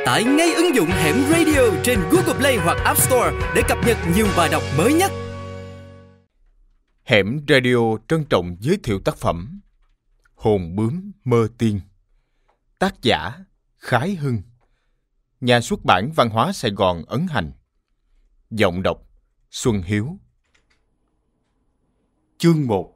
Tải ngay ứng dụng Hẻm Radio trên Google Play hoặc App Store để cập nhật nhiều bài đọc mới nhất. Hẻm Radio trân trọng giới thiệu tác phẩm Hồn bướm mơ tiên, tác giả Khái Hưng, nhà xuất bản Văn hóa Sài Gòn ấn hành, giọng đọc Xuân Hiếu. Chương 1.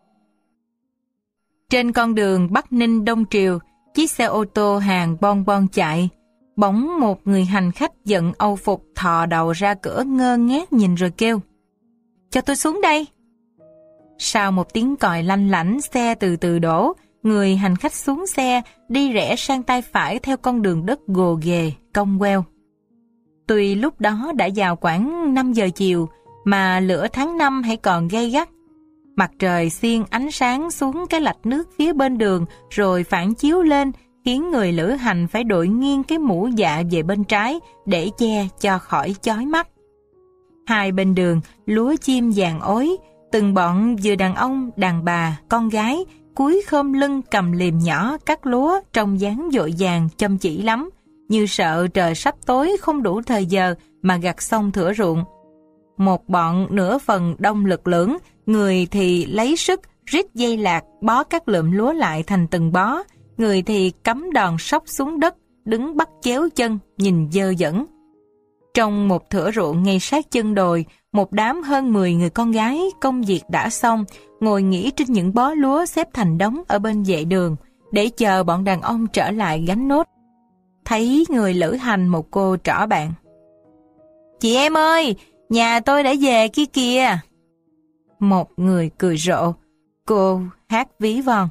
Trên con đường Bắc Ninh Đông Triều, chiếc xe ô tô hàng bon bon chạy. Bỗng một người hành khách giận âu phục thò đầu ra cửa ngơ ngác nhìn rồi kêu: "Cho tôi xuống đây!" Sau một tiếng còi lanh lảnh, xe từ từ đổ. Người hành khách xuống xe, đi rẽ sang tay phải theo con đường đất gồ ghề, cong queo. Tuy lúc đó đã vào khoảng 5 giờ chiều, mà lửa tháng 5 hãy còn gay gắt. Mặt trời xiên ánh sáng xuống cái lạch nước phía bên đường rồi phản chiếu lên, khiến người lữ hành phải đội nghiêng cái mũ dạ về bên trái để che cho khỏi chói mắt. Hai bên đường, lúa chim vàng ối, từng bọn vừa đàn ông, đàn bà, con gái cúi khom lưng cầm liềm nhỏ cắt lúa trong dáng vội vàng chăm chỉ lắm, như sợ trời sắp tối không đủ thời giờ mà gặt xong thửa ruộng. Một bọn nửa phần đông lực lưỡng, người thì lấy sức rít dây lạc bó các lượm lúa lại thành từng bó, người thì cắm đòn sóc xuống đất, đứng bắt chéo chân, nhìn dơ dẫn. Trong một thửa ruộng ngay sát chân đồi, một đám hơn 10 người con gái công việc đã xong, ngồi nghỉ trên những bó lúa xếp thành đống ở bên vệ đường, để chờ bọn đàn ông trở lại gánh nốt. Thấy người lữ hành, một cô trỏ bạn: "Chị em ơi, nhà tôi đã về kia kìa." Một người cười rộ, cô hát ví von: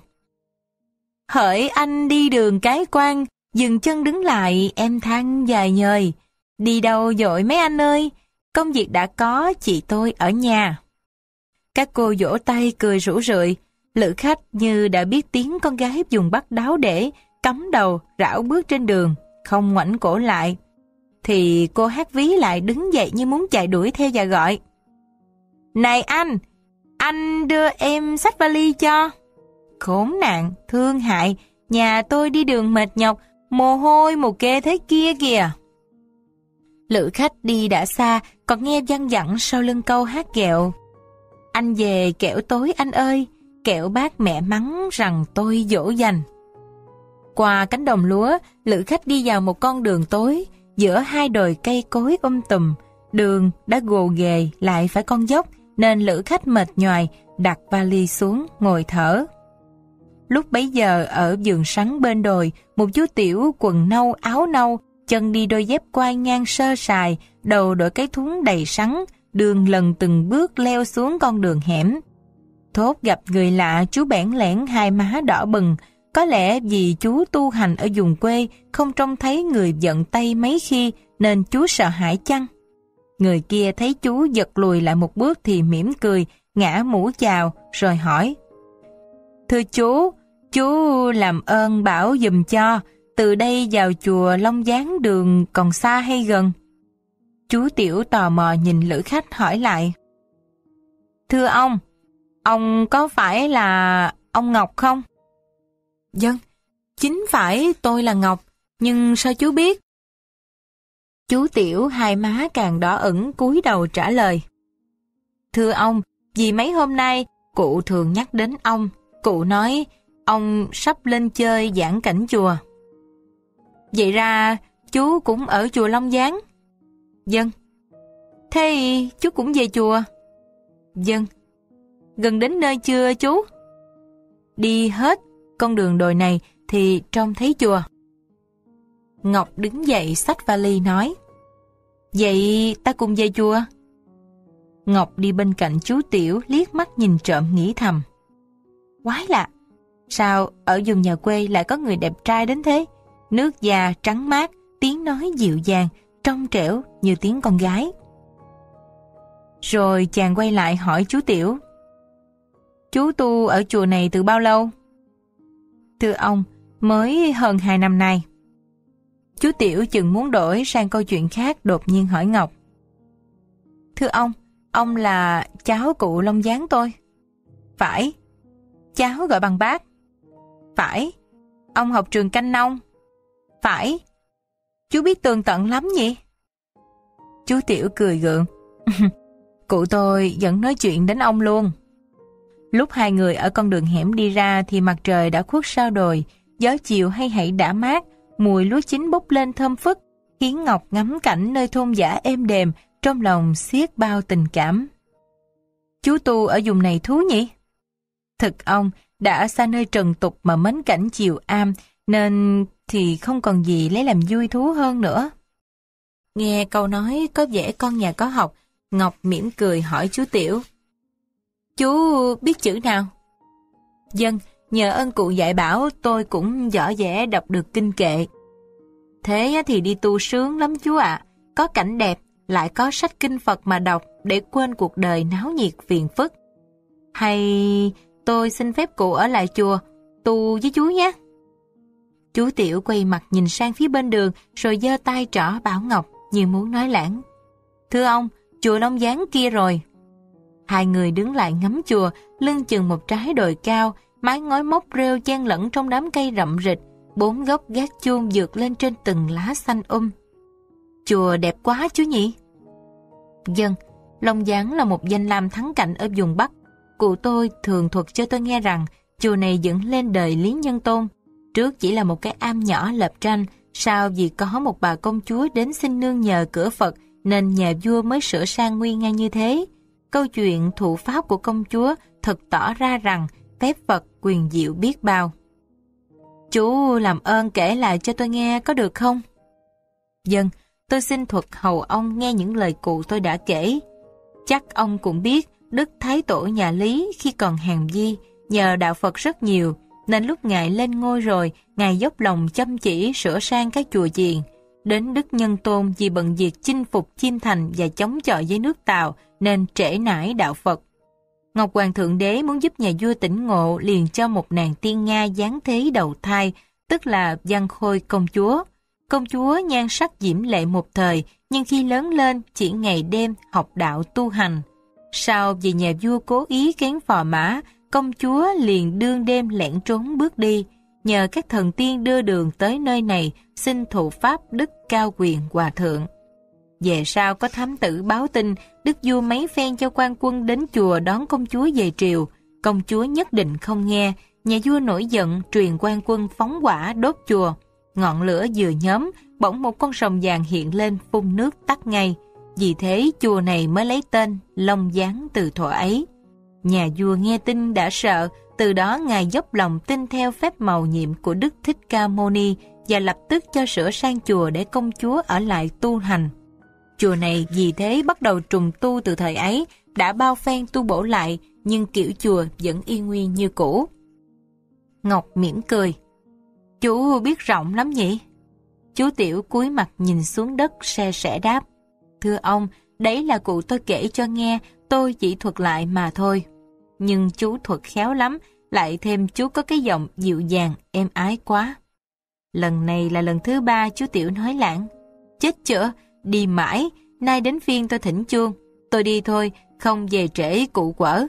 "Hỡi anh đi đường cái quan, dừng chân đứng lại em than dài nhời. Đi đâu vội mấy anh ơi, công việc đã có, chị tôi ở nhà." Các cô vỗ tay cười rủ rượi. Lữ khách như đã biết tiếng con gái dùng bắt đáo để, cắm đầu rảo bước trên đường, không ngoảnh cổ lại. Thì cô hát ví lại đứng dậy như muốn chạy đuổi theo và gọi: "Này anh đưa em xách vali cho." "Khốn nạn, thương hại, nhà tôi đi đường mệt nhọc, mồ hôi mồ kê thế kia kìa." Lữ khách đi đã xa, còn nghe văng vẳng sau lưng câu hát ghẹo: "Anh về kẻo tối anh ơi, kẻo bác mẹ mắng rằng tôi dỗ dành." Qua cánh đồng lúa, lữ khách đi vào một con đường tối, giữa hai đồi cây cối tùm. Đường đã gồ ghề lại phải con dốc, nên lữ khách mệt nhoài, đặt vali xuống, ngồi thở. Lúc bấy giờ ở vườn sắn bên đồi, một chú tiểu quần nâu áo nâu, chân đi đôi dép quai ngang sơ sài, đầu đội cái thúng đầy sắn, đường lần từng bước leo xuống con đường hẻm. Thốt gặp người lạ, chú bẽn lẽn hai má đỏ bừng. Có lẽ vì chú tu hành ở vùng quê, không trông thấy người giận tay mấy khi, nên chú sợ hãi chăng? Người kia thấy chú giật lùi lại một bước thì mỉm cười, ngã mũ chào, rồi hỏi: "Thưa chú làm ơn bảo giùm cho, từ đây vào chùa Long Gián đường còn xa hay gần?" Chú tiểu tò mò nhìn lữ khách hỏi lại: "Thưa ông có phải là ông Ngọc không?" "Vâng, chính phải tôi là Ngọc, nhưng sao chú biết?" Chú tiểu hai má càng đỏ ửng cúi đầu trả lời: "Thưa ông, vì mấy hôm nay cụ thường nhắc đến ông, cụ nói ông sắp lên chơi giảng cảnh chùa." "Vậy ra chú cũng ở chùa Long Gián?" "Vâng." "Thế chú cũng về chùa?" "Vâng." "Gần đến nơi chưa chú?" "Đi hết con đường đồi này thì trông thấy chùa." Ngọc đứng dậy xách vali nói: "Vậy ta cùng về chùa." Ngọc đi bên cạnh chú tiểu, liếc mắt nhìn trộm nghĩ thầm: "Quái lạ, sao ở vùng nhà quê lại có người đẹp trai đến thế? Nước da trắng mát, tiếng nói dịu dàng, trong trẻo như tiếng con gái." Rồi chàng quay lại hỏi chú tiểu: "Chú tu ở chùa này từ bao lâu?" "Thưa ông, mới hơn 2 năm nay." Chú tiểu chừng muốn đổi sang câu chuyện khác, đột nhiên hỏi Ngọc: "Thưa ông là cháu cụ Long Gián tôi?" "Phải." "Cháu gọi bằng bác?" "Phải." "Ông học trường Canh Nông?" "Phải." Chú biết tường tận lắm nhỉ? Chú Tiểu cười gượng. Cụ tôi vẫn nói chuyện đến ông luôn. Lúc hai người ở con đường hẻm đi ra thì mặt trời đã khuất sau đồi, gió chiều hay hãy đã mát, mùi lúa chín bốc lên thơm phức, khiến Ngọc ngắm cảnh nơi thôn dã êm đềm, trong lòng xiết bao tình cảm. Chú tu ở vùng này thú nhỉ? Thực ông đã xa nơi trần tục mà mến cảnh chiều am, nên thì không còn gì lấy làm vui thú hơn nữa. Nghe câu nói có vẻ con nhà có học, Ngọc mỉm cười hỏi chú Tiểu. Chú biết chữ nào? Dân, nhờ ơn cụ dạy bảo tôi cũng dở dẻ đọc được kinh kệ. Thế thì đi tu sướng lắm chú ạ. Có cảnh đẹp, lại có sách kinh Phật mà đọc để quên cuộc đời náo nhiệt phiền phức. Hay tôi xin phép cụ ở lại chùa, tu với chú nhé. Chú Tiểu quay mặt nhìn sang phía bên đường rồi giơ tay trỏ bảo Ngọc như muốn nói lãng. Thưa ông, chùa Long Gián kia rồi. Hai người đứng lại ngắm chùa, lưng chừng một trái đồi cao, mái ngói móc rêu chen lẫn trong đám cây rậm rịch, 4 gốc gác chuông vượt lên trên từng lá xanh Chùa đẹp quá chú nhỉ? Dân, Long Gián là một danh lam thắng cảnh ở vùng Bắc. Cụ tôi thường thuật cho tôi nghe rằng chùa này dựng lên đời Lý Nhân Tôn. Trước chỉ là một cái am nhỏ lợp tranh, sau vì có một bà công chúa đến xin nương nhờ cửa Phật nên nhà vua mới sửa sang nguy nga như thế. Câu chuyện thụ pháp của công chúa thật tỏ ra rằng phép Phật quyền diệu biết bao. Chú làm ơn kể lại cho tôi nghe có được không? Dân, tôi xin thuật hầu ông nghe những lời cụ tôi đã kể. Chắc ông cũng biết Đức Thái Tổ nhà Lý khi còn hàng di nhờ đạo Phật rất nhiều, nên lúc Ngài lên ngôi rồi, Ngài dốc lòng chăm chỉ sửa sang các chùa chiền. Đến Đức Nhân Tôn vì bận việc chinh phục Chiêm Thành và chống chọi với nước Tàu nên trễ nải đạo Phật. Ngọc Hoàng Thượng Đế muốn giúp nhà vua tỉnh ngộ, liền cho một nàng tiên Nga giáng thế đầu thai, tức là Văn Khôi công chúa. Công chúa nhan sắc diễm lệ một thời, nhưng khi lớn lên chỉ ngày đêm học đạo tu hành. Sau vì nhà vua cố ý kén phò mã, công chúa liền đương đêm lẻn trốn bước đi. Nhờ các thần tiên đưa đường tới nơi này, xin thụ pháp Đức Cao Quyền Hòa Thượng. Về sau có thám tử báo tin, đức vua mấy phen cho quan quân đến chùa đón công chúa về triều. Công chúa nhất định không nghe, nhà vua nổi giận truyền quan quân phóng hỏa đốt chùa. Ngọn lửa vừa nhóm, bỗng một con rồng vàng hiện lên phun nước tắt ngay. Vì thế chùa này mới lấy tên Long Gián từ thuở ấy. Nhà vua nghe tin đã sợ, từ đó Ngài dốc lòng tin theo phép mầu nhiệm của Đức Thích Ca Mâu Ni và lập tức cho sửa sang chùa để công chúa ở lại tu hành. Chùa này vì thế bắt đầu trùng tu từ thời ấy, đã bao phen tu bổ lại, nhưng kiểu chùa vẫn y nguyên như cũ. Ngọc mỉm cười. Chú biết rộng lắm nhỉ? Chú Tiểu cúi mặt nhìn xuống đất se sẻ đáp. Thưa ông, đấy là cụ tôi kể cho nghe, tôi chỉ thuật lại mà thôi. Nhưng chú thuật khéo lắm, lại thêm chú có cái giọng dịu dàng, êm ái quá. Lần này là lần thứ 3 chú Tiểu nói lãng. Chết chữa, đi mãi, nay đến phiên tôi thỉnh chuông. Tôi đi thôi, không về trễ cụ quở.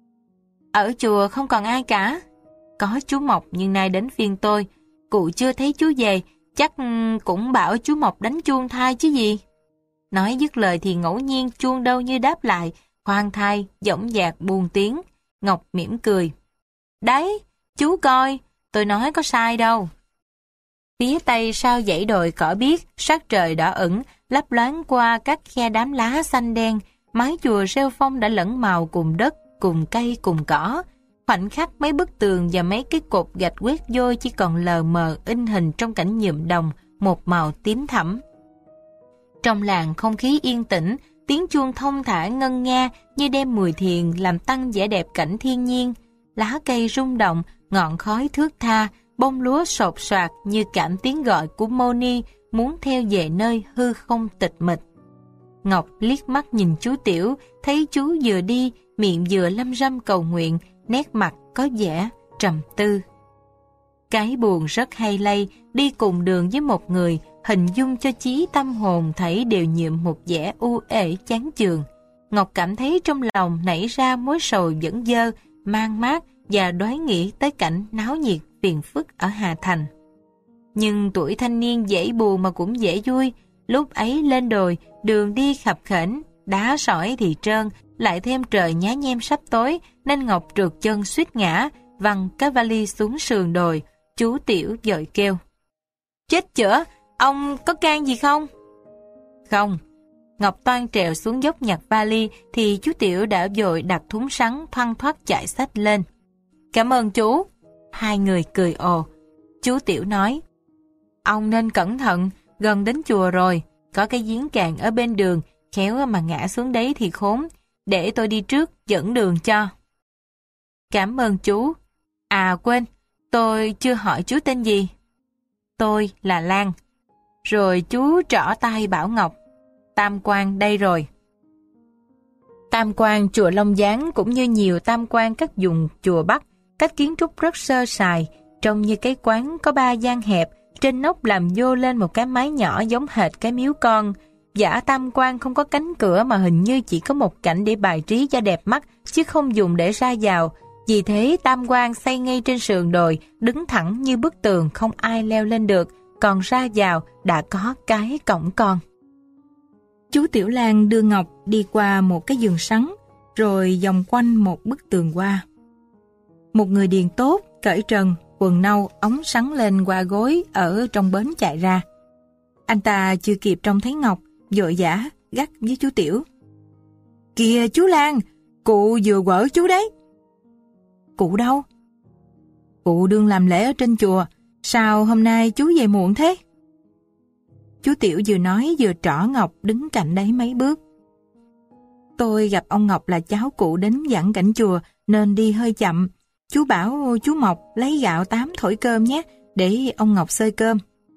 Ở chùa không còn ai cả. Có chú Mộc nhưng nay đến phiên tôi. Cụ chưa thấy chú về, chắc cũng bảo chú Mộc đánh chuông thai chứ gì. Nói dứt lời thì ngẫu nhiên chuông đâu như đáp lại, khoan thai, dõng dạc buồn tiếng. Ngọc mỉm cười. Đấy, chú coi, tôi nói có sai đâu. Phía tây sau dãy đồi cỏ biếc, sắc trời đỏ ửng, lấp loáng qua các khe đám lá xanh đen, mái chùa rêu phong đã lẫn màu cùng đất, cùng cây, cùng cỏ. Khoảnh khắc mấy bức tường và mấy cái cột gạch quét vôi chỉ còn lờ mờ in hình trong cảnh nhuộm đồng, một màu tím thẫm. Trong làng không khí yên tĩnh, tiếng chuông thông thả ngân nga như đem mùi thiền làm tăng vẻ đẹp cảnh thiên nhiên. Lá cây rung động, ngọn khói thướt tha, bông lúa sột soạt như cảm tiếng gọi của Mâu Ni muốn theo về nơi hư không tịch mịch. Ngọc liếc mắt nhìn chú Tiểu, thấy chú vừa đi, miệng vừa lâm râm cầu nguyện, nét mặt có vẻ trầm tư. Cái buồn rất hay lây, đi cùng đường với một người, hình dung cho trí tâm hồn thảy đều nhuộm một vẻ u uể chán chường. Ngọc cảm thấy trong lòng nảy ra mối sầu vẫn dơ, mang mát và đoái nghĩ tới cảnh náo nhiệt phiền phức ở Hà Thành. Nhưng tuổi thanh niên dễ buồn mà cũng dễ vui. Lúc ấy lên đồi, đường đi khập khểnh, đá sỏi thì trơn, lại thêm trời nhá nhem sắp tối, nên Ngọc trượt chân suýt ngã, văng cái vali xuống sườn đồi. Chú Tiểu vội kêu: "Chết chữa, ông có can gì không?" "Không." Ngọc toan trèo xuống dốc nhặt vali thì chú Tiểu đã vội đặt thúng sắn thoăn thoắt chạy xách lên. "Cảm ơn chú." Hai người cười ồ. Chú Tiểu nói: "Ông nên cẩn thận, gần đến chùa rồi, có cái giếng cạn ở bên đường, khéo mà ngã xuống đấy thì khốn, để tôi đi trước dẫn đường cho." "Cảm ơn chú. À quên, tôi chưa hỏi chú tên gì." "Tôi là Lan." Rồi chú trỏ tay bảo Ngọc: "Tam quan đây rồi." Tam quan chùa Long Gián cũng như nhiều tam quan các vùng chùa Bắc, cách kiến trúc rất sơ sài, trông như cái quán có 3 gian hẹp, trên nóc làm vô lên một cái mái nhỏ giống hệt cái miếu con. Giả tam quan không có cánh cửa mà hình như chỉ có một cảnh để bài trí cho đẹp mắt, chứ không dùng để ra vào. Vì thế tam quan xây ngay trên sườn đồi, đứng thẳng như bức tường, không ai leo lên được, còn ra vào đã có cái cổng con. Chú Tiểu Lan đưa Ngọc đi qua một cái giường sắn, rồi vòng quanh một bức tường hoa. Một người điền tốt, cởi trần, quần nâu, ống sắn lên qua gối ở trong bến chạy ra. Anh ta chưa kịp trông thấy Ngọc, vội vã gắt với chú Tiểu: "Kìa chú Lan, cụ vừa quở chú đấy." "Cụ đâu?" "Cụ đương làm lễ ở trên chùa, sao hôm nay chú về muộn thế?" Chú Tiểu vừa nói vừa trỏ Ngọc đứng cạnh đấy mấy bước. "Tôi gặp ông Ngọc là cháu cụ đến giảng cảnh chùa nên đi hơi chậm. Chú bảo chú Mộc lấy gạo 8 thổi cơm nhé, để ông Ngọc xơi cơm."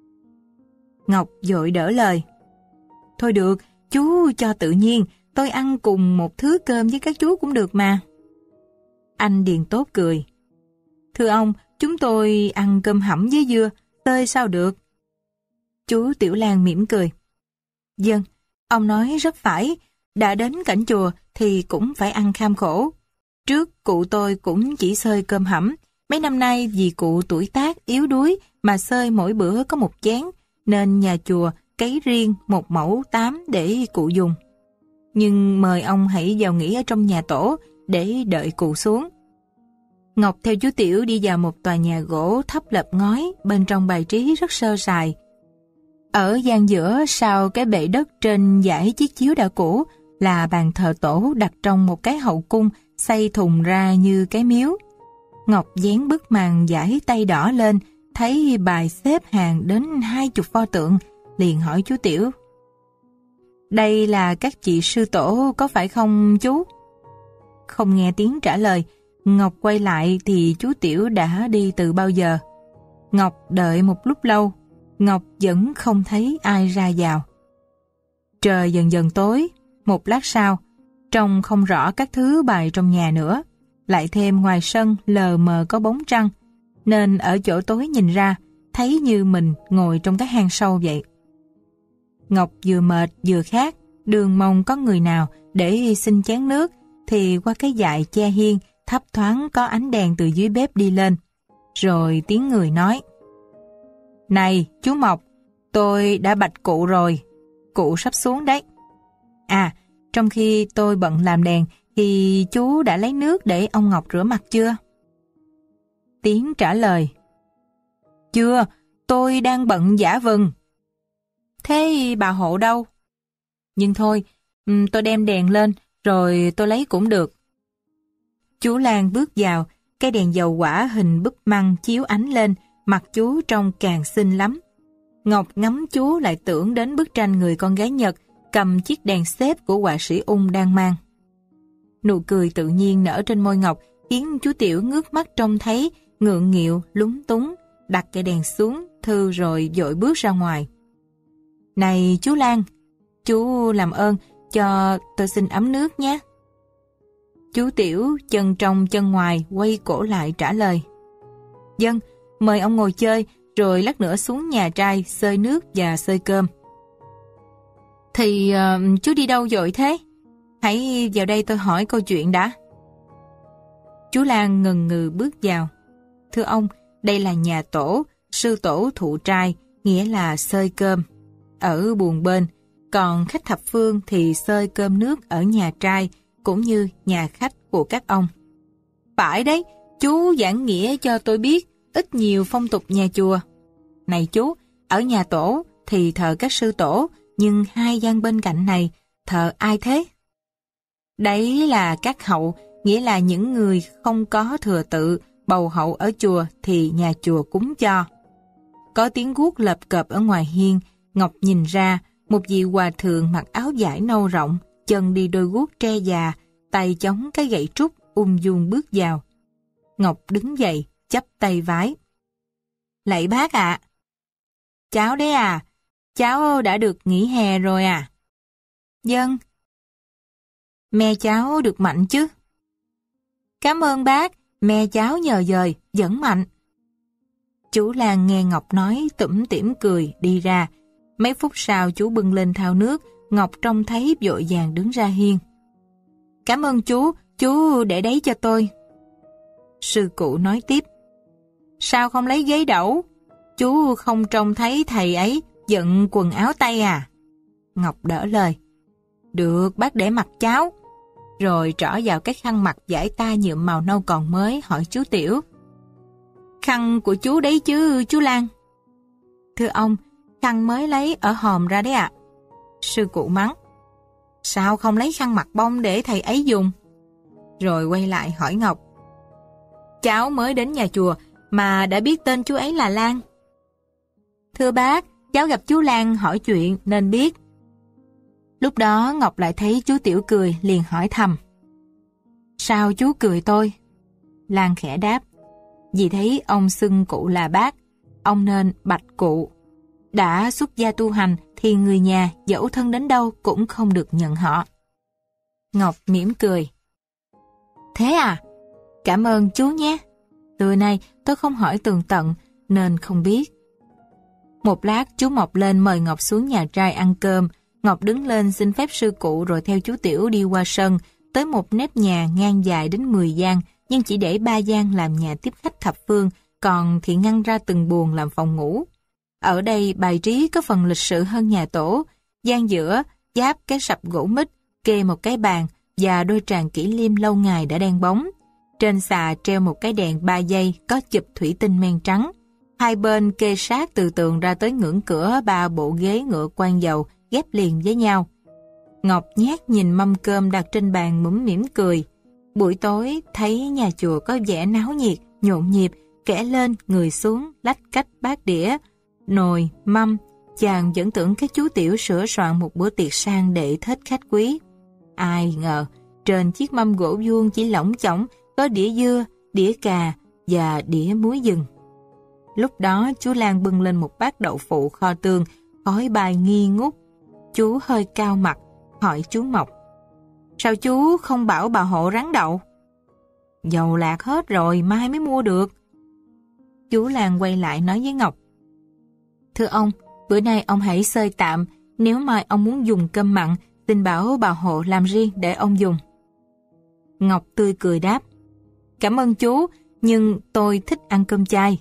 Ngọc vội đỡ lời: "Thôi được, chú cho tự nhiên, tôi ăn cùng một thứ cơm với các chú cũng được mà." Anh điền tốt cười: "Thưa ông, chúng tôi ăn cơm hẩm với dưa, xơi sao được?" Chú Tiểu Lan mỉm cười: "Vâng, ông nói rất phải, đã đến cảnh chùa thì cũng phải ăn kham khổ. Trước cụ tôi cũng chỉ xơi cơm hẩm, mấy năm nay vì cụ tuổi tác yếu đuối mà xơi mỗi bữa có một chén, nên nhà chùa cấy riêng một mẫu 8 để cụ dùng. Nhưng mời ông hãy vào nghỉ ở trong nhà tổ để đợi cụ xuống." Ngọc theo chú Tiểu đi vào một tòa nhà gỗ thấp lợp ngói, bên trong bài trí rất sơ sài. Ở gian giữa sau cái bệ đất trên dãy chiếc chiếu đã cũ là bàn thờ tổ đặt trong một cái hậu cung xây thùng ra như cái miếu. Ngọc dán bức màn dải tay đỏ lên, thấy bài xếp hàng đến 20 pho tượng, liền hỏi chú Tiểu: "Đây là các chị sư tổ có phải không chú?" Không nghe tiếng trả lời, Ngọc quay lại thì chú Tiểu đã đi từ bao giờ. Ngọc đợi một lúc lâu, Ngọc vẫn không thấy ai ra vào. Trời dần dần tối, một lát sau, trông không rõ các thứ bày trong nhà nữa, lại thêm ngoài sân lờ mờ có bóng trăng, nên ở chỗ tối nhìn ra, thấy như mình ngồi trong cái hang sâu vậy. Ngọc vừa mệt vừa khát, đường mong có người nào để xin chén nước, thì qua cái dại che hiên thấp thoáng có ánh đèn từ dưới bếp đi lên. Rồi tiếng người nói: "Này chú Mộc, tôi đã bạch cụ rồi, cụ sắp xuống đấy. À, trong khi tôi bận làm đèn thì chú đã lấy nước để ông Ngọc rửa mặt chưa?" Tiếng trả lời: "Chưa, tôi đang bận giả vừng." "Thế bà hộ đâu?" "Nhưng thôi, tôi đem đèn lên rồi tôi lấy cũng được." Chú Lan bước vào, cái đèn dầu hỏa hình búp măng chiếu ánh lên, mặt chú trông càng xinh lắm. Ngọc ngắm chú lại tưởng đến bức tranh người con gái Nhật cầm chiếc đèn xếp của họa sĩ Ung đang mang. Nụ cười tự nhiên nở trên môi Ngọc khiến chú Tiểu ngước mắt trông thấy, ngượng nghịu, lúng túng, đặt cái đèn xuống, thư rồi vội bước ra ngoài. "Này chú Lan, chú làm ơn cho tôi xin ấm nước nhé." Chú Tiểu chân trong chân ngoài quay cổ lại trả lời: "Vâng, mời ông ngồi chơi, rồi lát nữa xuống nhà trai xơi nước và xơi cơm." "Thì chú đi đâu vội thế? Hãy vào đây tôi hỏi câu chuyện đã." Chú Lan ngần ngừ bước vào. "Thưa ông, đây là nhà tổ, sư tổ thụ trai, nghĩa là xơi cơm, ở buồng bên, còn khách thập phương thì xơi cơm nước ở nhà trai, cũng như nhà khách của các ông. Phải đấy, chú giảng nghĩa cho tôi biết ít nhiều phong tục nhà chùa. Này chú, ở nhà tổ thì thờ các sư tổ, nhưng hai gian bên cạnh này thờ ai thế? Đấy là các hậu, nghĩa là những người không có thừa tự, bầu hậu ở chùa thì nhà chùa cúng cho. Có tiếng guốc lợp cợp ở ngoài hiên, Ngọc nhìn ra, một vị hòa thượng mặc áo vải nâu rộng, chân đi đôi guốc tre già, tay chống cái gậy trúc ung dung bước vào. Ngọc đứng dậy, chắp tay vái. Lạy bác ạ. Cháu đấy à, cháu đã được nghỉ hè rồi à? Vâng. Mẹ cháu được mạnh chứ? Cảm ơn bác, mẹ cháu nhờ dời, vẫn mạnh. Chú Lan nghe Ngọc nói tủm tỉm cười đi ra. Mấy phút sau chú bưng lên thao nước, Ngọc trông thấy vội vàng đứng ra hiên. Cảm ơn chú để đấy cho tôi. Sư cụ nói tiếp. Sao không lấy ghế đẩu? Chú không trông thấy thầy ấy giận quần áo tây à? Ngọc đỡ lời. Được, bác để mặc cháu. Rồi trỏ vào cái khăn mặt vải ta nhuộm màu nâu còn mới, hỏi chú Tiểu. Khăn của chú đấy chứ, chú Lan? Thưa ông, khăn mới lấy ở hòm ra đấy ạ. Sư cụ mắng. Sao không lấy khăn mặt bông để thầy ấy dùng? Rồi quay lại hỏi Ngọc. Cháu mới đến nhà chùa mà đã biết tên chú ấy là Lan. Thưa bác, cháu gặp chú Lan hỏi chuyện nên biết. Lúc đó Ngọc lại thấy chú Tiểu cười, liền hỏi thầm. Sao chú cười tôi? Lan khẽ đáp. Vì thấy ông xưng cụ là bác, ông nên bạch cụ. Đã xuất gia tu hành thì người nhà dẫu thân đến đâu cũng không được nhận họ. Ngọc mỉm cười. Thế à? Cảm ơn chú nhé. Từ nay tôi không hỏi tường tận nên không biết. Một lát chú Mộc lên mời Ngọc xuống nhà trai ăn cơm. Ngọc đứng lên xin phép sư cụ rồi theo chú Tiểu đi qua sân, tới một nếp nhà ngang dài đến 10 gian, nhưng chỉ để 3 gian làm nhà tiếp khách thập phương, còn thì ngăn ra từng buồng làm phòng ngủ. Ở đây bài trí có phần lịch sự hơn nhà tổ. Gian giữa giáp cái sập gỗ mít, kê một cái bàn và đôi tràng kỷ liêm lâu ngày đã đen bóng. Trên xà treo một cái đèn 3 giây có chụp thủy tinh men trắng. Hai bên kê sát từ tường ra tới ngưỡng cửa 3 bộ ghế ngựa quan dầu ghép liền với nhau. Ngọc nhát nhìn mâm cơm đặt trên bàn mũm mỉm cười. Buổi tối thấy nhà chùa có vẻ náo nhiệt, nhộn nhịp, kẻ lên người xuống, lách cách bát đĩa, nồi, mâm. Chàng vẫn tưởng các chú Tiểu sửa soạn một bữa tiệc sang để thết khách quý. Ai ngờ trên chiếc mâm gỗ vuông chỉ lỏng chỏng có đĩa dưa, đĩa cà và đĩa muối rừng. Lúc đó chú Lan bưng lên một bát đậu phụ kho tương, khói bay nghi ngút. Chú hơi cao mặt, hỏi chú Mộc. Sao chú không bảo bà hộ rán đậu? Dầu lạc hết rồi, mai mới mua được. Chú Lan quay lại nói với Ngọc. Thưa ông, bữa nay ông hãy xơi tạm, nếu mai ông muốn dùng cơm mặn, xin bảo bà hộ làm riêng để ông dùng. Ngọc tươi cười đáp. Cảm ơn chú, nhưng tôi thích ăn cơm chay.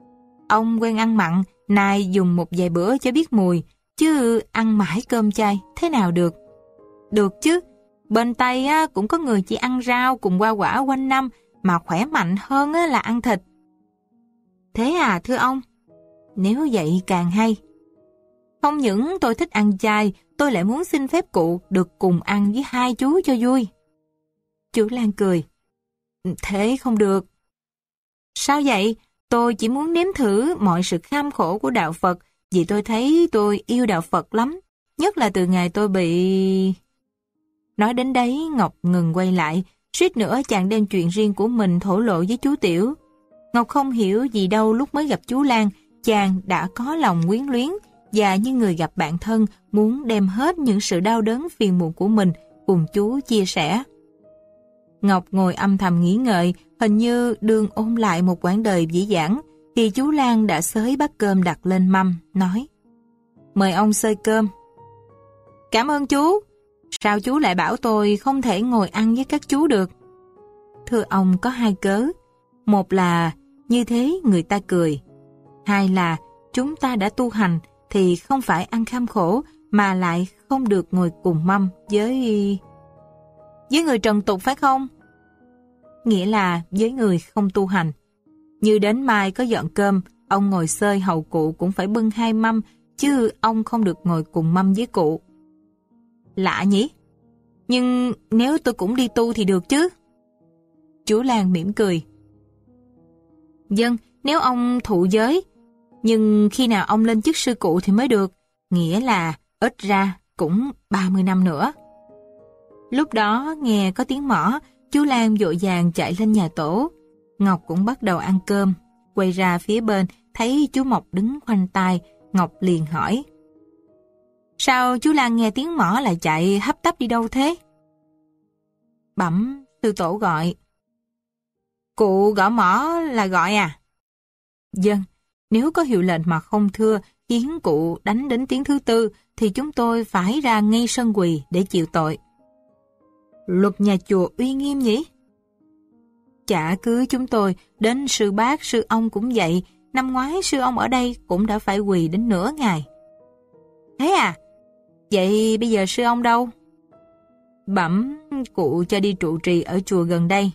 Ông quen ăn mặn, nay dùng một vài bữa cho biết mùi, chứ ăn mãi cơm chay thế nào được? Được chứ, bên Tây cũng có người chỉ ăn rau cùng hoa quả quanh năm mà khỏe mạnh hơn là ăn thịt. Thế à thưa ông? Nếu vậy càng hay. Không những tôi thích ăn chay, tôi lại muốn xin phép cụ được cùng ăn với hai chú cho vui. Chú Lan cười. Thế không được. Sao vậy? Tôi chỉ muốn nếm thử mọi sự kham khổ của đạo Phật, vì tôi thấy tôi yêu đạo Phật lắm, nhất là từ ngày tôi bị... Nói đến đấy, Ngọc ngừng quay lại, suýt nữa chàng đem chuyện riêng của mình thổ lộ với chú Tiểu. Ngọc không hiểu gì đâu lúc mới gặp chú Lan, chàng đã có lòng quyến luyến, và như người gặp bạn thân muốn đem hết những sự đau đớn phiền muộn của mình cùng chú chia sẻ. Ngọc ngồi âm thầm nghĩ ngợi, hình như đương ôn lại một quãng đời dĩ dãn, thì chú Lan đã xới bát cơm đặt lên mâm, nói: Mời ông xơi cơm. Cảm ơn chú. Sao chú lại bảo tôi không thể ngồi ăn với các chú được? Thưa ông, có hai cớ. Một là như thế người ta cười. Hai là chúng ta đã tu hành thì không phải ăn kham khổ mà lại không được ngồi cùng mâm với người trần tục phải không? Nghĩa là với người không tu hành. Như đến mai có dọn cơm, ông ngồi xơi hầu cụ cũng phải bưng 2 mâm, chứ ông không được ngồi cùng mâm với cụ. Lạ nhỉ? Nhưng nếu tôi cũng đi tu thì được chứ? Chú Lan mỉm cười. Vâng, nếu ông thụ giới, nhưng khi nào ông lên chức sư cụ thì mới được, nghĩa là ít ra cũng 30 năm nữa. Lúc đó nghe có tiếng mõ, chú Lan vội vàng chạy lên nhà tổ. Ngọc cũng bắt đầu ăn cơm. Quay ra phía bên, thấy chú Mộc đứng khoanh tay, Ngọc liền hỏi. Sao chú Lan nghe tiếng mõ lại chạy hấp tấp đi đâu thế? Bẩm, sư tổ gọi. Cụ gõ mõ là gọi à? Vâng, nếu có hiệu lệnh mà không thưa, khiến cụ đánh đến tiếng thứ 4, thì chúng tôi phải ra ngay sân quỳ để chịu tội. Luật nhà chùa uy nghiêm nhỉ? Chả cứ chúng tôi, đến sư bác, sư ông cũng vậy. Năm ngoái sư ông ở đây cũng đã phải quỳ đến nửa ngày. Thế à? Vậy bây giờ sư ông đâu? Bẩm, cụ cho đi trụ trì ở chùa gần đây.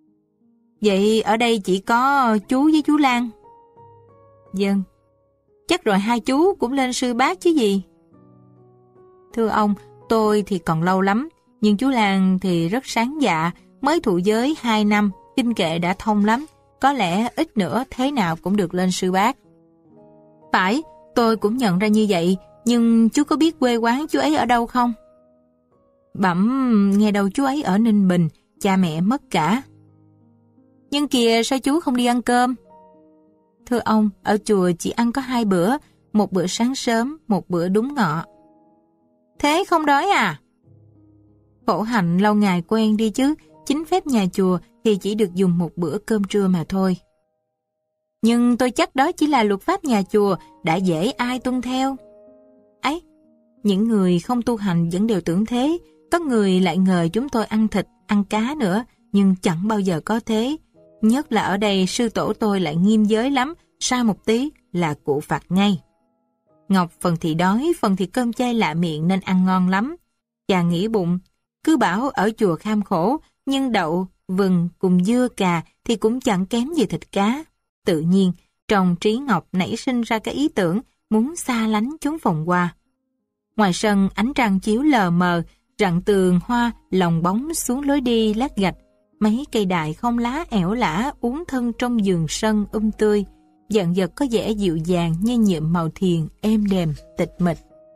Vậy ở đây chỉ có chú với chú Lan? Vâng. Chắc rồi hai chú cũng lên sư bác chứ gì? Thưa ông, tôi thì còn lâu lắm, nhưng chú Lan thì rất sáng dạ, mới thụ giới 2 năm, kinh kệ đã thông lắm, có lẽ ít nữa thế nào cũng được lên sư bác. Phải, tôi cũng nhận ra như vậy, nhưng chú có biết quê quán chú ấy ở đâu không? Bẩm, nghe đâu chú ấy ở Ninh Bình, cha mẹ mất cả. Nhưng kìa, sao chú không đi ăn cơm? Thưa ông, ở chùa chỉ ăn có 2 bữa, một bữa sáng sớm, một bữa đúng ngọ. Thế không đói à? Khổ hạnh lâu ngày quen đi chứ, chính phép nhà chùa thì chỉ được dùng một bữa cơm trưa mà thôi. Nhưng tôi chắc đó chỉ là luật pháp nhà chùa, đã dễ ai tuân theo. Ấy, những người không tu hành vẫn đều tưởng thế, có người lại ngờ chúng tôi ăn thịt, ăn cá nữa, nhưng chẳng bao giờ có thế. Nhất là ở đây sư tổ tôi lại nghiêm giới lắm, sai một tí là cụ phạt ngay. Ngọc phần thì đói, phần thì cơm chay lạ miệng nên ăn ngon lắm. Chàng nghĩ bụng, cứ bảo ở chùa kham khổ, nhưng đậu, vừng cùng dưa cà thì cũng chẳng kém gì thịt cá. Tự nhiên, trong trí Ngọc nảy sinh ra cái ý tưởng muốn xa lánh chốn phòng hoa. Ngoài sân ánh trăng chiếu lờ mờ, rặng tường hoa lồng bóng xuống lối đi lát gạch. Mấy cây đại không lá ẻo lả uốn thân trong vườn sân tươi, dần dật có vẻ dịu dàng như nhuộm màu thiền êm đềm, tịch mịch.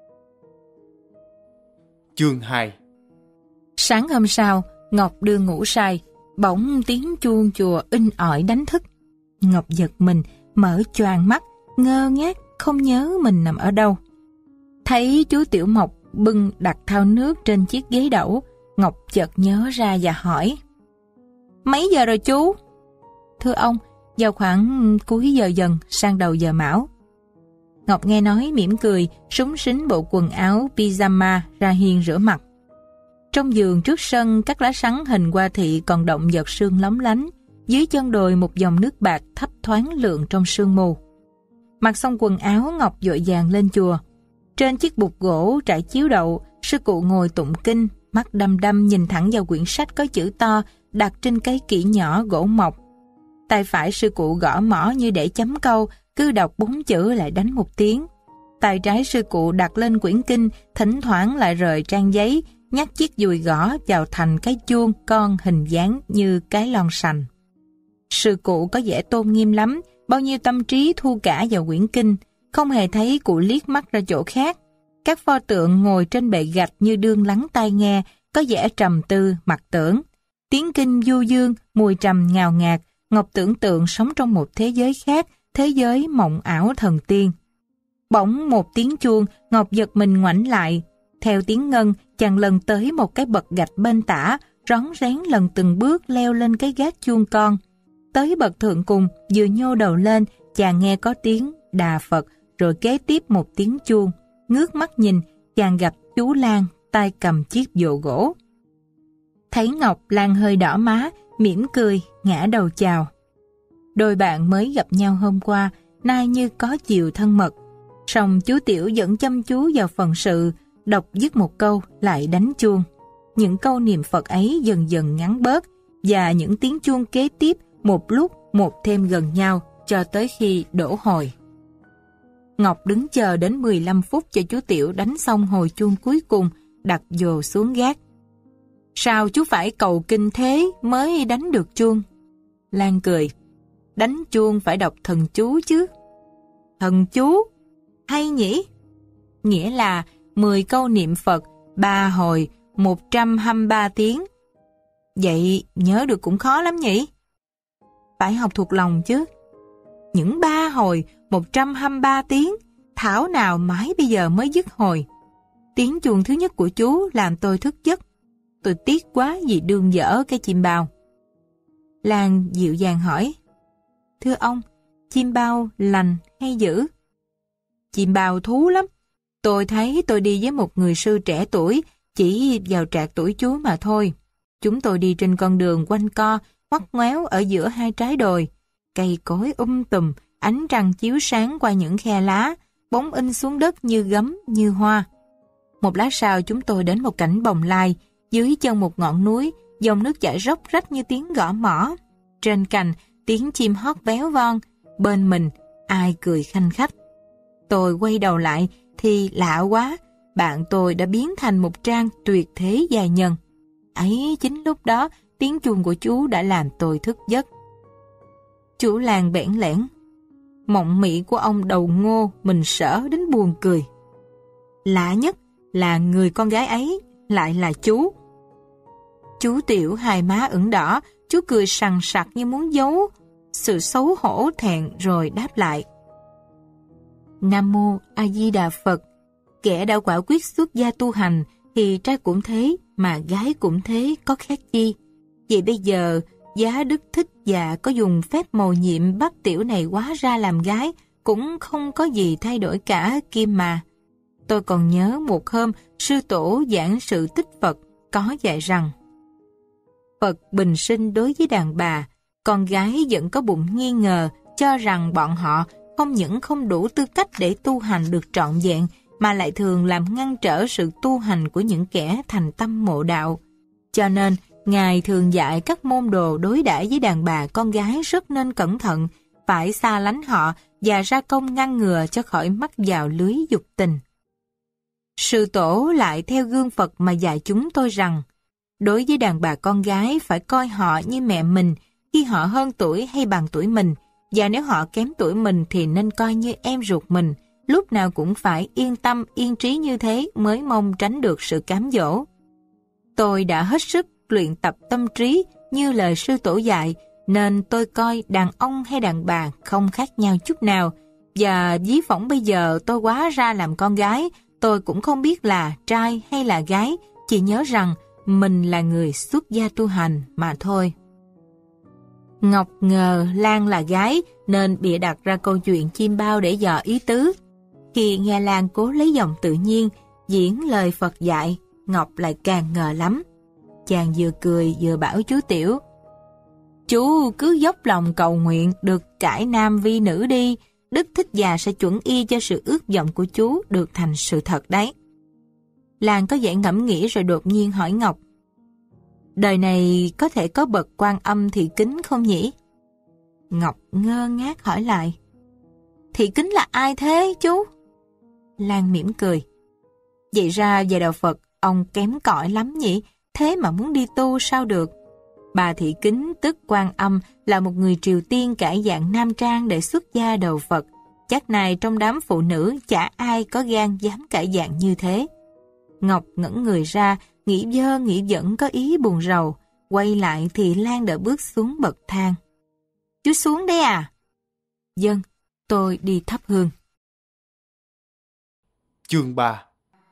Chương 2. Sáng hôm sau, Ngọc đưa ngủ say, bỗng tiếng chuông chùa inh ỏi đánh thức. Ngọc giật mình, mở choàng mắt, ngơ ngác không nhớ mình nằm ở đâu. Thấy chú Tiểu Mộc bưng đặt thau nước trên chiếc ghế đẩu, Ngọc chợt nhớ ra và hỏi. Mấy giờ rồi chú? Thưa ông, vào khoảng cuối giờ dần sang đầu giờ mão. Ngọc nghe nói mỉm cười, súng xính bộ quần áo pyjama ra hiên rửa mặt. Trong vườn trước sân, các lá sắn hình hoa thị còn động giọt sương lóng lánh. Dưới chân đồi một dòng nước bạc thấp thoáng lượn trong sương mù. Mặc xong quần áo, Ngọc vội vàng lên chùa. Trên chiếc bục gỗ trải chiếu đậu, sư cụ ngồi tụng kinh, mắt đăm đăm nhìn thẳng vào quyển sách có chữ to đặt trên cái kỷ nhỏ gỗ mộc. Tay phải sư cụ gõ mõ như để chấm câu, cứ đọc 4 chữ lại đánh một tiếng. Tay trái sư cụ đặt lên quyển kinh, thỉnh thoảng lại rời trang giấy, nhắc chiếc dùi gõ vào thành cái chuông con hình dáng như cái lon sành. Sư cụ có vẻ tôn nghiêm lắm, bao nhiêu tâm trí thu cả vào quyển kinh, không hề thấy cụ liếc mắt ra chỗ khác. Các pho tượng ngồi trên bệ gạch như đương lắng tai nghe, có vẻ trầm tư, mặc tưởng. Tiếng kinh du dương, mùi trầm ngào ngạt, Ngọc tưởng tượng sống trong một thế giới khác, thế giới mộng ảo thần tiên. Bỗng một tiếng chuông, Ngọc giật mình ngoảnh lại. Theo tiếng ngân, chàng lần tới một cái bậc gạch bên tả, rón rén lần từng bước leo lên cái gác chuông con. Tới bậc thượng cùng, vừa nhô đầu lên, chàng nghe có tiếng Đà Phật, rồi kế tiếp một tiếng chuông. Ngước mắt nhìn, chàng gặp chú Lan, tay cầm chiếc vồ gỗ. Thấy Ngọc, Lan hơi đỏ má, mỉm cười, ngã đầu chào. Đôi bạn mới gặp nhau hôm qua, nay như có chiều thân mật. Song chú Tiểu vẫn chăm chú vào phần sự, đọc dứt một câu lại đánh chuông. Những câu niệm Phật ấy dần dần ngắn bớt, và những tiếng chuông kế tiếp một lúc một thêm gần nhau cho tới khi đổ hồi. Ngọc đứng chờ đến 15 phút cho chú Tiểu đánh xong hồi chuông cuối cùng, đặt vồ xuống gác. Sao chú phải cầu kinh thế mới đánh được chuông? Lan cười. Đánh chuông phải đọc thần chú chứ. Thần chú? Hay nhỉ? Nghĩa là 10 câu niệm Phật, 3 hồi, 123 tiếng. Vậy nhớ được cũng khó lắm nhỉ? Phải học thuộc lòng chứ. Những 3 hồi, 123 tiếng, thảo nào mãi bây giờ mới dứt hồi. Tiếng chuông thứ nhất của chú làm tôi thức giấc. Tôi tiếc quá vì đương dở cái chim bao. Lan dịu dàng hỏi. Thưa ông, chim bao lành hay dữ? Chim bao thú lắm. Tôi thấy tôi đi với một người sư trẻ tuổi, chỉ vào trạc tuổi chú mà thôi. Chúng tôi đi trên con đường quanh co, ngoắt ngoéo ở giữa hai trái đồi. Cây cối tùm, ánh trăng chiếu sáng qua những khe lá, bóng in xuống đất như gấm, như hoa. Một lát sau chúng tôi đến một cảnh bồng lai, dưới chân một ngọn núi, dòng nước chảy róc rách như tiếng gõ mõ. Trên cành, tiếng chim hót véo von, bên mình, ai cười khanh khách. Tôi quay đầu lại, thì lạ quá, bạn tôi đã biến thành một trang tuyệt thế giai nhân. Ấy chính lúc đó, tiếng chuông của chú đã làm tôi thức giấc. Chú Lan bẽn lẽn. Mộng mị của ông đầu ngô, mình sợ đến buồn cười. Lạ nhất là người con gái ấy lại là chú. Chú Tiểu hai má ửng đỏ, chú cười sằng sặc như muốn giấu sự xấu hổ thẹn rồi đáp lại. Nam Mô A Di Đà Phật. Kẻ đã quả quyết xuất gia tu hành thì trai cũng thế, mà gái cũng thế, có khác chi. Vậy bây giờ, Giá Đức Thích Dạ có dùng phép mầu nhiệm bắt Tiểu này hóa ra làm gái, cũng không có gì thay đổi cả kim mà. Tôi còn nhớ một hôm, sư tổ giảng sự tích Phật có dạy rằng Phật bình sinh đối với đàn bà, con gái vẫn có bụng nghi ngờ, cho rằng bọn họ không những không đủ tư cách để tu hành được trọn vẹn, mà lại thường làm ngăn trở sự tu hành của những kẻ thành tâm mộ đạo. Cho nên, Ngài thường dạy các môn đồ đối đãi với đàn bà con gái rất nên cẩn thận, phải xa lánh họ và ra công ngăn ngừa cho khỏi mắc vào lưới dục tình. Sư tổ lại theo gương Phật mà dạy chúng tôi rằng, đối với đàn bà con gái phải coi họ như mẹ mình khi họ hơn tuổi hay bằng tuổi mình, và nếu họ kém tuổi mình thì nên coi như em ruột mình, lúc nào cũng phải yên tâm yên trí như thế mới mong tránh được sự cám dỗ. Tôi đã hết sức luyện tập tâm trí như lời sư tổ dạy, nên tôi coi đàn ông hay đàn bà không khác nhau chút nào, và ví phỏng bây giờ tôi hóa ra làm con gái, tôi cũng không biết là trai hay là gái, chỉ nhớ rằng mình là người xuất gia tu hành mà thôi. Ngọc ngờ Lan là gái nên bịa đặt ra câu chuyện chim bao để dò ý tứ. Khi nghe Lan cố lấy giọng tự nhiên diễn lời Phật dạy, Ngọc lại càng ngờ lắm. Chàng vừa cười vừa bảo chú Tiểu, chú cứ dốc lòng cầu nguyện được cải nam vi nữ đi, Đức Thích Già sẽ chuẩn y cho sự ước vọng của chú được thành sự thật đấy. Lan có vẻ ngẫm nghĩ rồi đột nhiên hỏi Ngọc, đời này có thể có bậc Quan Âm Thị Kính không nhỉ? Ngọc ngơ ngác hỏi lại, Thị Kính là ai thế chú? Lan mỉm cười, vậy ra về đạo Phật ông kém cỏi lắm nhỉ, thế mà muốn đi tu sao được? Bà Thị Kính tức Quan Âm là một người Triều Tiên cải dạng nam trang để xuất gia đầu Phật. Chắc này trong đám phụ nữ chả ai có gan dám cải dạng như thế. Ngọc ngẩn người ra, nghĩ dơ nghĩ dẫn có ý buồn rầu. Quay lại thì Lan đã bước xuống bậc thang. Chú xuống đấy à? Vâng, tôi đi thắp hương. Chương 3.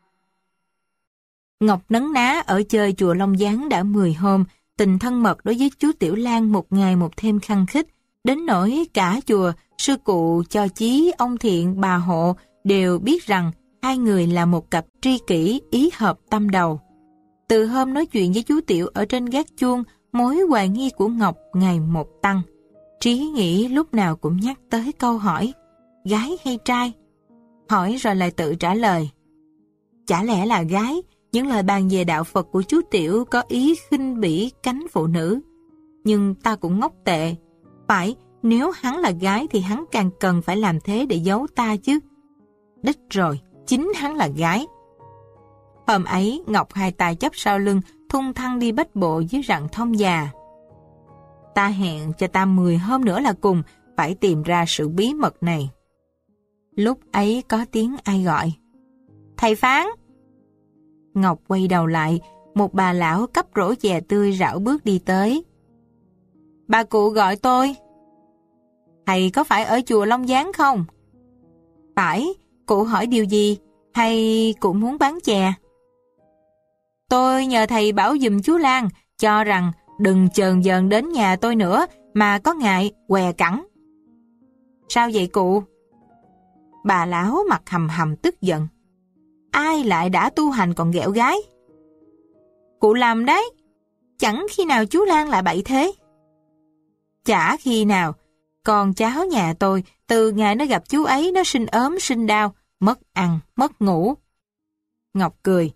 Ngọc nấn ná ở chơi chùa Long Gián đã 10 hôm, tình thân mật đối với chú Tiểu Lan một ngày một thêm khăng khít, đến nỗi cả chùa, sư cụ, cho chí, ông Thiện, bà Hộ đều biết rằng hai người là một cặp tri kỷ ý hợp tâm đầu. Từ hôm nói chuyện với chú Tiểu ở trên gác chuông, mối hoài nghi của Ngọc ngày một tăng. Trí nghĩ lúc nào cũng nhắc tới câu hỏi, gái hay trai? Hỏi rồi lại tự trả lời. Chả lẽ là gái? Những lời bàn về đạo Phật của chú Tiểu có ý khinh bỉ cánh phụ nữ. Nhưng ta cũng ngốc tệ. Phải, nếu hắn là gái thì hắn càng cần phải làm thế để giấu ta chứ. Đích rồi, chính hắn là gái. Hôm ấy, Ngọc hai tay chắp sau lưng, thung thăng đi bách bộ dưới rặng thông già. Ta hẹn cho ta 10 hôm nữa là cùng, phải tìm ra sự bí mật này. Lúc ấy có tiếng ai gọi. Thầy Phán! Ngọc quay đầu lại, một bà lão cắp rổ chè tươi rảo bước đi tới. Bà cụ gọi tôi. Thầy có phải ở chùa Long Gián không? Phải, cụ hỏi điều gì? Hay cụ muốn bán chè? Tôi nhờ thầy bảo giùm chú Lan, cho rằng đừng chờn dờn đến nhà tôi nữa, mà có ngại què cẳng. Sao vậy cụ? Bà lão mặt hầm hầm tức giận. Ai lại đã tu hành còn ghẹo gái? Cụ làm đấy. Chẳng khi nào chú Lan lại bậy thế. Chả khi nào. Con cháu nhà tôi, từ ngày nó gặp chú ấy nó sinh ốm sinh đau, mất ăn, mất ngủ. Ngọc cười.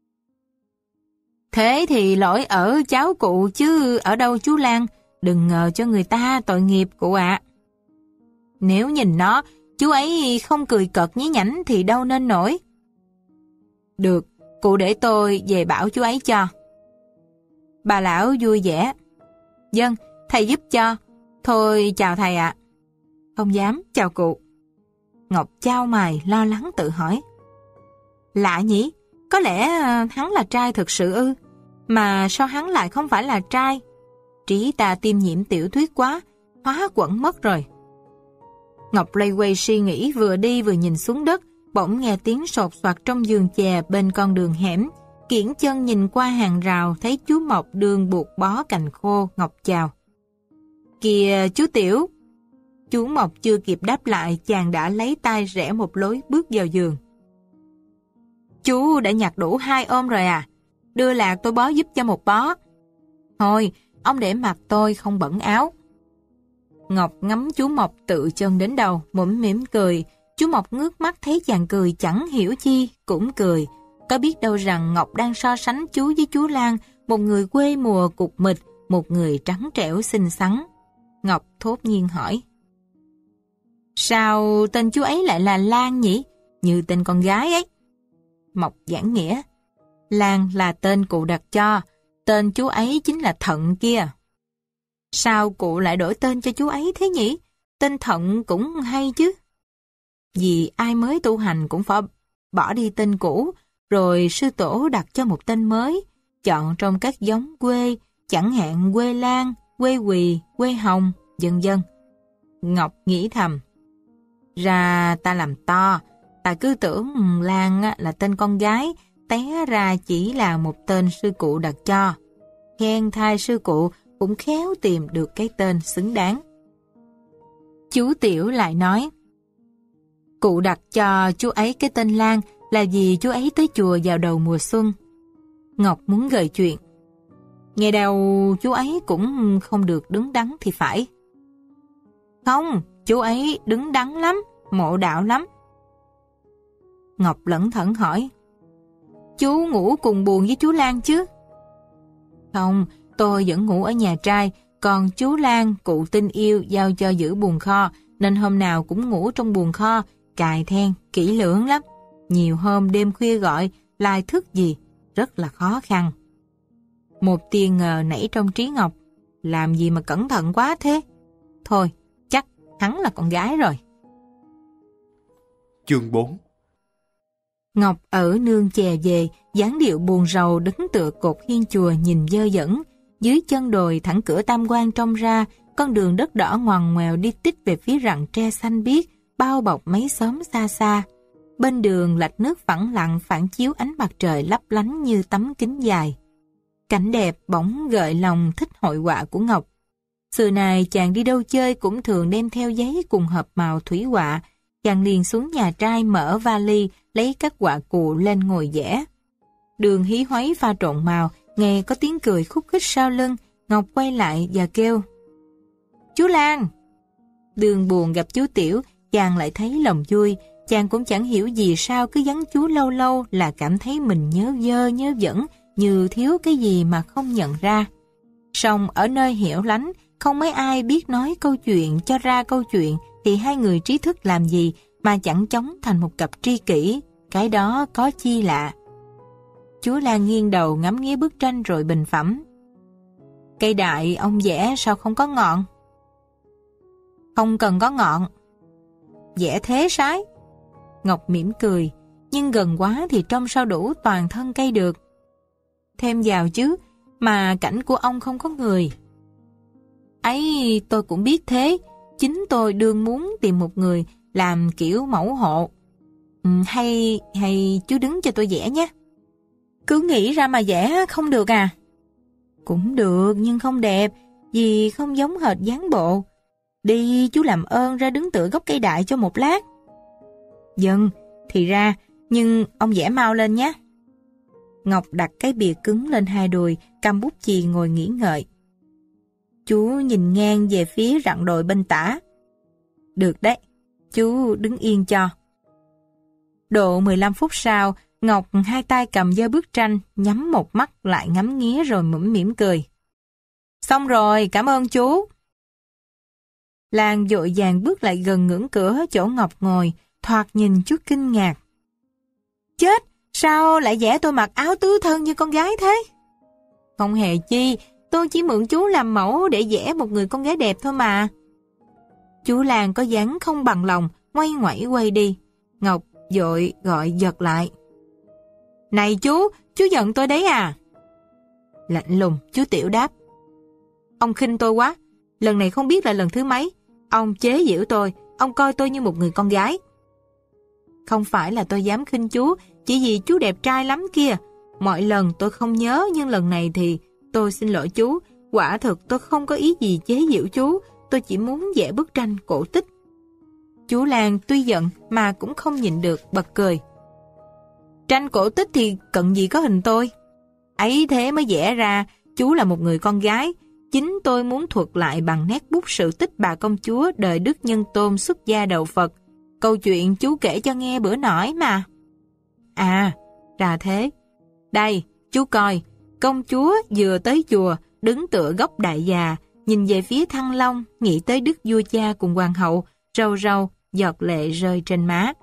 Thế thì lỗi ở cháu cụ chứ ở đâu chú Lan, đừng ngờ cho người ta tội nghiệp cụ ạ. Nếu nhìn nó, chú ấy không cười cợt nhí nhảnh thì đâu nên nổi. Được, cụ để tôi về bảo chú ấy cho. Bà lão vui vẻ. Vâng, thầy giúp cho. Thôi chào thầy ạ. Không dám, chào cụ. Ngọc chau mày lo lắng tự hỏi. Lạ nhỉ, có lẽ hắn là trai thực sự ư? Mà sao hắn lại không phải là trai? Trí ta tiêm nhiễm tiểu thuyết quá, hóa quẩn mất rồi. Ngọc lây quay suy nghĩ vừa đi vừa nhìn xuống đất, bỗng nghe tiếng sột soạt trong vườn chè bên con đường hẻm. Kiễng chân nhìn qua hàng rào thấy chú Mộc đường buộc bó cành khô. Ngọc chào. Kìa chú Tiểu. Chú Mộc chưa kịp đáp lại, chàng đã lấy tay rẽ một lối bước vào giường. Chú đã nhặt đủ 2 ôm rồi à? Đưa lạc tôi bó giúp cho một bó. Thôi, ông để mặc tôi không bẩn áo. Ngọc ngắm chú Mộc tự chân đến đầu, mũm mỉm cười. Chú Mộc ngước mắt thấy chàng cười chẳng hiểu chi, cũng cười. Có biết đâu rằng Ngọc đang so sánh chú với chú Lan, một người quê mùa cục mịch, một người trắng trẻo xinh xắn. Ngọc thốt nhiên hỏi. Sao tên chú ấy lại là Lan nhỉ? Như tên con gái ấy. Mộc giảng nghĩa. Lan là tên cụ đặt cho, tên chú ấy chính là Thận kia. Sao cụ lại đổi tên cho chú ấy thế nhỉ? Tên Thận cũng hay chứ. Vì ai mới tu hành cũng phải bỏ đi tên cũ, rồi sư tổ đặt cho một tên mới, chọn trong các giống quê, chẳng hạn quê Lan, quê Quỳ, quê Hồng, vân vân. Ngọc nghĩ thầm. Ra ta làm to, ta cứ tưởng Lan là tên con gái, té ra chỉ là một tên sư cụ đặt cho. Khen thay sư cụ cũng khéo tìm được cái tên xứng đáng. Chú Tiểu lại nói. Cụ đặt cho chú ấy cái tên Lan là vì chú ấy tới chùa vào đầu mùa xuân. Ngọc muốn gợi chuyện. Nghe đầu chú ấy cũng không được đứng đắn thì phải. Không, chú ấy đứng đắn lắm, mộ đạo lắm. Ngọc lẩn thẩn hỏi. Chú ngủ cùng buồng với chú Lan chứ? Không, tôi vẫn ngủ ở nhà trai, còn chú Lan cụ tin yêu giao cho giữ buồng kho, nên hôm nào cũng ngủ trong buồng kho, cài then, kỹ lưỡng lắm. Nhiều hôm đêm khuya gọi, lai thức gì, rất là khó khăn. Một tia ngờ nảy trong trí Ngọc. Làm gì mà cẩn thận quá thế? Thôi, chắc hắn là con gái rồi. Chương 4. Ngọc ở nương chè về, dáng điệu buồn rầu đứng tựa cột hiên chùa nhìn dơ dẫm. Dưới chân đồi thẳng cửa tam quan trông ra, con đường đất đỏ ngoằn ngoèo đi tít về phía rặng tre xanh biếc, bao bọc mấy xóm xa xa. Bên đường lạch nước phẳng lặng phản chiếu ánh mặt trời lấp lánh như tấm kính dài. Cảnh đẹp bỗng gợi lòng thích hội họa của Ngọc. Xưa này chàng đi đâu chơi cũng thường đem theo giấy cùng hộp màu thủy họa. Chàng liền xuống nhà trai mở vali, lấy các họa cụ lên ngồi vẽ. Đường hí hoáy pha trộn màu, nghe có tiếng cười khúc khích sau lưng, Ngọc quay lại và kêu. Chú Lan! Đường buồn gặp chú Tiểu, chàng lại thấy lòng vui. Chàng cũng chẳng hiểu gì sao cứ vắng chú lâu lâu là cảm thấy mình nhớ dơ nhớ dẫn, như thiếu cái gì mà không nhận ra. Song ở nơi hẻo lánh, không mấy ai biết nói câu chuyện cho ra câu chuyện, thì hai người trí thức làm gì mà chẳng chóng thành một cặp tri kỷ, cái đó có chi lạ. Chú Lan nghiêng đầu ngắm nghía bức tranh rồi bình phẩm. Cây đại ông vẽ sao không có ngọn? Không cần có ngọn. Vẽ thế sái. Ngọc mỉm cười, nhưng gần quá thì trông sao đủ toàn thân cây được. Thêm vào chứ, mà cảnh của ông không có người. Ấy, tôi cũng biết thế, chính tôi đương muốn tìm một người làm kiểu mẫu hộ. Hay chú đứng cho tôi vẽ nhé. Cứ nghĩ ra mà vẽ không được à? Cũng được nhưng không đẹp, vì không giống hệt dáng bộ. Đi chú làm ơn ra đứng tựa gốc cây đại cho một lát. Vâng, thì ra, nhưng ông vẽ mau lên nhé. Ngọc đặt cái bìa cứng lên hai đùi, cầm bút chì ngồi nghĩ ngợi. Chú nhìn ngang về phía rặng đồi bên tả. Được đấy, chú đứng yên cho. Độ 15 phút sau, Ngọc hai tay cầm giơ bức tranh, nhắm một mắt lại ngắm nghía rồi mũm mỉm cười. Xong rồi, cảm ơn chú. Lan vội vàng bước lại gần ngưỡng cửa chỗ Ngọc ngồi, thoạt nhìn chút kinh ngạc. Chết, sao lại vẽ tôi mặc áo tứ thân như con gái thế? Không hề chi, tôi chỉ mượn chú làm mẫu để vẽ một người con gái đẹp thôi mà. Chú Lan có dáng không bằng lòng, ngoay ngoẩy quay đi. Ngọc vội gọi giật lại. Này chú giận tôi đấy à? Lạnh lùng, chú Tiểu đáp. Ông khinh tôi quá, lần này không biết là lần thứ mấy. Ông chế giễu tôi, ông coi tôi như một người con gái. Không phải là tôi dám khinh chú, chỉ vì chú đẹp trai lắm kia. Mọi lần tôi không nhớ, nhưng lần này thì tôi xin lỗi chú. Quả thực tôi không có ý gì chế giễu chú, tôi chỉ muốn vẽ bức tranh cổ tích. Chú Lan tuy giận mà cũng không nhịn được bật cười. Tranh cổ tích thì cần gì có hình tôi. Ấy thế mới vẽ ra chú là một người con gái. Chính tôi muốn thuật lại bằng nét bút sự tích bà công chúa đời Đức Nhân Tôn xuất gia đầu Phật. Câu chuyện chú kể cho nghe bữa nổi mà. À, ra thế. Đây, chú coi, công chúa vừa tới chùa, đứng tựa gốc đại già, nhìn về phía Thăng Long, nghĩ tới đức vua cha cùng hoàng hậu, râu râu, giọt lệ rơi trên má.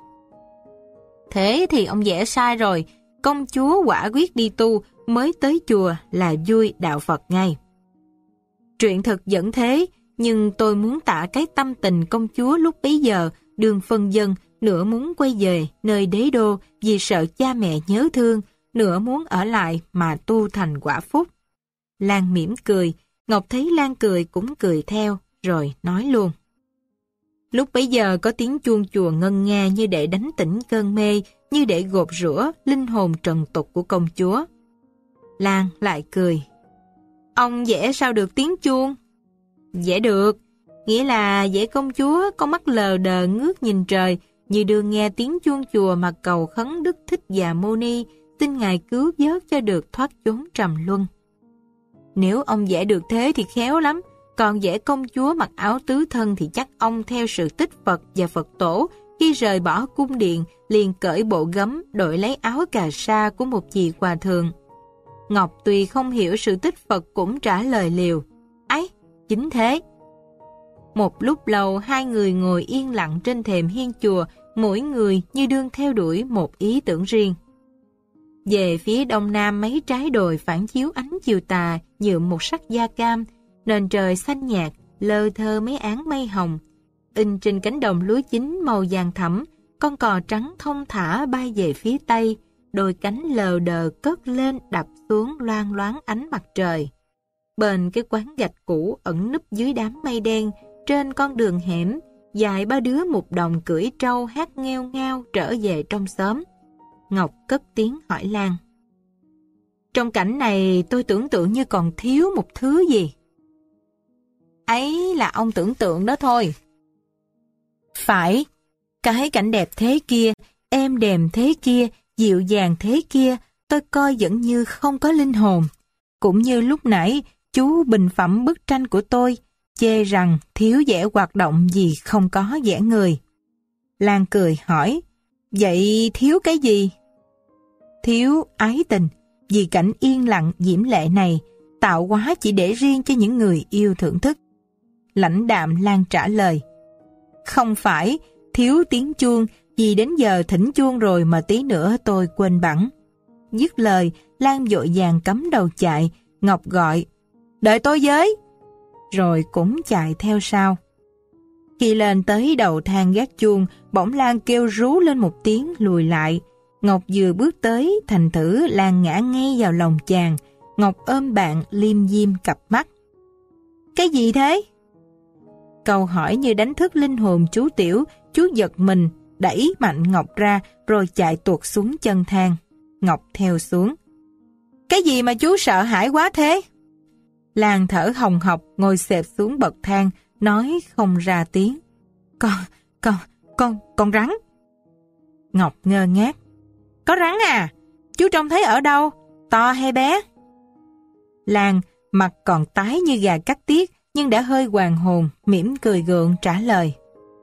Thế thì ông vẽ sai rồi, công chúa quả quyết đi tu, mới tới chùa là vui đạo Phật ngay. Truyện thực vẫn thế, nhưng tôi muốn tả cái tâm tình công chúa lúc bấy giờ, đường phân dân, nửa muốn quay về nơi đế đô vì sợ cha mẹ nhớ thương, nửa muốn ở lại mà tu thành quả phúc. Lan mỉm cười, Ngọc thấy Lan cười cũng cười theo, rồi nói luôn. Lúc bấy giờ có tiếng chuông chùa ngân nga như để đánh tỉnh cơn mê, như để gột rửa linh hồn trần tục của công chúa. Lan lại cười. Ông vẽ sao được tiếng chuông? Vẽ được, nghĩa là vẽ công chúa con mắt lờ đờ ngước nhìn trời, như đương nghe tiếng chuông chùa mà cầu khấn Đức Thích Già Mô Ni, xin Ngài cứu vớt cho được thoát chốn trầm luân. Nếu ông vẽ được thế thì khéo lắm, còn vẽ công chúa mặc áo tứ thân thì chắc ông theo sự tích Phật và Phật tổ, khi rời bỏ cung điện liền cởi bộ gấm đổi lấy áo cà sa của một vị hòa thượng. Ngọc tuy không hiểu sự tích Phật cũng trả lời liều. Ấy, chính thế. Một lúc lâu hai người ngồi yên lặng trên thềm hiên chùa, mỗi người như đương theo đuổi một ý tưởng riêng. Về phía đông nam mấy trái đồi phản chiếu ánh chiều tà nhuộm một sắc da cam, nền trời xanh nhạt, lơ thơ mấy áng mây hồng. In trên cánh đồng lúa chín màu vàng thẫm, con cò trắng thong thả bay về phía tây, đôi cánh lờ đờ cất lên đập xuống loang loáng ánh mặt trời. Bên cái quán gạch cũ ẩn núp dưới đám mây đen, trên con đường hẻm, dài ba đứa một đồng cưỡi trâu hát nghêu ngao trở về trong xóm. Ngọc cất tiếng hỏi Lan. Trong cảnh này tôi tưởng tượng như còn thiếu một thứ gì. Ấy là ông tưởng tượng đó thôi. Phải, cái cảnh đẹp thế kia, êm đềm thế kia, dịu dàng thế kia, tôi coi vẫn như không có linh hồn. Cũng như lúc nãy, chú bình phẩm bức tranh của tôi, chê rằng thiếu vẻ hoạt động vì không có vẻ người. Lan cười hỏi, vậy thiếu cái gì? Thiếu ái tình, vì cảnh yên lặng diễm lệ này, tạo hóa chỉ để riêng cho những người yêu thưởng thức. Lãnh đạm Lan trả lời, không phải, thiếu tiếng chuông, vì đến giờ thỉnh chuông rồi mà tí nữa tôi quên bẵng. Dứt lời, Lan vội vàng cắm đầu chạy, Ngọc gọi, đợi tôi với, rồi cũng chạy theo sau. Khi lên tới đầu thang gác chuông, bỗng Lan kêu rú lên một tiếng lùi lại. Ngọc vừa bước tới, thành thử Lan ngã ngay vào lòng chàng. Ngọc ôm bạn liêm diêm cặp mắt. Cái gì thế? Câu hỏi như đánh thức linh hồn chú Tiểu. Chú giật mình, đẩy mạnh Ngọc ra, rồi chạy tuột xuống chân thang. Ngọc theo xuống. Cái gì mà chú sợ hãi quá thế? Lan thở hồng hộc ngồi xẹp xuống bậc thang, nói không ra tiếng. Con rắn. Ngọc ngơ ngác. Có rắn à? Chú trông thấy ở đâu? To hay bé? Lan mặt còn tái như gà cắt tiết, nhưng đã hơi hoàn hồn, mỉm cười gượng trả lời.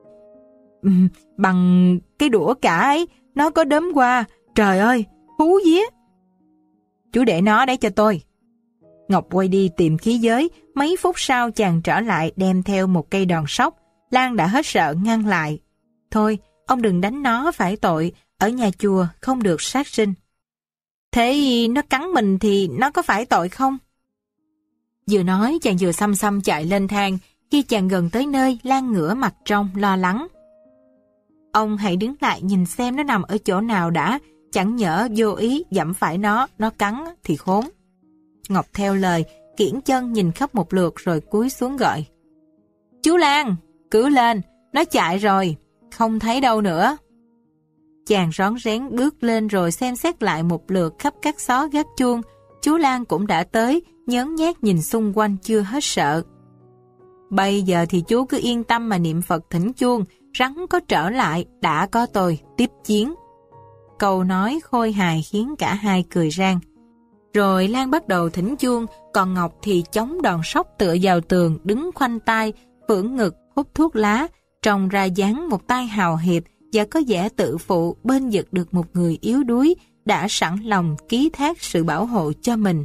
Bằng cái đũa cả ấy, nó có đốm qua. Trời ơi, hú vía. Chú để nó đấy cho tôi. Ngọc quay đi tìm khí giới, mấy phút sau chàng trở lại đem theo một cây đòn sóc. Lan đã hết sợ ngăn lại. Thôi, ông đừng đánh nó phải tội, ở nhà chùa không được sát sinh. Thế nó cắn mình thì nó có phải tội không? Vừa nói chàng vừa xăm xăm chạy lên thang. Khi chàng gần tới nơi, Lan ngửa mặt trong lo lắng. Ông hãy đứng lại nhìn xem nó nằm ở chỗ nào đã, chẳng nhỡ vô ý dẫm phải nó cắn thì khốn. Ngọc theo lời, kiễng chân nhìn khắp một lượt rồi cúi xuống gọi. Chú Lan, cứ lên, nó chạy rồi, không thấy đâu nữa. Chàng rón rén bước lên rồi xem xét lại một lượt khắp các xó gác chuông. Chú Lan cũng đã tới, nhớn nhác nhìn xung quanh chưa hết sợ. Bây giờ thì chú cứ yên tâm mà niệm Phật thỉnh chuông, rắn có trở lại, đã có tôi tiếp chiến. Câu nói khôi hài khiến cả hai cười rang. Rồi Lan bắt đầu thỉnh chuông, còn Ngọc thì chống đòn sóc tựa vào tường, đứng khoanh tay, phưởng ngực, hút thuốc lá, trông ra dáng một tay hào hiệp và có vẻ tự phụ bên vực được một người yếu đuối đã sẵn lòng ký thác sự bảo hộ cho mình.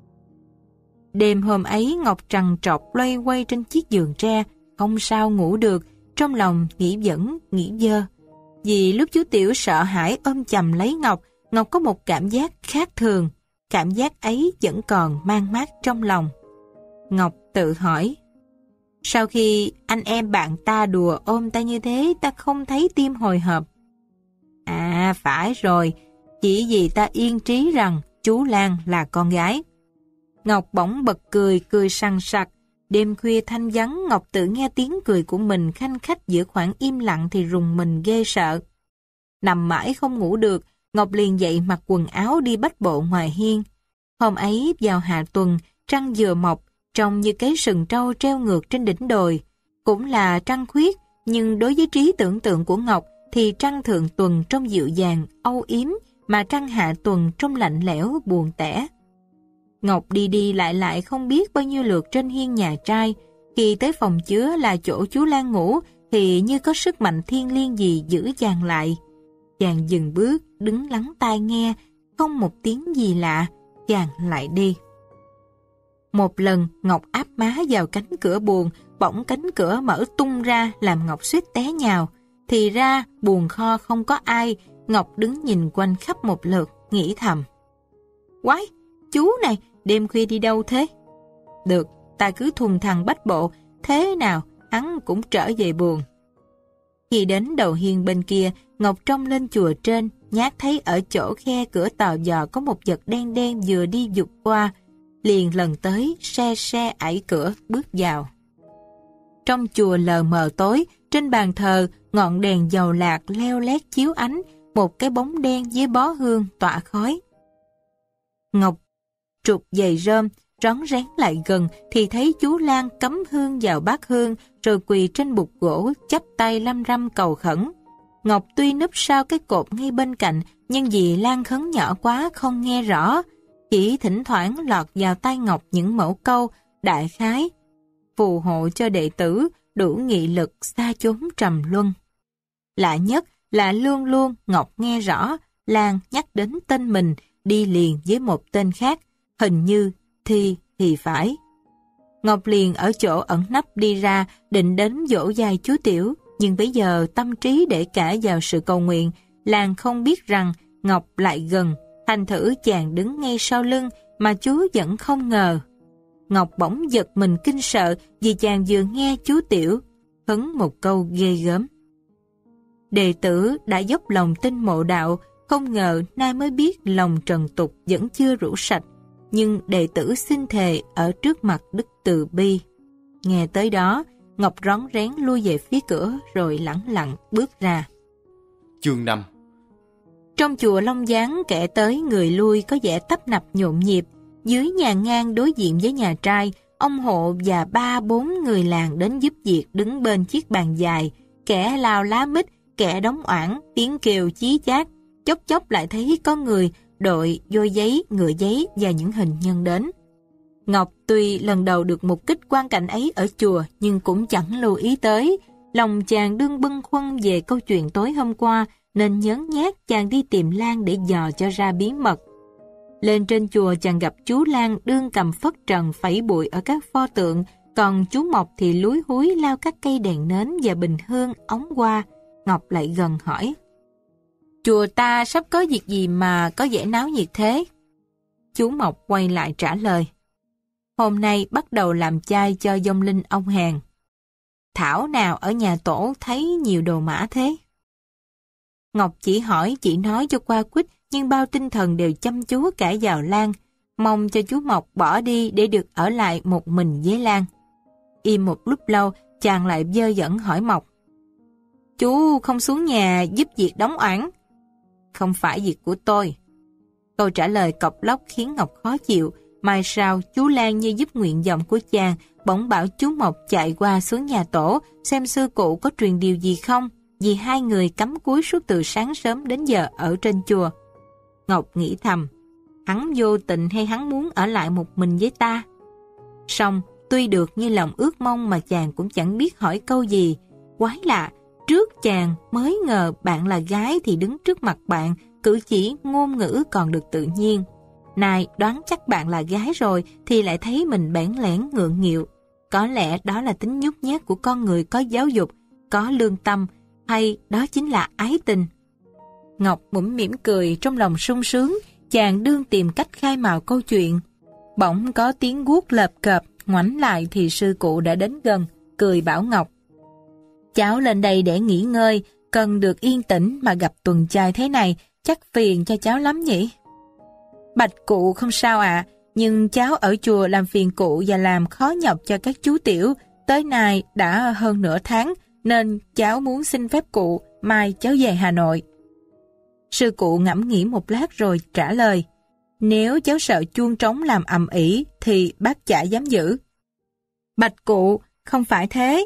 Đêm hôm ấy Ngọc trằn trọc loay quay trên chiếc giường tre, không sao ngủ được, trong lòng nghĩ vẫn nghĩ dơ. Vì lúc chú Tiểu sợ hãi ôm chầm lấy Ngọc, Ngọc có một cảm giác khác thường. Cảm giác ấy vẫn còn mang mát trong lòng. Ngọc tự hỏi, sau khi anh em bạn ta đùa ôm ta như thế, ta không thấy tim hồi hộp. À phải rồi, chỉ vì ta yên trí rằng chú Lan là con gái. Ngọc bỗng bật cười sằng sặc. Đêm khuya thanh vắng, Ngọc tự nghe tiếng cười của mình khanh khách giữa khoảng im lặng thì rùng mình ghê sợ. Nằm mãi không ngủ được, Ngọc liền dậy mặc quần áo đi bách bộ ngoài hiên. Hôm ấy vào hạ tuần, trăng vừa mọc, trông như cái sừng trâu treo ngược trên đỉnh đồi. Cũng là trăng khuyết, nhưng đối với trí tưởng tượng của Ngọc thì trăng thượng tuần trông dịu dàng, âu yếm, mà trăng hạ tuần trông lạnh lẽo, buồn tẻ. Ngọc đi lại không biết bao nhiêu lượt trên hiên nhà trai. Khi tới phòng chứa là chỗ chú Lan ngủ thì như có sức mạnh thiêng liêng gì giữ chàng lại. Chàng dừng bước, đứng lắng tai nghe, không một tiếng gì lạ, chàng lại đi. Một lần Ngọc áp má vào cánh cửa buồng, bỗng cánh cửa mở tung ra làm Ngọc suýt té nhào. Thì ra buồng kho không có ai. Ngọc đứng nhìn quanh khắp một lượt, nghĩ thầm. Quái, chú này đêm khuya đi đâu thế? Được, ta cứ thùng thằng bách bộ, thế nào hắn cũng trở về buồng. Khi đến đầu hiên bên kia, Ngọc trông lên chùa trên, nhát thấy ở chỗ khe cửa tò vò có một vật đen đen vừa đi vụt qua, liền lần tới se ẩy cửa bước vào. Trong chùa lờ mờ tối, trên bàn thờ ngọn đèn dầu lạc leo lét chiếu ánh, một cái bóng đen với bó hương tỏa khói. Ngọc trục giày rơm, rón rén lại gần thì thấy chú Lan cắm hương vào bát hương rồi quỳ trên bục gỗ chắp tay lăm răm cầu khẩn. Ngọc tuy núp sau cái cột ngay bên cạnh, nhưng vì Lan khấn nhỏ quá không nghe rõ, chỉ thỉnh thoảng lọt vào tai Ngọc những mẫu câu đại khái: phù hộ cho đệ tử đủ nghị lực xa chốn trầm luân. Lạ nhất là luôn luôn Ngọc nghe rõ Lan nhắc đến tên mình đi liền với một tên khác, hình như Thi thì phải. Ngọc liền ở chỗ ẩn nấp đi ra định đến dỗ dai chú Tiểu, nhưng bây giờ tâm trí để cả vào sự cầu nguyện. Lan không biết rằng Ngọc lại gần, thành thử chàng đứng ngay sau lưng mà chú vẫn không ngờ. Ngọc bỗng giật mình kinh sợ vì chàng vừa nghe chú Tiểu hứng một câu ghê gớm. Đệ tử đã dốc lòng tin mộ đạo, không ngờ nay mới biết lòng trần tục vẫn chưa rũ sạch, nhưng đệ tử xin thề ở trước mặt Đức Từ Bi. Nghe tới đó, Ngọc rón rén lui về phía cửa rồi lẳng lặng bước ra. Chương 5. Trong chùa Long Gián, kẻ tới người lui có vẻ tấp nập nhộn nhịp. Dưới nhà ngang đối diện với nhà trai, ông hộ và 3-4 người làng đến giúp việc đứng bên chiếc bàn dài, kẻ lao lá mít, kẻ đóng oảng, tiếng kêu chí chát. Chốc chốc lại thấy có người đội vôi giấy, ngựa giấy và những hình nhân đến. Ngọc tuy lần đầu được mục kích quan cảnh ấy ở chùa nhưng cũng chẳng lưu ý tới. Lòng chàng đương bâng khuâng về câu chuyện tối hôm qua nên nhớn nhác chàng đi tìm Lan để dò cho ra bí mật. Lên trên chùa chàng gặp chú Lan đương cầm phất trần phẩy bụi ở các pho tượng, còn chú Mộc thì lúi húi lao các cây đèn nến và bình hương ống hoa. Ngọc lại gần hỏi: "Chùa ta sắp có việc gì mà có vẻ náo nhiệt thế?" Chú Mộc quay lại trả lời: "Hôm nay bắt đầu làm chay cho vong linh ông Hàn. Thảo nào ở nhà tổ thấy nhiều đồ mã thế?" Ngọc chỉ hỏi chỉ nói cho qua quýt, nhưng bao tinh thần đều chăm chú cả vào Lan, mong cho chú Mộc bỏ đi để được ở lại một mình với Lan. Im một lúc lâu, chàng lại dơ dẫn hỏi Mộc: "Chú không xuống nhà giúp việc đóng oảng?" "Không phải việc của tôi." Câu trả lời cộc lốc khiến Ngọc khó chịu. Mai sau, chú Lan như giúp nguyện vọng của chàng, bỗng bảo chú Mộc chạy qua xuống nhà tổ xem sư cụ có truyền điều gì không, vì hai người cắm cúi suốt từ sáng sớm đến giờ ở trên chùa. Ngọc nghĩ thầm, hắn vô tình hay hắn muốn ở lại một mình với ta? Song tuy được như lòng ước mong mà chàng cũng chẳng biết hỏi câu gì. Quái lạ, trước chàng mới ngờ bạn là gái thì đứng trước mặt bạn, cử chỉ ngôn ngữ còn được tự nhiên. Nay đoán chắc bạn là gái rồi thì lại thấy mình bẽn lẽn ngượng nghịu. Có lẽ đó là tính nhút nhát của con người có giáo dục, có lương tâm, hay đó chính là ái tình. Ngọc mũm mỉm cười, trong lòng sung sướng, chàng đương tìm cách khai mào câu chuyện. Bỗng có tiếng guốc lợp cợp, ngoảnh lại thì sư cụ đã đến gần, cười bảo Ngọc: "Cháu lên đây để nghỉ ngơi, cần được yên tĩnh mà gặp tuần trai thế này, chắc phiền cho cháu lắm nhỉ?" "Bạch cụ không sao ạ, nhưng cháu ở chùa làm phiền cụ và làm khó nhọc cho các chú tiểu, tới nay đã hơn nửa tháng, nên cháu muốn xin phép cụ, mai cháu về Hà Nội." Sư cụ ngẫm nghĩ một lát rồi trả lời: "Nếu cháu sợ chuông trống làm ầm ĩ thì bác chả dám giữ." "Bạch cụ, không phải thế.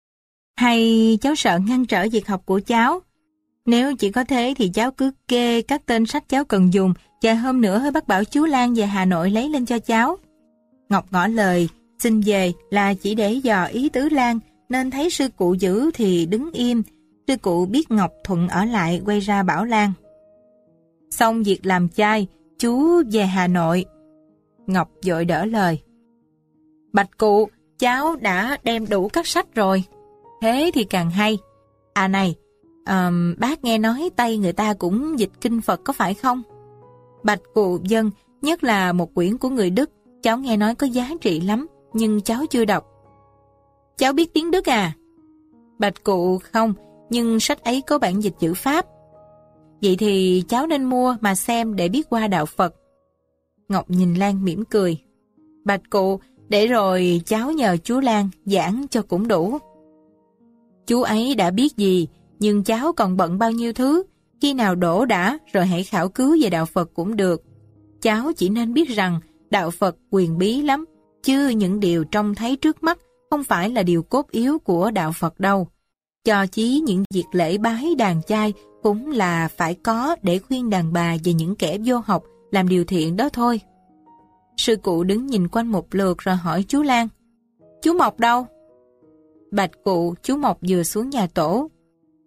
Hay cháu sợ ngăn trở việc học của cháu? Nếu chỉ có thế thì cháu cứ kê các tên sách cháu cần dùng, và hôm nữa bác bảo chú Lan về Hà Nội lấy lên cho cháu." Ngọc ngỏ lời xin về là chỉ để dò ý tứ Lan, nên thấy sư cụ giữ thì đứng im. Sư cụ biết Ngọc thuận ở lại, quay ra bảo Lan: "Xong việc làm chay, chú về Hà Nội." Ngọc vội đỡ lời: "Bạch cụ, cháu đã đem đủ các sách rồi." "Thế thì càng hay. À này, bác nghe nói Tây người ta cũng dịch kinh Phật có phải không?" "Bạch cụ vâng, nhất là một quyển của người Đức, cháu nghe nói có giá trị lắm, nhưng cháu chưa đọc." "Cháu biết tiếng Đức à?" "Bạch cụ không, nhưng sách ấy có bản dịch chữ Pháp." "Vậy thì cháu nên mua mà xem để biết qua đạo Phật." Ngọc nhìn Lan mỉm cười: "Bạch cụ, để rồi cháu nhờ chú Lan giảng cho cũng đủ." "Chú ấy đã biết gì, nhưng cháu còn bận bao nhiêu thứ, khi nào đổ đã rồi hãy khảo cứu về đạo Phật cũng được. Cháu chỉ nên biết rằng đạo Phật quyền bí lắm, chứ những điều trông thấy trước mắt không phải là điều cốt yếu của đạo Phật đâu. Cho chí những việc lễ bái đàn chay cũng là phải có để khuyên đàn bà về những kẻ vô học làm điều thiện đó thôi." Sư cụ đứng nhìn quanh một lượt rồi hỏi chú Lan: "Chú Mộc đâu?" "Bạch cụ, chú Mộc vừa xuống nhà tổ."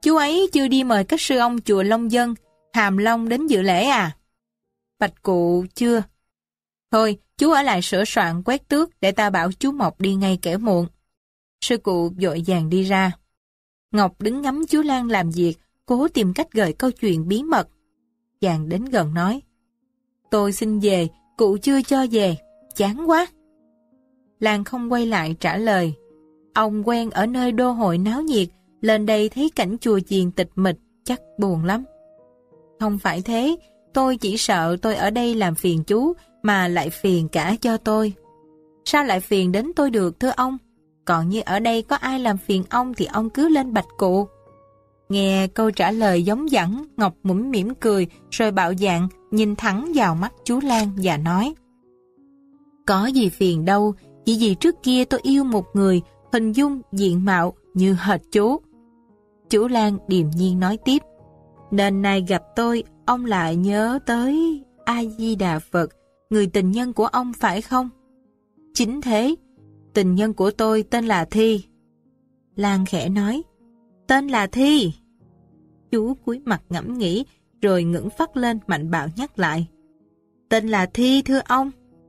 Chú ấy chưa đi mời các sư ông chùa Long Dân, Hàm Long đến dự lễ à? Bạch Cụ chưa. Thôi, chú ở lại sửa soạn quét tước để ta bảo chú Mộc đi ngay kẻo muộn. Sư cụ vội vàng đi ra. Ngọc đứng ngắm chú Lan làm việc, cố tìm cách gợi câu chuyện bí mật. Chàng đến gần nói, tôi xin về, cụ chưa cho về, chán quá. Lan không quay lại trả lời, ông quen ở nơi đô hội náo nhiệt, lên đây thấy cảnh chùa chiền tịch mịch, chắc buồn lắm. Không phải thế, tôi chỉ sợ tôi ở đây làm phiền chú, mà lại phiền cả cho tôi. Sao lại phiền đến tôi được thưa ông? Còn như ở đây có ai làm phiền ông thì ông cứ lên Bạch Cụ. Nghe câu trả lời giống dẳng, Ngọc mũm mỉm cười, rồi bạo dạn nhìn thẳng vào mắt chú Lan và nói, có gì phiền đâu, chỉ vì trước kia tôi yêu một người, hình dung, diện mạo như hệt chú. Chú Lan điềm nhiên nói tiếp, nên nay gặp tôi, ông lại nhớ tới A-di-đà Phật, người tình nhân của ông phải không? Chính thế, tình nhân của tôi tên là Thi. Lan khẽ nói, tên là Thi. Chú cúi mặt ngẫm nghĩ, rồi ngẩng phát lên mạnh bạo nhắc lại, tên là Thi thưa ông.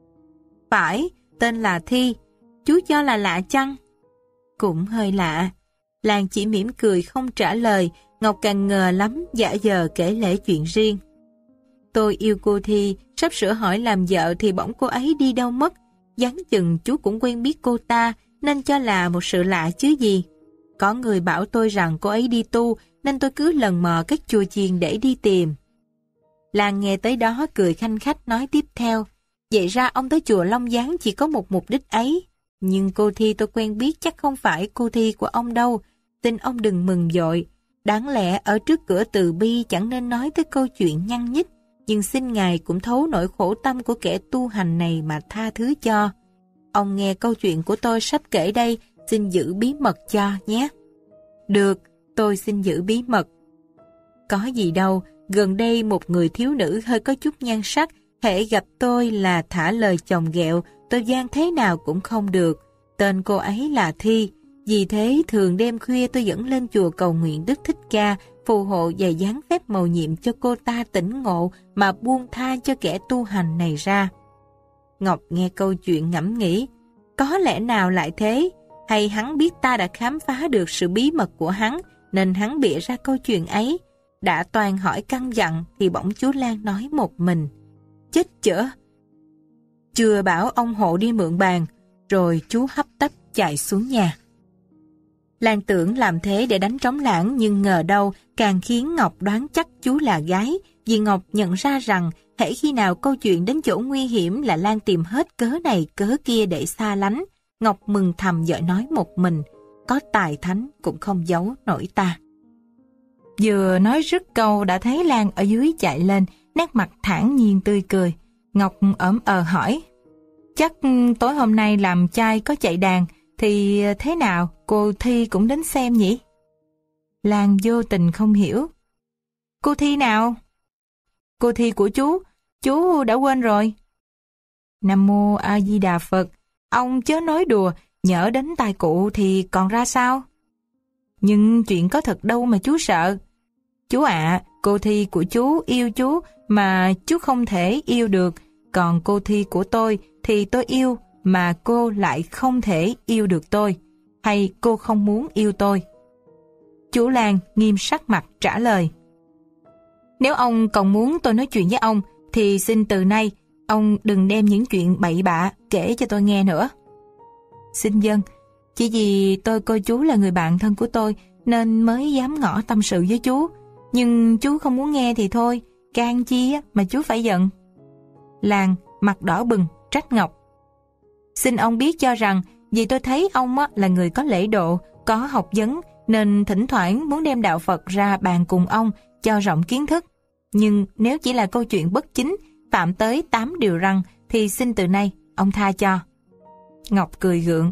Phải, tên là Thi, chú cho là lạ chăng? Cũng hơi lạ. Lan chỉ mỉm cười không trả lời. Ngọc càng ngờ lắm, giả vờ kể lể chuyện riêng. Tôi yêu cô Thi, sắp sửa hỏi làm vợ thì bỗng cô ấy đi đâu mất. Đoán chừng chú cũng quen biết cô ta, nên cho là một sự lạ chứ gì. Có người bảo tôi rằng cô ấy đi tu, nên tôi cứ lần mò các chùa chiền để đi tìm. Lan nghe tới đó cười khanh khách nói tiếp theo, vậy ra ông tới chùa Long Gián chỉ có một mục đích ấy. Nhưng cô Thi tôi quen biết chắc không phải cô Thi của ông đâu, xin ông đừng mừng vội. Đáng lẽ ở trước cửa Từ Bi chẳng nên nói tới câu chuyện nhăn nhích, nhưng xin Ngài cũng thấu nỗi khổ tâm của kẻ tu hành này mà tha thứ cho. Ông nghe câu chuyện của tôi sắp kể đây, xin giữ bí mật cho nhé. Được, tôi xin giữ bí mật. Có gì đâu, gần đây một người thiếu nữ hơi có chút nhan sắc, hễ gặp tôi là thả lời chồng ghẹo, tôi gian thế nào cũng không được. Tên cô ấy là Thi, vì thế thường đêm khuya tôi dẫn lên chùa cầu nguyện Đức Thích Ca, phù hộ và giáng phép mầu nhiệm cho cô ta tỉnh ngộ mà buông tha cho kẻ tu hành này ra. Ngọc nghe câu chuyện ngẫm nghĩ, có lẽ nào lại thế? Hay hắn biết ta đã khám phá được sự bí mật của hắn, nên hắn bịa ra câu chuyện ấy? Đã toàn hỏi căn dặn thì bỗng chú Lan nói một mình, chết chở. Chưa bảo ông hộ đi mượn bàn, rồi chú hấp tấp chạy xuống nhà. Lan tưởng làm thế để đánh trống lãng, nhưng ngờ đâu càng khiến Ngọc đoán chắc chú là gái, vì Ngọc nhận ra rằng hễ khi nào câu chuyện đến chỗ nguy hiểm là Lan tìm hết cớ này cớ kia để xa lánh. Ngọc mừng thầm vợ nói một mình, có tài thánh cũng không giấu nổi ta. Vừa nói dứt câu đã thấy Lan ở dưới chạy lên, nét mặt thản nhiên tươi cười. Ngọc ỡm hỏi, chắc tối hôm nay làm trai có chạy đàn, thì thế nào cô Thi cũng đến xem nhỉ? Lan vô tình không hiểu. Cô Thi nào? Cô Thi của chú đã quên rồi. Nam Mô A Di Đà Phật, ông chớ nói đùa, nhỡ đến tai cụ thì còn ra sao? Nhưng chuyện có thật đâu mà chú sợ. Chú ạ, cô Thi của chú yêu chú mà chú không thể yêu được, còn cô Thi của tôi thì tôi yêu mà cô lại không thể yêu được tôi, hay cô không muốn yêu tôi? Chú Lan nghiêm sắc mặt trả lời, nếu ông còn muốn tôi nói chuyện với ông thì xin từ nay ông đừng đem những chuyện bậy bạ kể cho tôi nghe nữa. Xin vâng, chỉ vì tôi coi chú là người bạn thân của tôi nên mới dám ngỏ tâm sự với chú, nhưng chú không muốn nghe thì thôi, can chi mà chú phải giận. Lan mặt đỏ bừng trách Ngọc, xin ông biết cho rằng vì tôi thấy ông là người có lễ độ, có học vấn, nên thỉnh thoảng muốn đem đạo Phật ra bàn cùng ông cho rộng kiến thức. Nhưng nếu chỉ là câu chuyện bất chính, phạm tới 8 điều răn, thì xin từ nay ông tha cho. Ngọc cười gượng,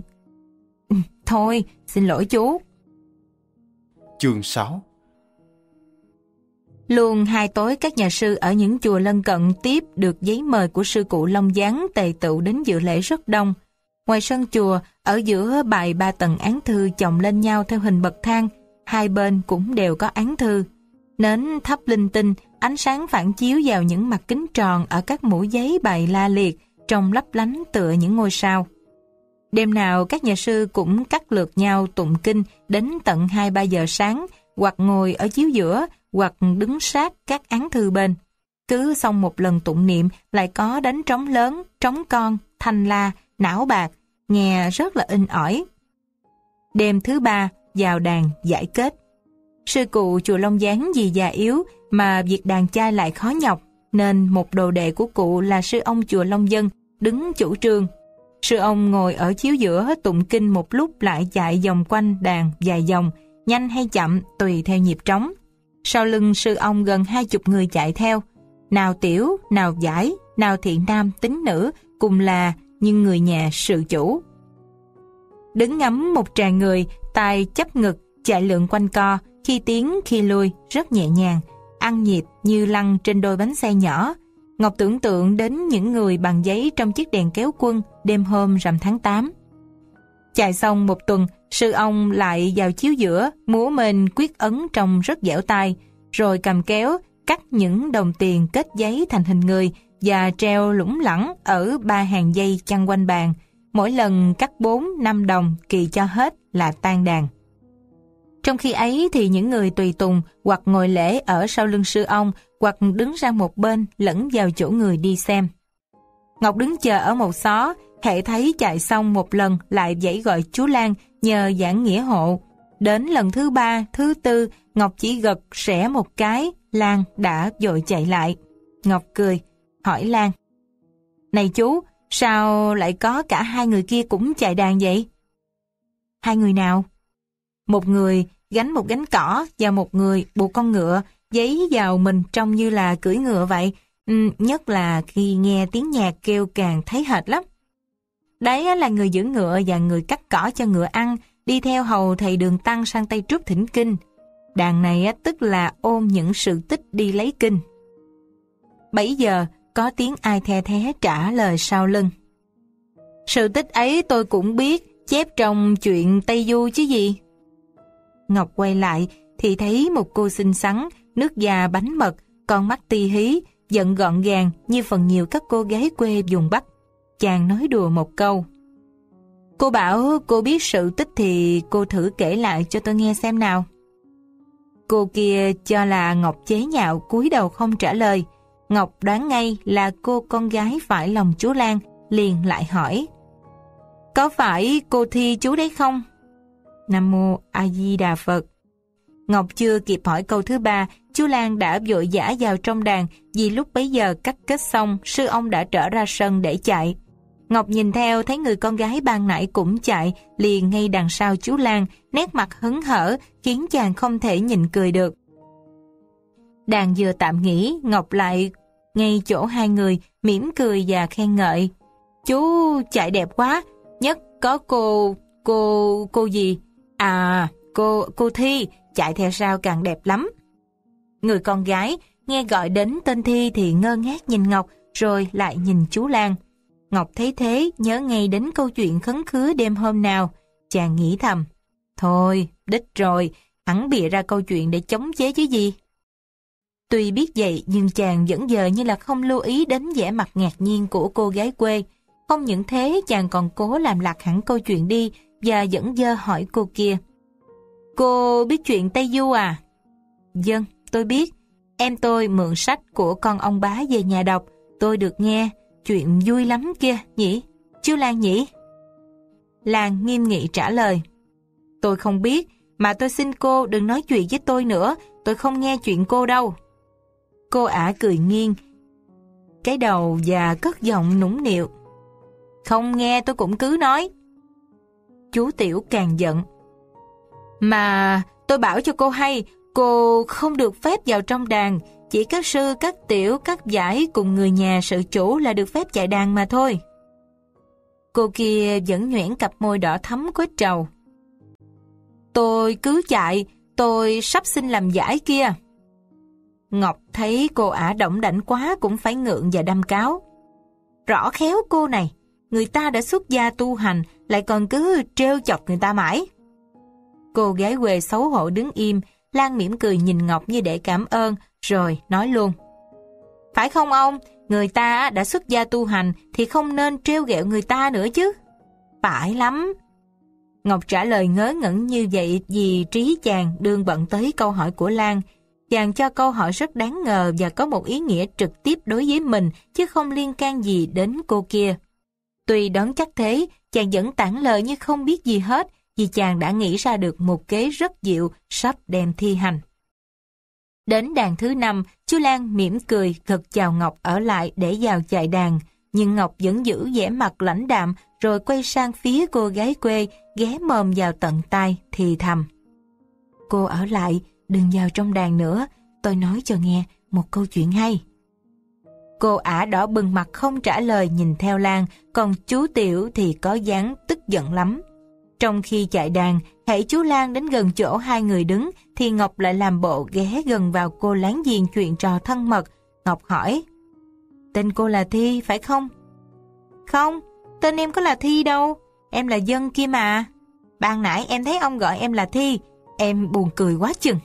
thôi xin lỗi chú. Chương 6. Luôn 2 tối các nhà sư ở những chùa lân cận tiếp được giấy mời của sư cụ Long Gián tề tựu đến dự lễ rất đông. Ngoài sân chùa, ở giữa bày 3 tầng án thư chồng lên nhau theo hình bậc thang, hai bên cũng đều có án thư. Nến thắp linh tinh, ánh sáng phản chiếu vào những mặt kính tròn ở các mũ giấy bày la liệt, trông lấp lánh tựa những ngôi sao. Đêm nào các nhà sư cũng cắt lượt nhau tụng kinh đến tận 2-3 giờ sáng, hoặc ngồi ở chiếu giữa, hoặc đứng sát các án thư bên. Cứ xong một lần tụng niệm lại có đánh trống lớn, trống con, thanh la, não bạc, nghe rất là inh ỏi. Đêm thứ 3, vào đàn giải kết. Sư cụ chùa Long Gián vì già yếu mà việc đàn chai lại khó nhọc, nên một đồ đệ của cụ là sư ông chùa Long Dân đứng chủ trương. Sư ông ngồi ở chiếu giữa tụng kinh một lúc lại chạy vòng quanh đàn vài vòng, nhanh hay chậm tùy theo nhịp trống. Sau lưng sư ông gần 20 người chạy theo, nào tiểu, nào giải, nào thiện nam tín nữ, cùng là nhưng người nhà sự chủ. Đứng ngắm một tràng người, tay chấp ngực, chạy lượn quanh co, khi tiến khi lui, rất nhẹ nhàng, ăn nhịp như lăn trên đôi bánh xe nhỏ. Ngọc tưởng tượng đến những người bằng giấy trong chiếc đèn kéo quân đêm hôm rằm tháng 8. Chạy xong một tuần, sư ông lại vào chiếu giữa, múa mền quyết ấn trông rất dẻo tai, rồi cầm kéo cắt những đồng tiền kết giấy thành hình người và treo lủng lẳng ở 3 hàng dây chăn quanh bàn. Mỗi lần cắt 4-5 đồng kỳ cho hết là tan đàn. Trong khi ấy thì những người tùy tùng hoặc ngồi lễ ở sau lưng sư ông hoặc đứng sang một bên lẫn vào chỗ người đi xem. Ngọc đứng chờ ở một xó, hễ thấy chạy xong một lần lại vẫy gọi chú Lan nhờ giảng nghĩa hộ. Đến lần thứ 3, thứ 4, Ngọc chỉ gật xẻ một cái, Lan đã vội chạy lại. Ngọc cười, hỏi Lan: "Này chú, sao lại có cả hai người kia cũng chạy đàn vậy?" "Hai người nào?" "Một người gánh một gánh cỏ và một người buộc con ngựa, giấy vào mình trông như là cưỡi ngựa vậy. Nhất là khi nghe tiếng nhạc kêu càng thấy hệt lắm. Đấy là người giữ ngựa và người cắt cỏ cho ngựa ăn, đi theo hầu thầy Đường Tăng sang Tây Trúc thỉnh kinh. Đàn này tức là ôm những sự tích đi lấy kinh." 7 giờ, có tiếng ai the thé trả lời sau lưng: "Sự tích ấy tôi cũng biết, chép trong chuyện Tây Du chứ gì." Ngọc quay lại thì thấy một cô xinh xắn, nước da bánh mật, con mắt ti hí, giận gọn gàng như phần nhiều các cô gái quê vùng Bắc. Chàng nói đùa một câu: "Cô bảo cô biết sự tích thì cô thử kể lại cho tôi nghe xem nào." Cô kia cho là Ngọc chế nhạo, cúi đầu không trả lời. Ngọc đoán ngay là cô con gái phải lòng chú Lan, liền lại hỏi: "Có phải cô Thi chú đấy không?" Nam Mô A Di Đà Phật. Ngọc chưa kịp hỏi câu thứ 3, chú Lan đã vội vã vào trong đàn, vì lúc bấy giờ cắt kết xong, sư ông đã trở ra sân để chạy. Ngọc nhìn theo thấy người con gái ban nãy cũng chạy, liền ngay đằng sau chú Lan, nét mặt hớn hở khiến chàng không thể nhịn cười được. Đàn vừa tạm nghỉ, Ngọc lại ngay chỗ hai người, mỉm cười và khen ngợi: "Chú chạy đẹp quá, nhất có cô gì? À, cô Thi, chạy theo sau càng đẹp lắm." Người con gái nghe gọi đến tên Thi thì ngơ ngác nhìn Ngọc, rồi lại nhìn chú Lan. Ngọc thấy thế nhớ ngay đến câu chuyện khấn khứa đêm hôm nào. Chàng nghĩ thầm: thôi, đích rồi, hẳn bịa ra câu chuyện để chống chế chứ gì. Tuy biết vậy nhưng chàng vẫn giờ như là không lưu ý đến vẻ mặt ngạc nhiên của cô gái quê. Không những thế, chàng còn cố làm lạc hẳn câu chuyện đi và vẫn dơ hỏi cô kia: "Cô biết chuyện Tây Du à?" "Vâng, tôi biết. Em tôi mượn sách của con ông bá về nhà đọc. Tôi được nghe, chuyện vui lắm kia nhỉ, chú Lan nhỉ?" Lan nghiêm nghị trả lời: "Tôi không biết, mà tôi xin cô đừng nói chuyện với tôi nữa, tôi không nghe chuyện cô đâu." Cô ả cười nghiêng cái đầu và cất giọng nũng nịu: "Không nghe tôi cũng cứ nói." Chú Tiểu càng giận: "Mà tôi bảo cho cô hay, cô không được phép vào trong đàn, chỉ các sư, các tiểu, các giải cùng người nhà sự chủ là được phép chạy đàn mà thôi." Cô kia vẫn nhoẻn cặp môi đỏ thắm quết trầu: "Tôi cứ chạy, tôi sắp xin làm giải kia." Ngọc thấy cô ả đỏng đảnh quá cũng phải ngượng và đâm cáo: "Rõ khéo cô này, người ta đã xuất gia tu hành lại còn cứ trêu chọc người ta mãi." Cô gái quê xấu hổ đứng im, Lan mỉm cười nhìn Ngọc như để cảm ơn, rồi nói luôn. Phải không ông, người ta đã xuất gia tu hành thì không nên trêu ghẹo người ta nữa chứ. Phải lắm. Ngọc trả lời ngớ ngẩn như vậy vì trí chàng đương bận tới câu hỏi của Lan. Chàng cho câu hỏi rất đáng ngờ và có một ý nghĩa trực tiếp đối với mình chứ không liên can gì đến cô kia. Tuy đoán chắc thế, chàng vẫn tản lời như không biết gì hết vì chàng đã nghĩ ra được một kế rất diệu sắp đem thi hành. Đến đàn thứ 5, chú Lan mỉm cười gật chào Ngọc ở lại để vào chài đàn, nhưng Ngọc vẫn giữ vẻ mặt lãnh đạm rồi quay sang phía cô gái quê, ghé mồm vào tận tai thì thầm. Cô ở lại, đừng vào trong đàn nữa, tôi nói cho nghe một câu chuyện hay. Cô ả đỏ bừng mặt không trả lời nhìn theo Lan, còn chú Tiểu thì có dáng tức giận lắm. Trong khi chạy đàn, hễ chú Lan đến gần chỗ hai người đứng, thì Ngọc lại làm bộ ghé gần vào cô láng giềng chuyện trò thân mật. Ngọc hỏi, tên cô là Thi, phải không? Không, tên em có là Thi đâu, em là Dân kia mà. Ban nãy em thấy ông gọi em là Thi, em buồn cười quá chừng.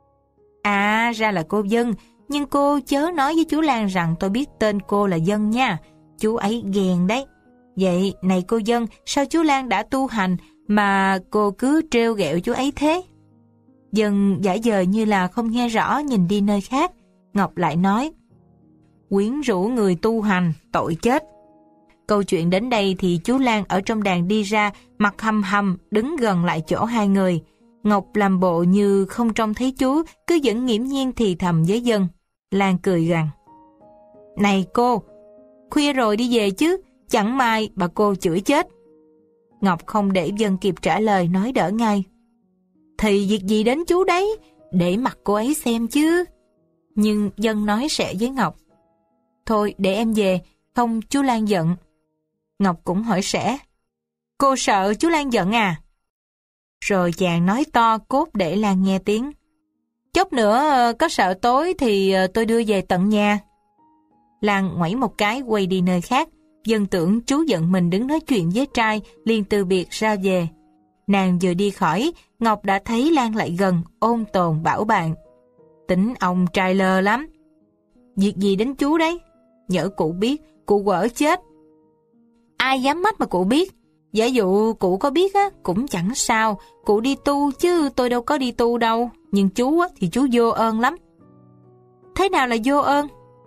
À, ra là cô Dân, nhưng cô chớ nói với chú Lan rằng tôi biết tên cô là Dân nha, chú ấy ghen đấy. Vậy, này cô Dân, sao chú Lan đã tu hành mà cô cứ trêu ghẹo chú ấy thế? Dân giả vờ như là không nghe rõ nhìn đi nơi khác. Ngọc lại nói, quyến rũ người tu hành, tội chết. Câu chuyện đến đây thì chú Lan ở trong đàn đi ra, mặt hầm hầm, đứng gần lại chỗ hai người. Ngọc làm bộ như không trông thấy chú, cứ vẫn nghiễm nhiên thì thầm với Dân. Lan cười gằn, này cô, khuya rồi đi về chứ, chẳng may bà cô chửi chết. Ngọc không để Dân kịp trả lời nói đỡ ngay. Thì việc gì đến chú đấy, để mặt cô ấy xem chứ. Nhưng Dân nói sẽ với Ngọc, thôi để em về, không chú Lan giận. Ngọc cũng hỏi sẽ, cô sợ chú Lan giận à? Rồi chàng nói to cốt để Lan nghe tiếng, chốc nữa có sợ tối thì tôi đưa về tận nhà. Lan ngoảy một cái quay đi nơi khác. Dân tưởng chú giận mình đứng nói chuyện với trai, liền từ biệt ra về. Nàng vừa đi khỏi, Ngọc đã thấy Lan lại gần, ôn tồn bảo bạn. Tính ông trai lơ lắm. Việc gì đến chú đấy? Nhỡ cụ biết, cụ quở chết. Ai dám mách mà cụ biết? Giả dụ cụ có biết á, cũng chẳng sao, cụ đi tu chứ tôi đâu có đi tu đâu. Nhưng chú á, thì chú vô ơn lắm. Thế nào là vô ơn?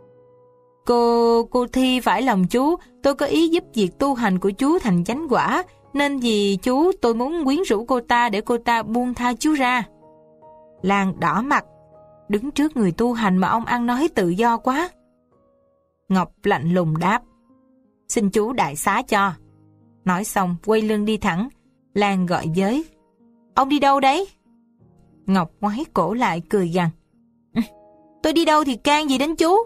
Cô Thi phải lòng chú, tôi có ý giúp việc tu hành của chú thành chánh quả, nên vì chú tôi muốn quyến rũ cô ta để cô ta buông tha chú ra. Lan đỏ mặt, đứng trước người tu hành mà ông ăn nói tự do quá. Ngọc lạnh lùng đáp, xin chú đại xá cho. Nói xong quay lưng đi thẳng. Lan gọi với, ông đi đâu đấy? Ngọc ngoái cổ lại cười gằn, tôi đi đâu thì can gì đến chú?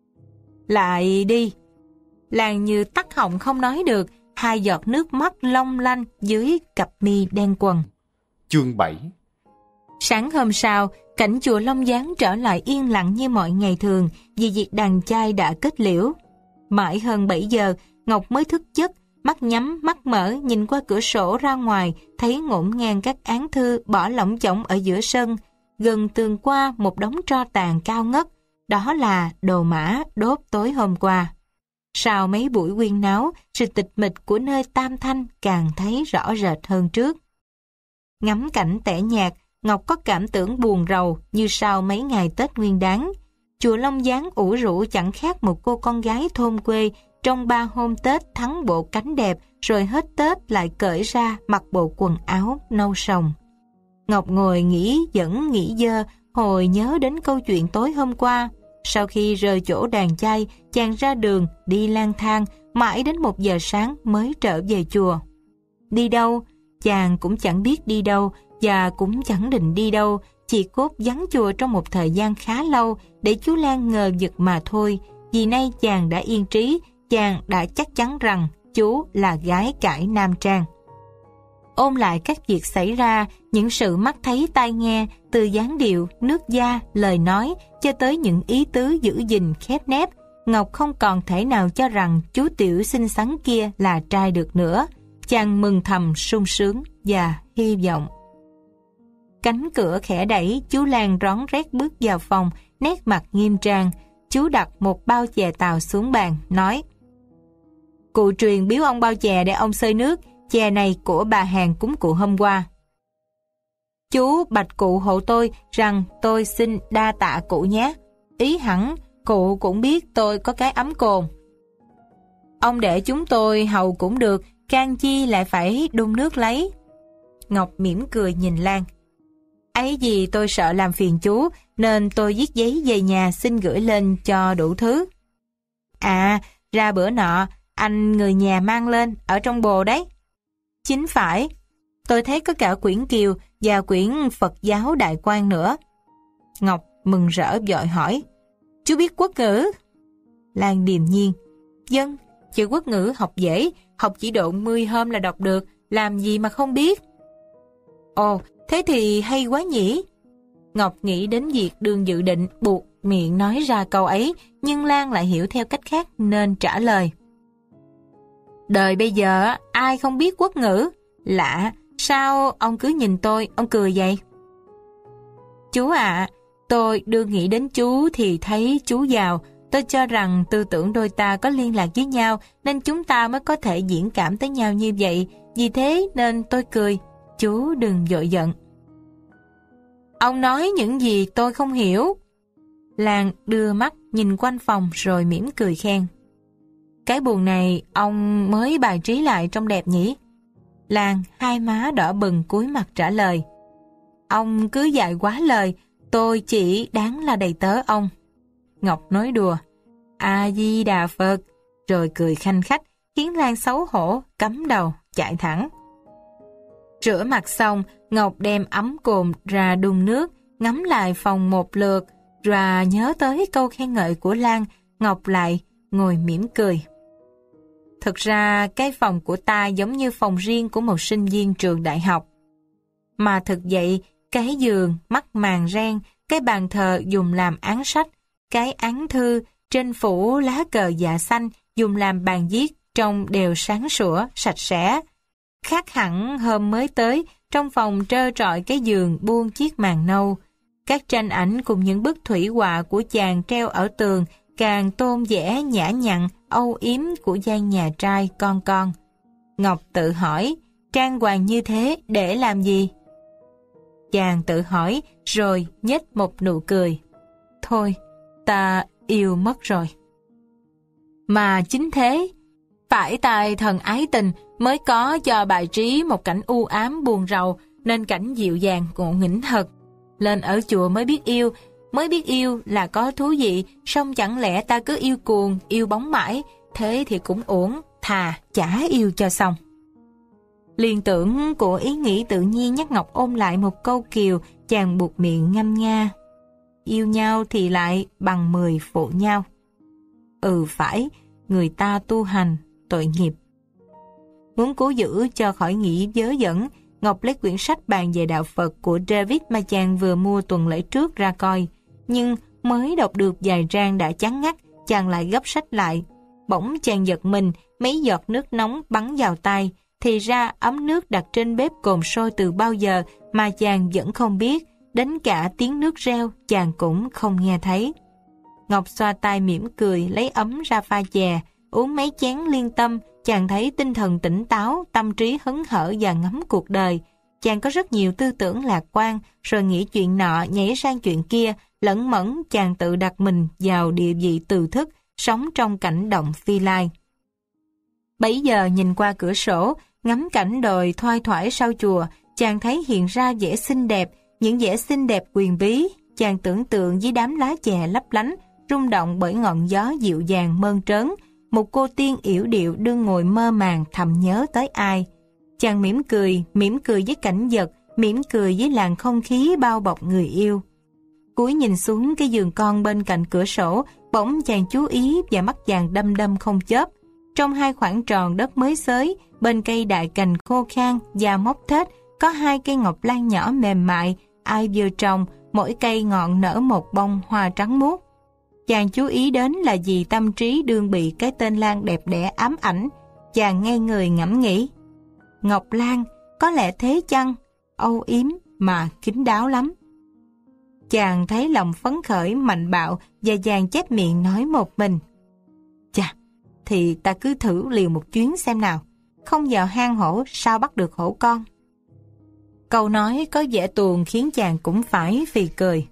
Lại đi. Lan như tắc họng không nói được, hai giọt nước mắt long lanh dưới cặp mi đen quần. Chương 7. Sáng hôm sau, cảnh chùa Long Gián trở lại yên lặng như mọi ngày thường vì việc đàn chay đã kết liễu. Mãi hơn 7 giờ, Ngọc mới thức giấc, mắt nhắm mắt mở nhìn qua cửa sổ ra ngoài, thấy ngổn ngang các án thư bỏ lỏng chỏng ở giữa sân, gần tường qua một đống tro tàn cao ngất. Đó là đồ mã đốt tối hôm qua. Sau mấy buổi huyên náo, sự tịch mịch của nơi Tam Thanh càng thấy rõ rệt hơn trước. Ngắm cảnh tẻ nhạt, Ngọc có cảm tưởng buồn rầu như sau mấy ngày Tết Nguyên Đán. Chùa Long Gián ủ rũ chẳng khác một cô con gái thôn quê trong 3 hôm Tết thắng bộ cánh đẹp rồi hết Tết lại cởi ra mặc bộ quần áo nâu sòng. Ngọc ngồi nghĩ dẫn nghĩ dơ, hồi nhớ đến câu chuyện tối hôm qua. Sau khi rời chỗ đàn chay, chàng ra đường đi lang thang mãi đến 1 giờ sáng mới trở về chùa. Đi đâu? Chàng cũng chẳng biết đi đâu và cũng chẳng định đi đâu, chỉ cốt vắng chùa trong một thời gian khá lâu để chú Lan ngờ vực mà thôi. Vì nay chàng đã yên trí, chàng đã chắc chắn rằng chú là gái cải nam trang. Ôn lại các việc xảy ra, những sự mắt thấy tai nghe, từ dáng điệu, nước da, lời nói, cho tới những ý tứ giữ gìn khép nép, Ngọc không còn thể nào cho rằng chú tiểu xinh xắn kia là trai được nữa. Chàng mừng thầm sung sướng và hy vọng. Cánh cửa khẽ đẩy, chú Lan rón rét bước vào phòng, nét mặt nghiêm trang. Chú đặt một bao chè tàu xuống bàn, nói: Cụ truyền biếu ông bao chè để ông xơi nước, chè này của bà hàng cúng cụ hôm qua. Chú bạch cụ hộ tôi rằng tôi xin đa tạ cụ nhé. Ý hẳn cụ cũng biết tôi có cái ấm cồn. Ông để chúng tôi hầu cũng được, can chi lại phải đun nước lấy. Ngọc mỉm cười nhìn Lan. Ấy gì tôi sợ làm phiền chú, nên tôi viết giấy về nhà xin gửi lên cho đủ thứ. À, ra bữa nọ, anh người nhà mang lên, ở trong bồ đấy. Chính phải, tôi thấy có cả quyển Kiều và quyển Phật giáo Đại Quang nữa. Ngọc mừng rỡ vội hỏi: Chú biết quốc ngữ? Lan điềm nhiên: Vâng, chữ quốc ngữ học dễ, học chỉ độ 10 hôm là đọc được, làm gì mà không biết. Ồ, thế thì hay quá nhỉ. Ngọc nghĩ đến việc Đường dự định buộc miệng nói ra câu ấy, nhưng Lan lại hiểu theo cách khác nên trả lời: Đời bây giờ ai không biết quốc ngữ? Lạ, sao ông cứ nhìn tôi, ông cười vậy? Chú ạ, tôi đưa nghĩ đến chú thì thấy chú giàu. Tôi cho rằng tư tưởng đôi ta có liên lạc với nhau nên chúng ta mới có thể diễn cảm tới nhau như vậy. Vì thế nên tôi cười. Chú đừng vội giận. Ông nói những gì tôi không hiểu. Lan đưa mắt nhìn quanh phòng rồi mỉm cười khen. Cái buồng này ông mới bài trí lại trông đẹp nhỉ? Lan hai má đỏ bừng cúi mặt trả lời. Ông cứ dạy quá lời, tôi chỉ đáng là đầy tớ ông. Ngọc nói đùa: A-di-đà Phật, rồi cười khanh khách, khiến Lan xấu hổ, cắm đầu, chạy thẳng. Rửa mặt xong, Ngọc đem ấm cồn ra đun nước, ngắm lại phòng một lượt, rồi nhớ tới câu khen ngợi của Lan, Ngọc lại ngồi mỉm cười. Thực ra cái phòng của ta giống như phòng riêng của một sinh viên trường đại học. Mà thực vậy, cái giường, mắc màn ren, cái bàn thờ dùng làm án sách, cái án thư trên phủ lá cờ dạ xanh dùng làm bàn viết trông đều sáng sủa, sạch sẽ. Khác hẳn hôm mới tới, trong phòng trơ trọi cái giường buông chiếc màn nâu. Các tranh ảnh cùng những bức thủy họa của chàng treo ở tường càng tôn vẽ nhã nhặn, âu yếm của gian nhà trai con. Ngọc tự hỏi, trang hoàng như thế để làm gì? Chàng tự hỏi rồi nhếch một nụ cười. Thôi, ta yêu mất rồi. Mà chính thế, phải tài thần ái tình mới có cho bài trí một cảnh u ám buồn rầu, nên cảnh dịu dàng ngộ nghĩnh thật. Lên ở chùa mới biết yêu là có thú vị, song chẳng lẽ ta cứ yêu cuồng, yêu bóng mãi, thế thì cũng uổng, thà chả yêu cho xong. Liên tưởng của ý nghĩ tự nhiên nhắc Ngọc ôm lại một câu Kiều, chàng buộc miệng ngâm nga. Yêu nhau thì lại bằng 10 phụ nhau. Phải, người ta tu hành, tội nghiệp. Muốn cố giữ cho khỏi nghĩ vớ vẩn, Ngọc lấy quyển sách bàn về đạo Phật của David mà chàng vừa mua tuần lễ trước ra coi. Nhưng mới đọc được vài trang đã chán ngắt, chàng lại gấp sách lại. Bỗng chàng giật mình, mấy giọt nước nóng bắn vào tay. Thì ra ấm nước đặt trên bếp cồn sôi từ bao giờ mà chàng vẫn không biết. Đến cả tiếng nước reo chàng cũng không nghe thấy. Ngọc xoa tay mỉm cười, lấy ấm ra pha chè. Uống mấy chén liên tâm, chàng thấy tinh thần tỉnh táo, tâm trí hứng hở và ngắm cuộc đời. Chàng có rất nhiều tư tưởng lạc quan, rồi nghĩ chuyện nọ nhảy sang chuyện kia, lẫn mẫn chàng tự đặt mình vào địa vị từ thức, sống trong cảnh động phi lai. Bấy giờ nhìn qua cửa sổ, ngắm cảnh đồi thoai thoải sau chùa, chàng thấy hiện ra vẻ xinh đẹp, những vẻ xinh đẹp quyền bí. Chàng tưởng tượng với đám lá chè lấp lánh, rung động bởi ngọn gió dịu dàng mơn trớn, một cô tiên yểu điệu đương ngồi mơ màng thầm nhớ tới ai. Chàng mỉm cười với cảnh vật, mỉm cười với làn không khí bao bọc người yêu. Cúi nhìn xuống cái giường con bên cạnh cửa sổ, bỗng chàng chú ý và mắt chàng đăm đăm không chớp. Trong hai khoảng tròn đất mới xới, bên cây đại cành khô khan và móc thết, có hai cây ngọc lan nhỏ mềm mại, ai vừa trồng, mỗi cây ngọn nở một bông hoa trắng muốt. Chàng chú ý đến là vì tâm trí đương bị cái tên Lan đẹp đẽ ám ảnh. Chàng ngây người ngẫm nghĩ. Ngọc Lan, có lẽ thế chăng? Âu yếm, mà kín đáo lắm. Chàng thấy lòng phấn khởi mạnh bạo và chàng chép miệng nói một mình: Chà, thì ta cứ thử liều một chuyến xem nào. Không vào hang hổ sao bắt được hổ con. Câu nói có vẻ tuồng khiến chàng cũng phải phì cười.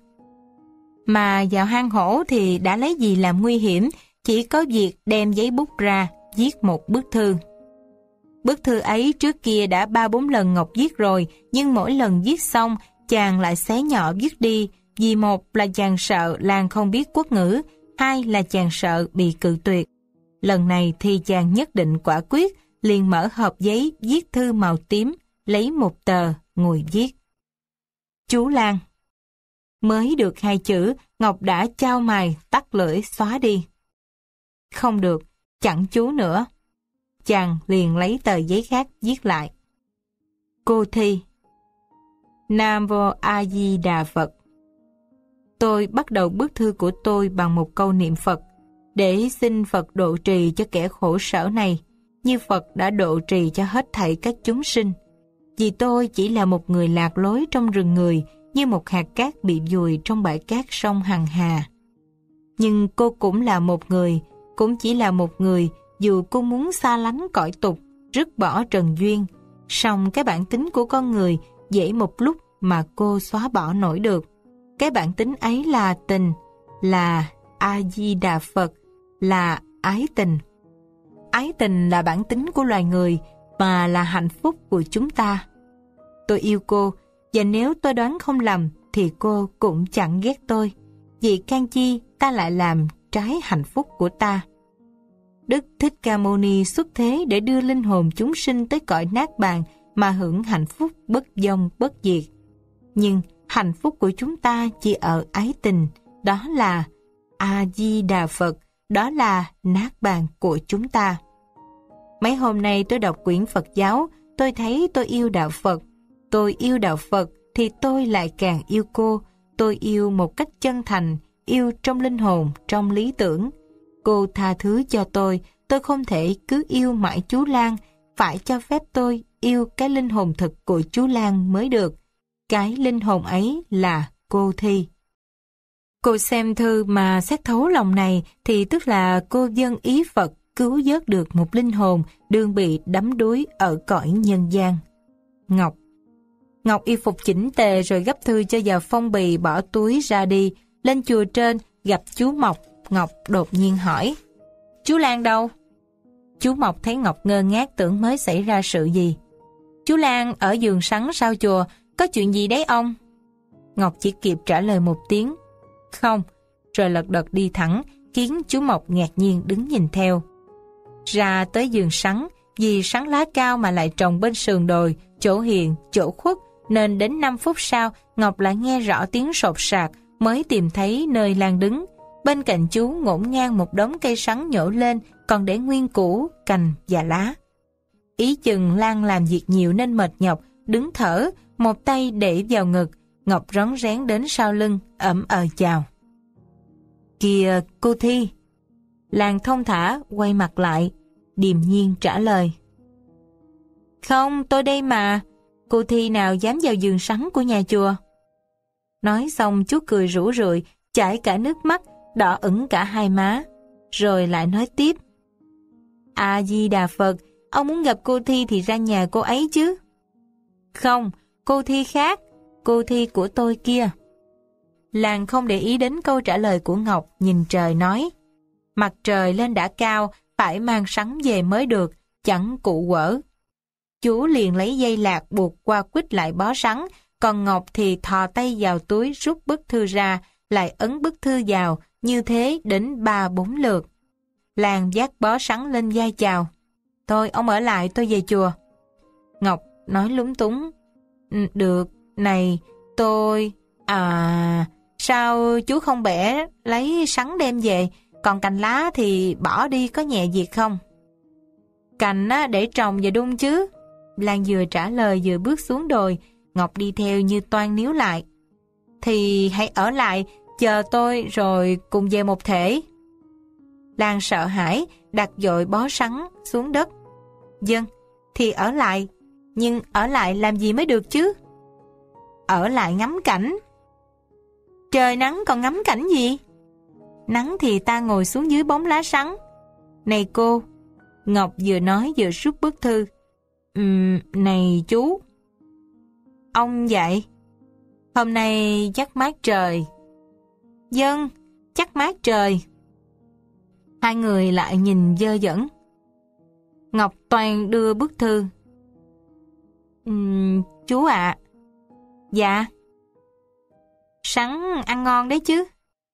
Mà vào hang hổ thì đã lấy gì làm nguy hiểm, chỉ có việc đem giấy bút ra viết một bức thư. Bức thư ấy trước kia đã 3-4 lần Ngọc viết rồi, nhưng mỗi lần viết xong chàng lại xé nhỏ viết đi, vì một là chàng sợ Lan không biết quốc ngữ, hai là chàng sợ bị cự tuyệt. Lần này thì chàng nhất định quả quyết, liền mở hộp giấy viết thư màu tím, lấy một tờ ngồi viết: Chú Lan. Mới được 2 chữ, Ngọc đã chau mày tắt lưỡi xóa đi. Không được, chẳng chú nữa. Chàng liền lấy tờ giấy khác viết lại: Cô Thi. Nam Mô A Di Đà Phật. Tôi bắt đầu bức thư của tôi bằng một câu niệm Phật, để xin Phật độ trì cho kẻ khổ sở này, như Phật đã độ trì cho hết thảy các chúng sinh. Vì tôi chỉ là một người lạc lối trong rừng người, như một hạt cát bị vùi trong bãi cát sông Hằng Hà. Nhưng cô cũng là một người, cũng chỉ là một người, dù cô muốn xa lánh cõi tục, dứt bỏ trần duyên, song cái bản tính của con người dễ một lúc mà cô xóa bỏ nổi được. Cái bản tính ấy là tình, là A-di-đà Phật, là ái tình. Ái tình là bản tính của loài người, mà là hạnh phúc của chúng ta. Tôi yêu cô, và nếu tôi đoán không lầm thì cô cũng chẳng ghét tôi. Vì can chi ta lại làm trái hạnh phúc của ta. Đức Thích Ca Mâu Ni xuất thế để đưa linh hồn chúng sinh tới cõi nát bàn mà hưởng hạnh phúc bất vong bất diệt. Nhưng hạnh phúc của chúng ta chỉ ở ái tình, đó là A-di-đà Phật, đó là nát bàn của chúng ta. Mấy hôm nay tôi đọc quyển Phật giáo, tôi thấy tôi yêu đạo Phật. Tôi yêu đạo Phật thì tôi lại càng yêu cô. Tôi yêu một cách chân thành, yêu trong linh hồn, trong lý tưởng. Cô tha thứ cho tôi không thể cứ yêu mãi chú Lan, phải cho phép tôi yêu cái linh hồn thực của chú Lan mới được. Cái linh hồn ấy là cô Thi. Cô xem thư mà xét thấu lòng này thì tức là cô dâng ý Phật cứu vớt được một linh hồn đương bị đắm đuối ở cõi nhân gian. Ngọc y phục chỉnh tề rồi gấp thư cho vào phong bì, bỏ túi ra đi. Lên chùa trên gặp chú Mộc, Ngọc đột nhiên hỏi: Chú Lan đâu? Chú Mộc thấy Ngọc ngơ ngác, tưởng mới xảy ra sự gì. Chú Lan ở giường sắn sau chùa, có chuyện gì đấy ông? Ngọc chỉ kịp trả lời một tiếng không, rồi lật đật đi thẳng, khiến chú Mộc ngạc nhiên đứng nhìn theo. Ra tới giường sắn, vì sắn lá cao mà lại trồng bên sườn đồi, chỗ hiền, chỗ khuất, nên đến 5 phút sau, Ngọc lại nghe rõ tiếng sột sạt, mới tìm thấy nơi Lan đứng. Bên cạnh chú ngổn ngang một đống cây sắn nhổ lên, còn để nguyên củ, cành và lá. Ý chừng Lan làm việc nhiều nên mệt nhọc, đứng thở, một tay để vào ngực. Ngọc rón rén đến sau lưng, ậm chào. Kìa cô Thi. Lan thông thả quay mặt lại, điềm nhiên trả lời: Không, tôi đây mà. Cô Thi nào dám vào giường sắn của nhà chùa? Nói xong chú cười rủ rượi, chảy cả nước mắt, đỏ ửng cả hai má. Rồi lại nói tiếp: A-di-đà Phật, ông muốn gặp cô Thi thì ra nhà cô ấy chứ. Không, cô Thi khác, cô Thi của tôi kia. Lan không để ý đến câu trả lời của Ngọc, nhìn trời nói: Mặt trời lên đã cao, phải mang sắn về mới được, chẳng cụ quở. Chú liền lấy dây lạc buộc qua quýt lại bó sắn, còn Ngọc thì thò tay vào túi rút bức thư ra, lại ấn bức thư vào, như thế đến 3-4 lượt. Lan vác bó sắn lên vai chào: Thôi ông ở lại, tôi về chùa. Ngọc nói lúng túng: Được, này, tôi... sao chú không bẻ lấy sắn đem về, còn cành lá thì bỏ đi, có nhẹ việc không? Cành để trồng và đun chứ. Lan vừa trả lời vừa bước xuống đồi. Ngọc đi theo như toan níu lại. Thì hãy ở lại, chờ tôi rồi cùng về một thể. Lan sợ hãi, đặt dội bó sắn xuống đất. Vâng, thì ở lại, nhưng ở lại làm gì mới được chứ? ở lại ngắm cảnh. Trời nắng còn ngắm cảnh gì? Nắng thì ta ngồi xuống dưới bóng lá sắn. Này cô, Ngọc vừa nói vừa rút bức thư. Này chú. Ông dạy. Hôm nay chắc mát trời. Vâng, chắc mát trời. Hai người lại nhìn dơ dẩn. Ngọc Toàn đưa bức thư. Chú ạ. Dạ. Sắn ăn ngon đấy chứ.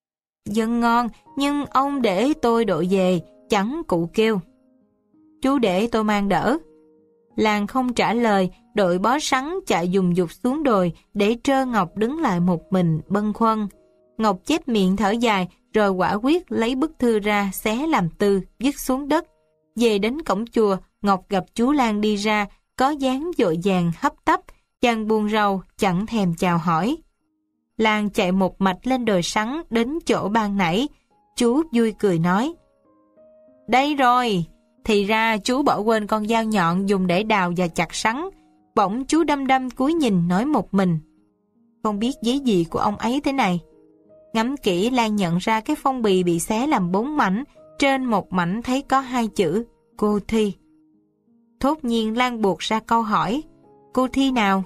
Dân ngon, nhưng ông để tôi đội về, chẳng cụ kêu. Chú để tôi mang đỡ. Lan không trả lời, đội bó sắn chạy dùng dục xuống đồi để trơ Ngọc đứng lại một mình bâng khuâng. Ngọc chép miệng thở dài, rồi quả quyết lấy bức thư ra xé làm tư, vứt xuống đất. Về đến cổng chùa, Ngọc gặp chú Lan đi ra, có dáng vội vàng hấp tấp, chàng buồn rầu, chẳng thèm chào hỏi. Lan chạy một mạch lên đồi sắn đến chỗ ban nãy. Chú vui cười nói: Đây rồi, thì ra chú bỏ quên con dao nhọn dùng để đào và chặt sắn. Bỗng chú đăm đăm cúi nhìn nói một mình: Không biết giấy gì của ông ấy thế này. Ngắm kỹ, Lan nhận ra cái phong bì bị xé làm 4 mảnh, trên một mảnh thấy có 2 chữ Cô Thi. Thốt nhiên Lan buộc ra câu hỏi: Cô Thi nào?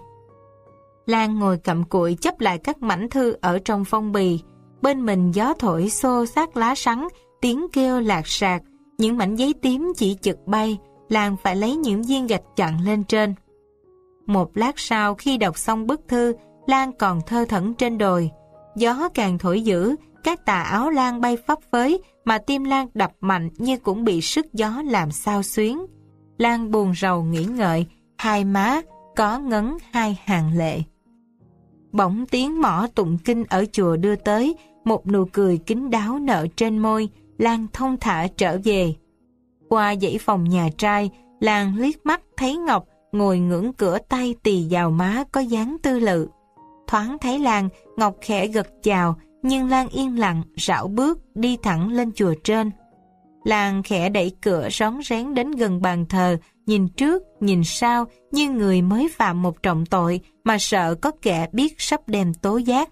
Lan ngồi cặm cụi chấp lại các mảnh thư ở trong phong bì. Bên mình gió thổi xô xát lá sắn, tiếng kêu lạc sạc. Những mảnh giấy tím chỉ chực bay. Lan phải lấy những viên gạch chặn lên trên. Một lát sau, khi đọc xong bức thư, Lan còn thơ thẩn trên đồi. Gió càng thổi dữ, các tà áo Lan bay phấp phới, mà tim Lan đập mạnh như cũng bị sức gió làm xao xuyến. Lan buồn rầu nghĩ ngợi, hai má có ngấn 2 hàng lệ. Bỗng tiếng mõ tụng kinh ở chùa đưa tới, một nụ cười kín đáo nở trên môi. Lan thông thả trở về. Qua dãy phòng nhà trai, Lan liếc mắt thấy Ngọc ngồi ngưỡng cửa, tay tì vào má có dáng tư lự. Thoáng thấy Lan, Ngọc khẽ gật chào, nhưng Lan yên lặng rảo bước đi thẳng lên chùa trên. Lan khẽ đẩy cửa rón rén đến gần bàn thờ, nhìn trước nhìn sau như người mới phạm một trọng tội mà sợ có kẻ biết sắp đem tố giác.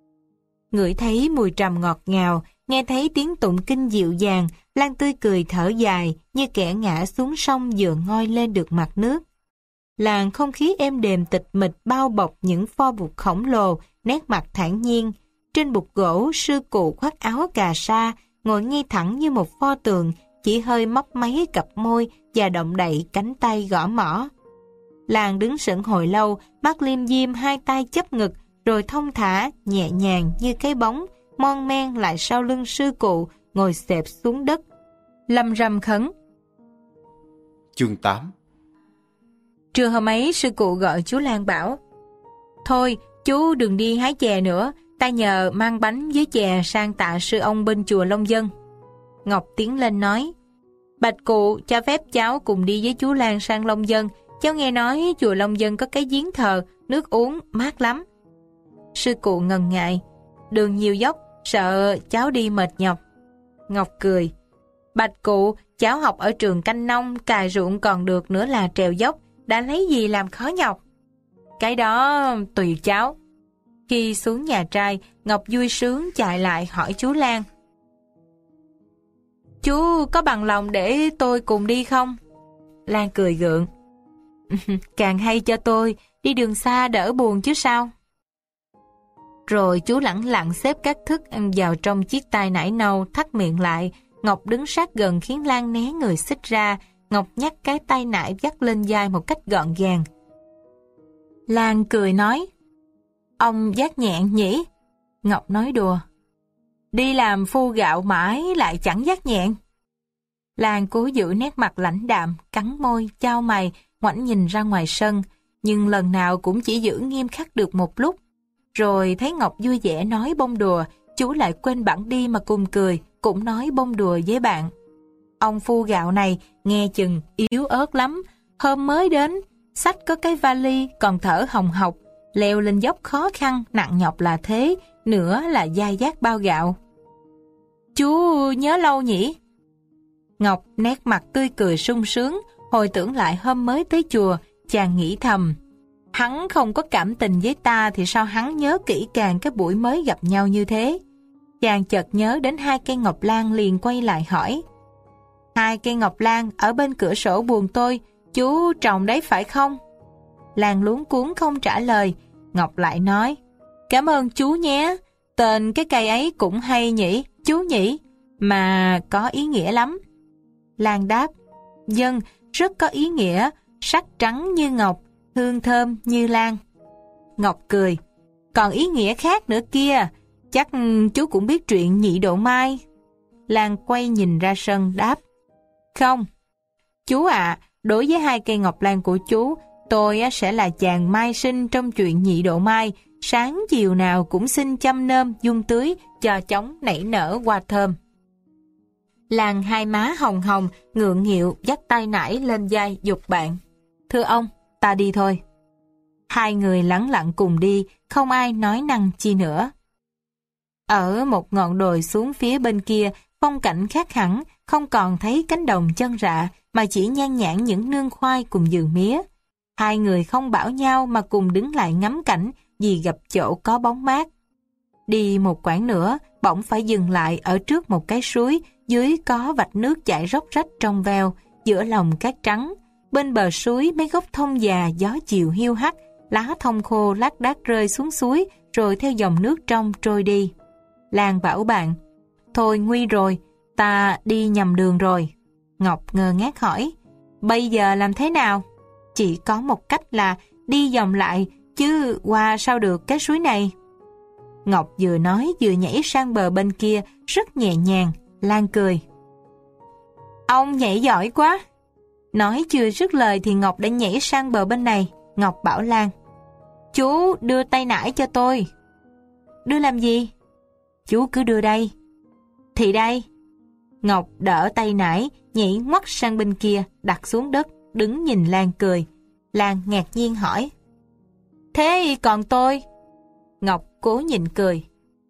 Ngửi thấy mùi trầm ngọt ngào, nghe thấy tiếng tụng kinh dịu dàng, Lan tươi cười thở dài như kẻ ngã xuống sông vừa ngoi lên được mặt nước. Làn không khí êm đềm tịch mịch bao bọc những pho bụt khổng lồ, nét mặt thản nhiên. Trên bục gỗ, sư cụ khoác áo cà sa, ngồi ngay thẳng như một pho tượng, chỉ hơi mấp máy cặp môi và động đậy cánh tay gõ mõ. Làn đứng sững hồi lâu, mắt liêm diêm, hai tay chấp ngực, rồi thông thả, nhẹ nhàng như cái bóng, mon men lại sau lưng sư cụ, ngồi xẹp xuống đất. Lâm râm khấn. Chương 8. Trưa hôm ấy, sư cụ gọi chú Lan bảo: Thôi, chú đừng đi hái chè nữa, ta nhờ mang bánh với chè sang tạ sư ông bên chùa Long Dân. Ngọc tiến lên nói: Bạch cụ cho phép cháu cùng đi với chú Lan sang Long Dân. Cháu nghe nói chùa Long Dân có cái giếng thờ, nước uống mát lắm. Sư cụ ngần ngại: Đường nhiều dốc, sợ cháu đi mệt nhọc. Ngọc cười: Bạch cụ, cháu học ở trường canh nông, cài ruộng còn được, nữa là trèo dốc, đã lấy gì làm khó nhọc. Cái đó tùy cháu. Khi xuống nhà trai, Ngọc vui sướng chạy lại hỏi chú Lan: Chú có bằng lòng để tôi cùng đi không? Lan cười gượng: Càng hay cho tôi, đi đường xa đỡ buồn chứ sao. Rồi chú lẳng lặng xếp các thức ăn vào trong chiếc tai nải nâu, thắt miệng lại. Ngọc đứng sát gần khiến Lan né người xích ra. Ngọc nhắc cái tay nải vắt lên vai một cách gọn gàng. Lan cười nói: Ông vác nhẹn nhỉ? Ngọc nói đùa: Đi làm phu gạo mãi lại chẳng vác nhẹn. Lan cố giữ nét mặt lãnh đạm, cắn môi, chau mày, ngoảnh nhìn ra ngoài sân, nhưng lần nào cũng chỉ giữ nghiêm khắc được một lúc. Rồi thấy Ngọc vui vẻ nói bông đùa, chú lại quên bẵng đi mà cùng cười, cũng nói bông đùa với bạn. Ông phu gạo này nghe chừng yếu ớt lắm, hôm mới đến, xách có cái vali còn thở hồng hộc, leo lên dốc khó khăn, nặng nhọc là thế, nữa là dai dát bao gạo. Chú nhớ lâu nhỉ? Ngọc nét mặt tươi cười sung sướng, hồi tưởng lại hôm mới tới chùa, chàng nghĩ thầm: Hắn không có cảm tình với ta thì sao hắn nhớ kỹ càng cái buổi mới gặp nhau như thế? Chàng chợt nhớ đến 2 cây ngọc lan liền quay lại hỏi. 2 cây ngọc lan ở bên cửa sổ buồng tôi, chú trồng đấy phải không? Lan luống cuống không trả lời. Ngọc lại nói, cảm ơn chú nhé, tên cái cây ấy cũng hay nhỉ, chú nhỉ, mà có ý nghĩa lắm. Lan đáp, vâng, rất có ý nghĩa, sắc trắng như ngọc, hương thơm như lan. Ngọc cười, còn ý nghĩa khác nữa kia, chắc chú cũng biết truyện Nhị Độ Mai. Lan quay nhìn ra sân đáp, không. Chú ạ, đối với 2 cây ngọc lan của chú, tôi sẽ là chàng mai sinh trong truyện Nhị Độ Mai, sáng chiều nào cũng xin chăm nom dung tưới cho chóng nảy nở hoa thơm. Lan hai má hồng hồng, ngượng nghịu dắt tay nải lên vai giục bạn. Thưa ông, ta đi thôi. 2 người lẳng lặng cùng đi, không ai nói năng chi nữa. Ở một ngọn đồi xuống phía bên kia, phong cảnh khác hẳn, không còn thấy cánh đồng chân rạ, mà chỉ nhan nhản những nương khoai cùng vườn mía. 2 người không bảo nhau mà cùng đứng lại ngắm cảnh vì gặp chỗ có bóng mát. Đi một quãng nữa, bỗng phải dừng lại ở trước một cái suối, dưới có vạch nước chảy róc rách trong veo, giữa lòng cát trắng. Bên bờ suối mấy gốc thông già gió chiều hiu hắt, lá thông khô lác đác rơi xuống suối rồi theo dòng nước trong trôi đi. Lan bảo bạn, thôi nguy rồi, ta đi nhầm đường rồi. Ngọc ngơ ngác hỏi, bây giờ làm thế nào? Chỉ có một cách là đi vòng lại, chứ qua sao được cái suối này. Ngọc vừa nói vừa nhảy sang bờ bên kia rất nhẹ nhàng. Lan cười, ông nhảy giỏi quá. Nói chưa dứt lời thì Ngọc đã nhảy sang bờ bên này. Ngọc bảo Lan, chú đưa tay nải cho tôi. Đưa làm gì? Chú cứ đưa đây. Thì đây. Ngọc đỡ tay nải, nhảy ngoắt sang bên kia, đặt xuống đất, đứng nhìn Lan cười. Lan ngạc nhiên hỏi, thế còn tôi? Ngọc cố nhịn cười,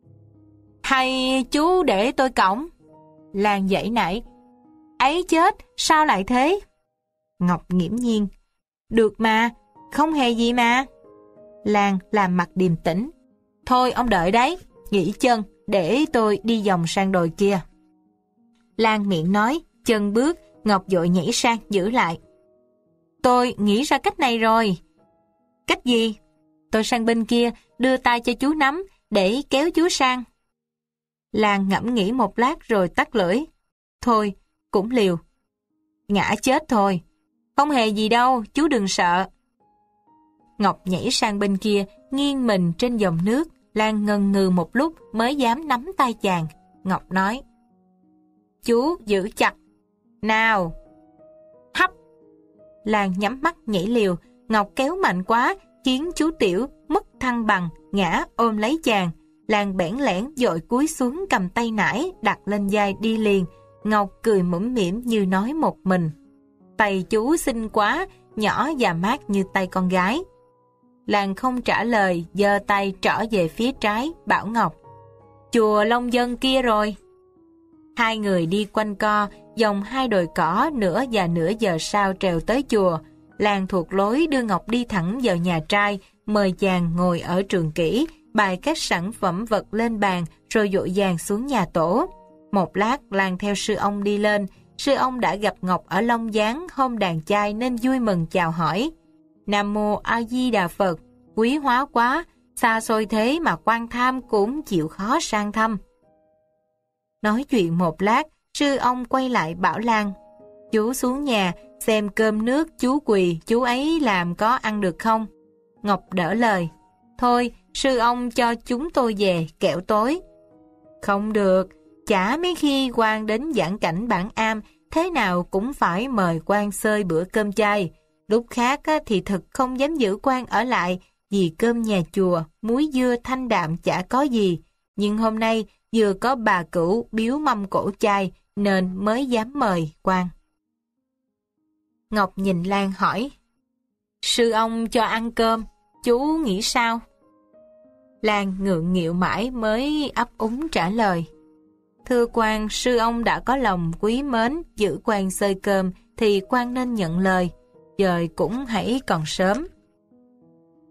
hay chú để tôi cõng? Lan giãy nảy, ấy chết, sao lại thế? Ngọc nghiễm nhiên, được mà, không hề gì mà. Lan làm mặt điềm tĩnh, thôi ông đợi đấy, nghỉ chân, để tôi đi vòng sang đồi kia. Lan miệng nói, chân bước, Ngọc vội nhảy sang giữ lại. Tôi nghĩ ra cách này rồi. Cách gì? Tôi sang bên kia, đưa tay cho chú nắm, để kéo chú sang. Lan ngẫm nghĩ một lát rồi tắt lưỡi. Thôi, cũng liều. Ngã chết thôi. Không hề gì đâu, chú đừng sợ. Ngọc nhảy sang bên kia, nghiêng mình trên dòng nước. Lan ngần ngừ một lúc mới dám nắm tay chàng. Ngọc nói, chú giữ chặt. Nào. Hấp. Lan nhắm mắt nhảy liều. Ngọc kéo mạnh quá, khiến chú Tiểu mất thăng bằng, ngã ôm lấy chàng. Lan bẽn lẽn dội cúi xuống cầm tay nải đặt lên vai đi liền. Ngọc cười mũm mĩm như nói một mình, tay chú xinh quá, nhỏ và mát như tay con gái. Lan không trả lời, giơ tay trỏ về phía trái, bảo Ngọc, chùa Long Dân kia rồi. 2 người đi quanh co, vòng 2 đồi cỏ, nửa và nửa giờ sau trèo tới chùa. Lan thuộc lối đưa Ngọc đi thẳng vào nhà trai, mời chàng ngồi ở trường kỷ, bày các sản phẩm vật lên bàn, rồi vội vàng xuống nhà tổ. Một lát, Lan theo sư ông đi lên. Sư ông đã gặp Ngọc ở Long Giáng hôm đàn trai nên vui mừng chào hỏi. Nam Mô A Di Đà Phật, quý hóa quá, xa xôi thế mà quan tham cũng chịu khó sang thăm. Nói chuyện một lát, sư ông quay lại bảo Lan, chú xuống nhà, xem cơm nước chú quỳ, chú ấy làm có ăn được không? Ngọc đỡ lời, thôi, sư ông cho chúng tôi về, kẻo tối. Không được, chả mấy khi quan đến giảng cảnh bản am, thế nào cũng phải mời quan xơi bữa cơm chay. Lúc khác thì thực không dám giữ quan ở lại, vì cơm nhà chùa, muối dưa thanh đạm chả có gì. Nhưng hôm nay vừa có bà cửu biếu mâm cổ chay, nên mới dám mời quan. Ngọc nhìn Lan hỏi, sư ông cho ăn cơm, chú nghĩ sao? Lan ngượng nghịu mãi mới ấp úng trả lời, thưa quan, sư ông đã có lòng quý mến giữ quan xơi cơm thì quan nên nhận lời, trời cũng hãy còn sớm.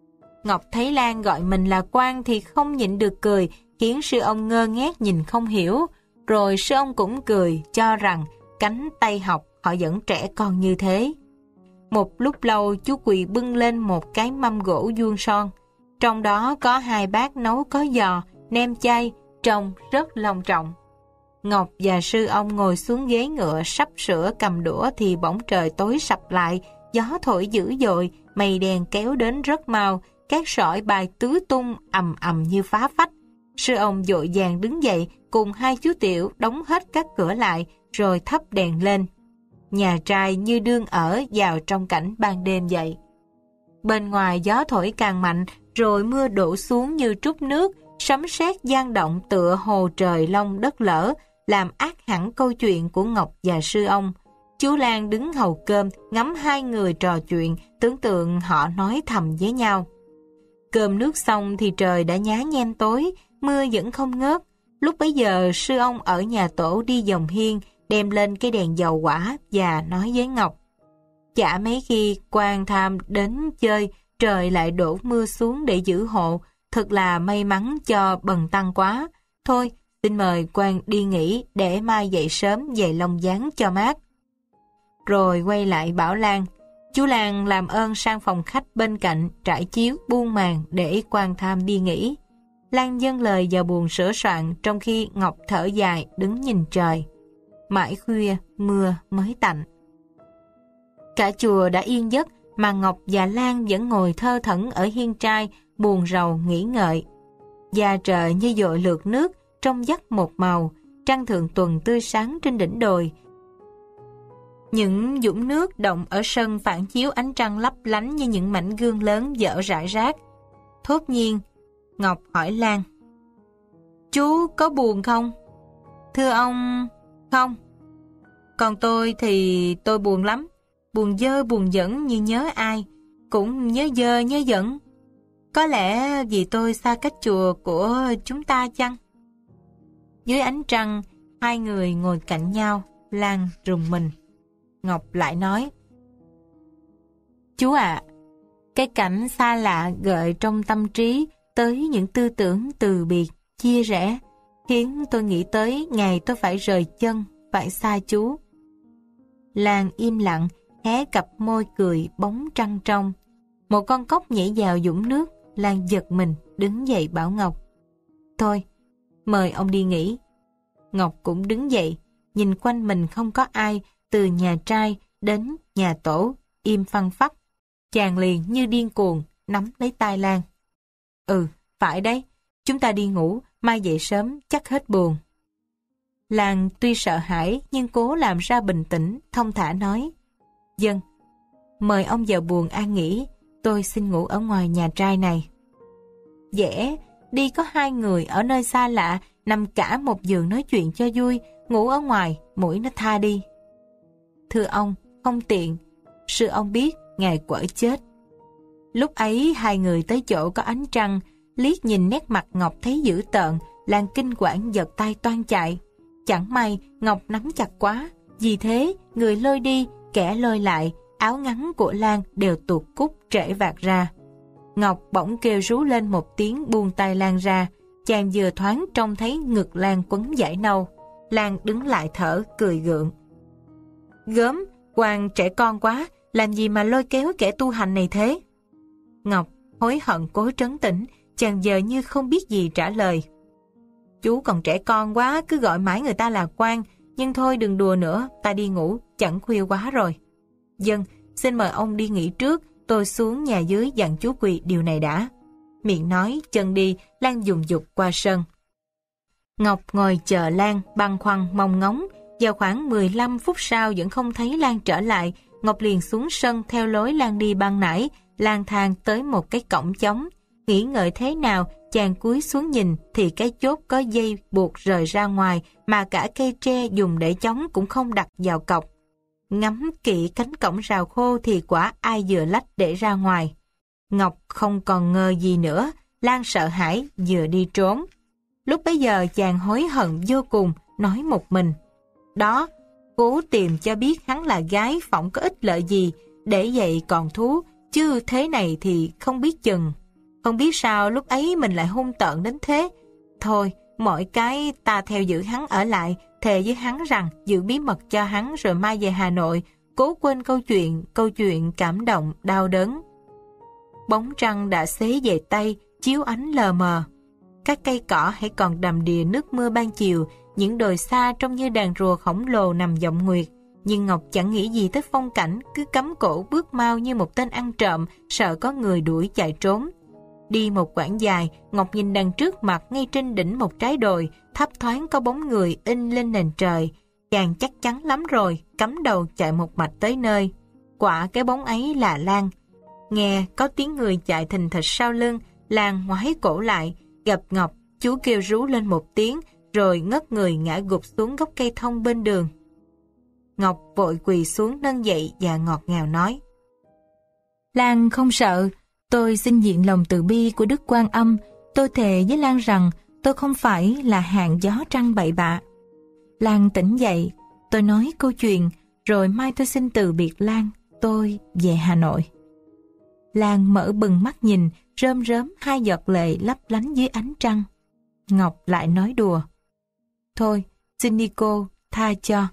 Ngọc thấy Lan gọi mình là Quang thì không nhịn được cười, khiến sư ông ngơ ngác nhìn không hiểu. Rồi sư ông cũng cười, cho rằng cánh tay học họ vẫn trẻ con như thế. Một lúc lâu chú Quỳ bưng lên một cái mâm gỗ vuông son. Trong đó có 2 bát nấu có giò, nem chay, trông rất long trọng. Ngọc và sư ông ngồi xuống ghế ngựa sắp sửa cầm đũa thì bỗng trời tối sập lại, gió thổi dữ dội, mây đen kéo đến rất mau, các sỏi bay tứ tung ầm ầm như phá phách. Sư ông vội vàng đứng dậy cùng 2 chú tiểu đóng hết các cửa lại rồi thắp đèn lên. Nhà trai như đương ở vào trong cảnh ban đêm vậy. Bên ngoài gió thổi càng mạnh, rồi mưa đổ xuống như trút nước, sấm sét vang động tựa hồ trời long đất lở, làm ác hẳn câu chuyện của Ngọc và sư ông. Chú Lan đứng hầu cơm, ngắm 2 người trò chuyện, tưởng tượng họ nói thầm với nhau. Cơm nước xong thì trời đã nhá nhem tối, mưa vẫn không ngớt. Lúc bấy giờ sư ông ở nhà tổ đi vòng hiên, đem lên cái đèn dầu hỏa và nói với Ngọc: chả mấy khi Quang Tham đến chơi, trời lại đổ mưa xuống để giữ hộ, thật là may mắn cho bần tăng quá. Thôi, xin mời Quang đi nghỉ để mai dậy sớm về Long Gián cho mát. Rồi quay lại bảo Lan: chú Lan làm ơn sang phòng khách bên cạnh trải chiếu buông màn để Quang Tham đi nghỉ. Lan dâng lời vào buồng sửa soạn, trong khi Ngọc thở dài đứng nhìn trời. Mãi khuya mưa mới tạnh. Cả chùa đã yên giấc mà Ngọc và Lan vẫn ngồi thơ thẩn ở hiên trai, buồn rầu nghĩ ngợi. Da trời như dội lượt nước, trong vắt một màu, trăng thượng tuần tươi sáng trên đỉnh đồi. Những dũng nước động ở sân phản chiếu ánh trăng lấp lánh như những mảnh gương lớn vỡ rải rác. Thốt nhiên, Ngọc hỏi Lan: chú có buồn không? Thưa ông, không. Còn tôi thì tôi buồn lắm. Buồn dơ buồn dẫn như nhớ ai, cũng nhớ dơ nhớ dẫn. Có lẽ vì tôi xa cách chùa của chúng ta chăng? Dưới ánh trăng, 2 người ngồi cạnh nhau. Lan rùng mình. Ngọc lại nói: chú ạ, cái cảnh xa lạ gợi trong tâm trí tới những tư tưởng từ biệt, chia rẽ, khiến tôi nghĩ tới ngày tôi phải rời chân, phải xa chú. Lan im lặng, hé cặp môi cười bóng trăng trong. Một con cóc nhảy vào dũng nước. Lan giật mình, đứng dậy bảo Ngọc: thôi, mời ông đi nghỉ. Ngọc cũng đứng dậy, nhìn quanh mình không có ai, từ nhà trai đến nhà tổ, im phăng phắc. Chàng liền như điên cuồng, nắm lấy tay Lan: ừ, phải đấy, chúng ta đi ngủ, mai dậy sớm chắc hết buồn. Lan tuy sợ hãi nhưng cố làm ra bình tĩnh, thông thả nói: vâng, mời ông vào buồng an nghỉ, tôi xin ngủ ở ngoài nhà trai này. Dễ, đi có 2 người ở nơi xa lạ, nằm cả một giường nói chuyện cho vui, ngủ ở ngoài, mũi nó tha đi. Thưa ông, không tiện, sư ông biết, ngài quở chết. Lúc ấy 2 người tới chỗ có ánh trăng, liếc nhìn nét mặt Ngọc thấy dữ tợn, Lan kinh quản giật tay toan chạy. Chẳng may Ngọc nắm chặt quá, vì thế người lôi đi, kẻ lôi lại, áo ngắn của Lan đều tuột cúc trễ vạt ra. Ngọc bỗng kêu rú lên một tiếng buông tay Lan ra, chàng vừa thoáng trông thấy ngực Lan quấn dải nâu. Lan đứng lại thở, cười gượng: gớm, Quang trẻ con quá, làm gì mà lôi kéo kẻ tu hành này thế? Ngọc hối hận cố trấn tĩnh, chàng giờ như không biết gì trả lời: chú còn trẻ con quá, cứ gọi mãi người ta là Quang, nhưng thôi đừng đùa nữa, ta đi ngủ, chẳng khuya quá rồi. Vâng, xin mời ông đi nghỉ trước, tôi xuống nhà dưới dặn chú Quỳ điều này đã. Miệng nói, chân đi, Lan dùng dục qua sân. Ngọc ngồi chờ Lan, băn khoăn mong ngóng. Vào khoảng 15 phút sau vẫn không thấy Lan trở lại, Ngọc liền xuống sân theo lối Lan đi ban nãy, lang thang tới một cái cổng trống. Nghĩ ngợi thế nào, chàng cúi xuống nhìn thì cái chốt có dây buộc rời ra ngoài, mà cả cây tre dùng để chống cũng không đặt vào cọc. Ngắm kỹ cánh cổng rào khô thì quả ai vừa lách để ra ngoài. Ngọc không còn ngờ gì nữa, Lan sợ hãi vừa đi trốn. Lúc bấy giờ chàng hối hận vô cùng, nói một mình: đó, cố tìm cho biết hắn là gái phỏng có ích lợi gì, để vậy còn thú, chứ thế này thì không biết chừng. Không biết sao lúc ấy mình lại hung tợn đến thế. Thôi, mọi cái ta theo giữ hắn ở lại, thề với hắn rằng giữ bí mật cho hắn rồi mai về Hà Nội, cố quên câu chuyện cảm động, đau đớn. Bóng trăng đã xế về Tây, chiếu ánh lờ mờ. Các cây cỏ hãy còn đầm đìa nước mưa ban chiều, những đồi xa trông như đàn rùa khổng lồ nằm vọng nguyệt. Nhưng Ngọc chẳng nghĩ gì tới phong cảnh, cứ cắm cổ bước mau như một tên ăn trộm, sợ có người đuổi chạy trốn. Đi một quãng dài, Ngọc nhìn đằng trước mặt ngay trên đỉnh một trái đồi, thấp thoáng có bóng người in lên nền trời. Chàng chắc chắn lắm rồi, cắm đầu chạy một mạch tới nơi. Quả cái bóng ấy là Lan. Nghe có tiếng người chạy thình thịch sau lưng, Lan ngoái cổ lại, gặp Ngọc, chú kêu rú lên một tiếng, rồi ngất người ngã gục xuống gốc cây thông bên đường. Ngọc vội quỳ xuống nâng dậy và ngọt ngào nói: Lan không sợ, tôi xin diện lòng từ bi của Đức Quan Âm, tôi thề với Lan rằng tôi không phải là hạng gió trăng bậy bạ. Lan tỉnh dậy, tôi nói câu chuyện, rồi mai tôi xin từ biệt Lan, tôi về Hà Nội. Lan mở bừng mắt nhìn, rơm rớm hai giọt lệ lấp lánh dưới ánh trăng. Ngọc lại nói đùa: Thôi, xin Nico tha cho.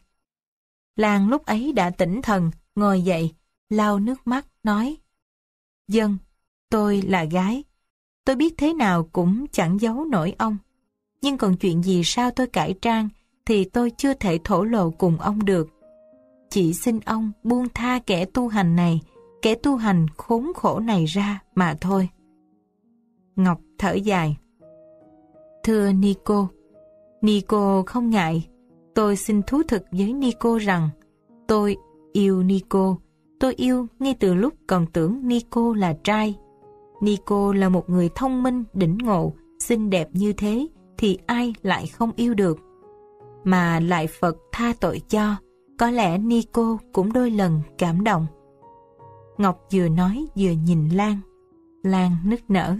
Lan lúc ấy đã tỉnh thần, ngồi dậy, lau nước mắt, nói: Dân, tôi là gái. Tôi biết thế nào cũng chẳng giấu nổi ông. Nhưng còn chuyện gì sao tôi cải trang thì tôi chưa thể thổ lộ cùng ông được. Chỉ xin ông buông tha kẻ tu hành này, kẻ tu hành khốn khổ này ra mà thôi. Ngọc thở dài: Thưa Nico, Nico không ngại. Tôi xin thú thực với Nico rằng tôi yêu Nico. Tôi yêu ngay từ lúc còn tưởng Nico là trai. Nico là một người thông minh, đỉnh ngộ, xinh đẹp như thế thì ai lại không yêu được. Mà lại Phật tha tội cho, có lẽ Nico cũng đôi lần cảm động. Ngọc vừa nói vừa nhìn Lan. Lan nức nở: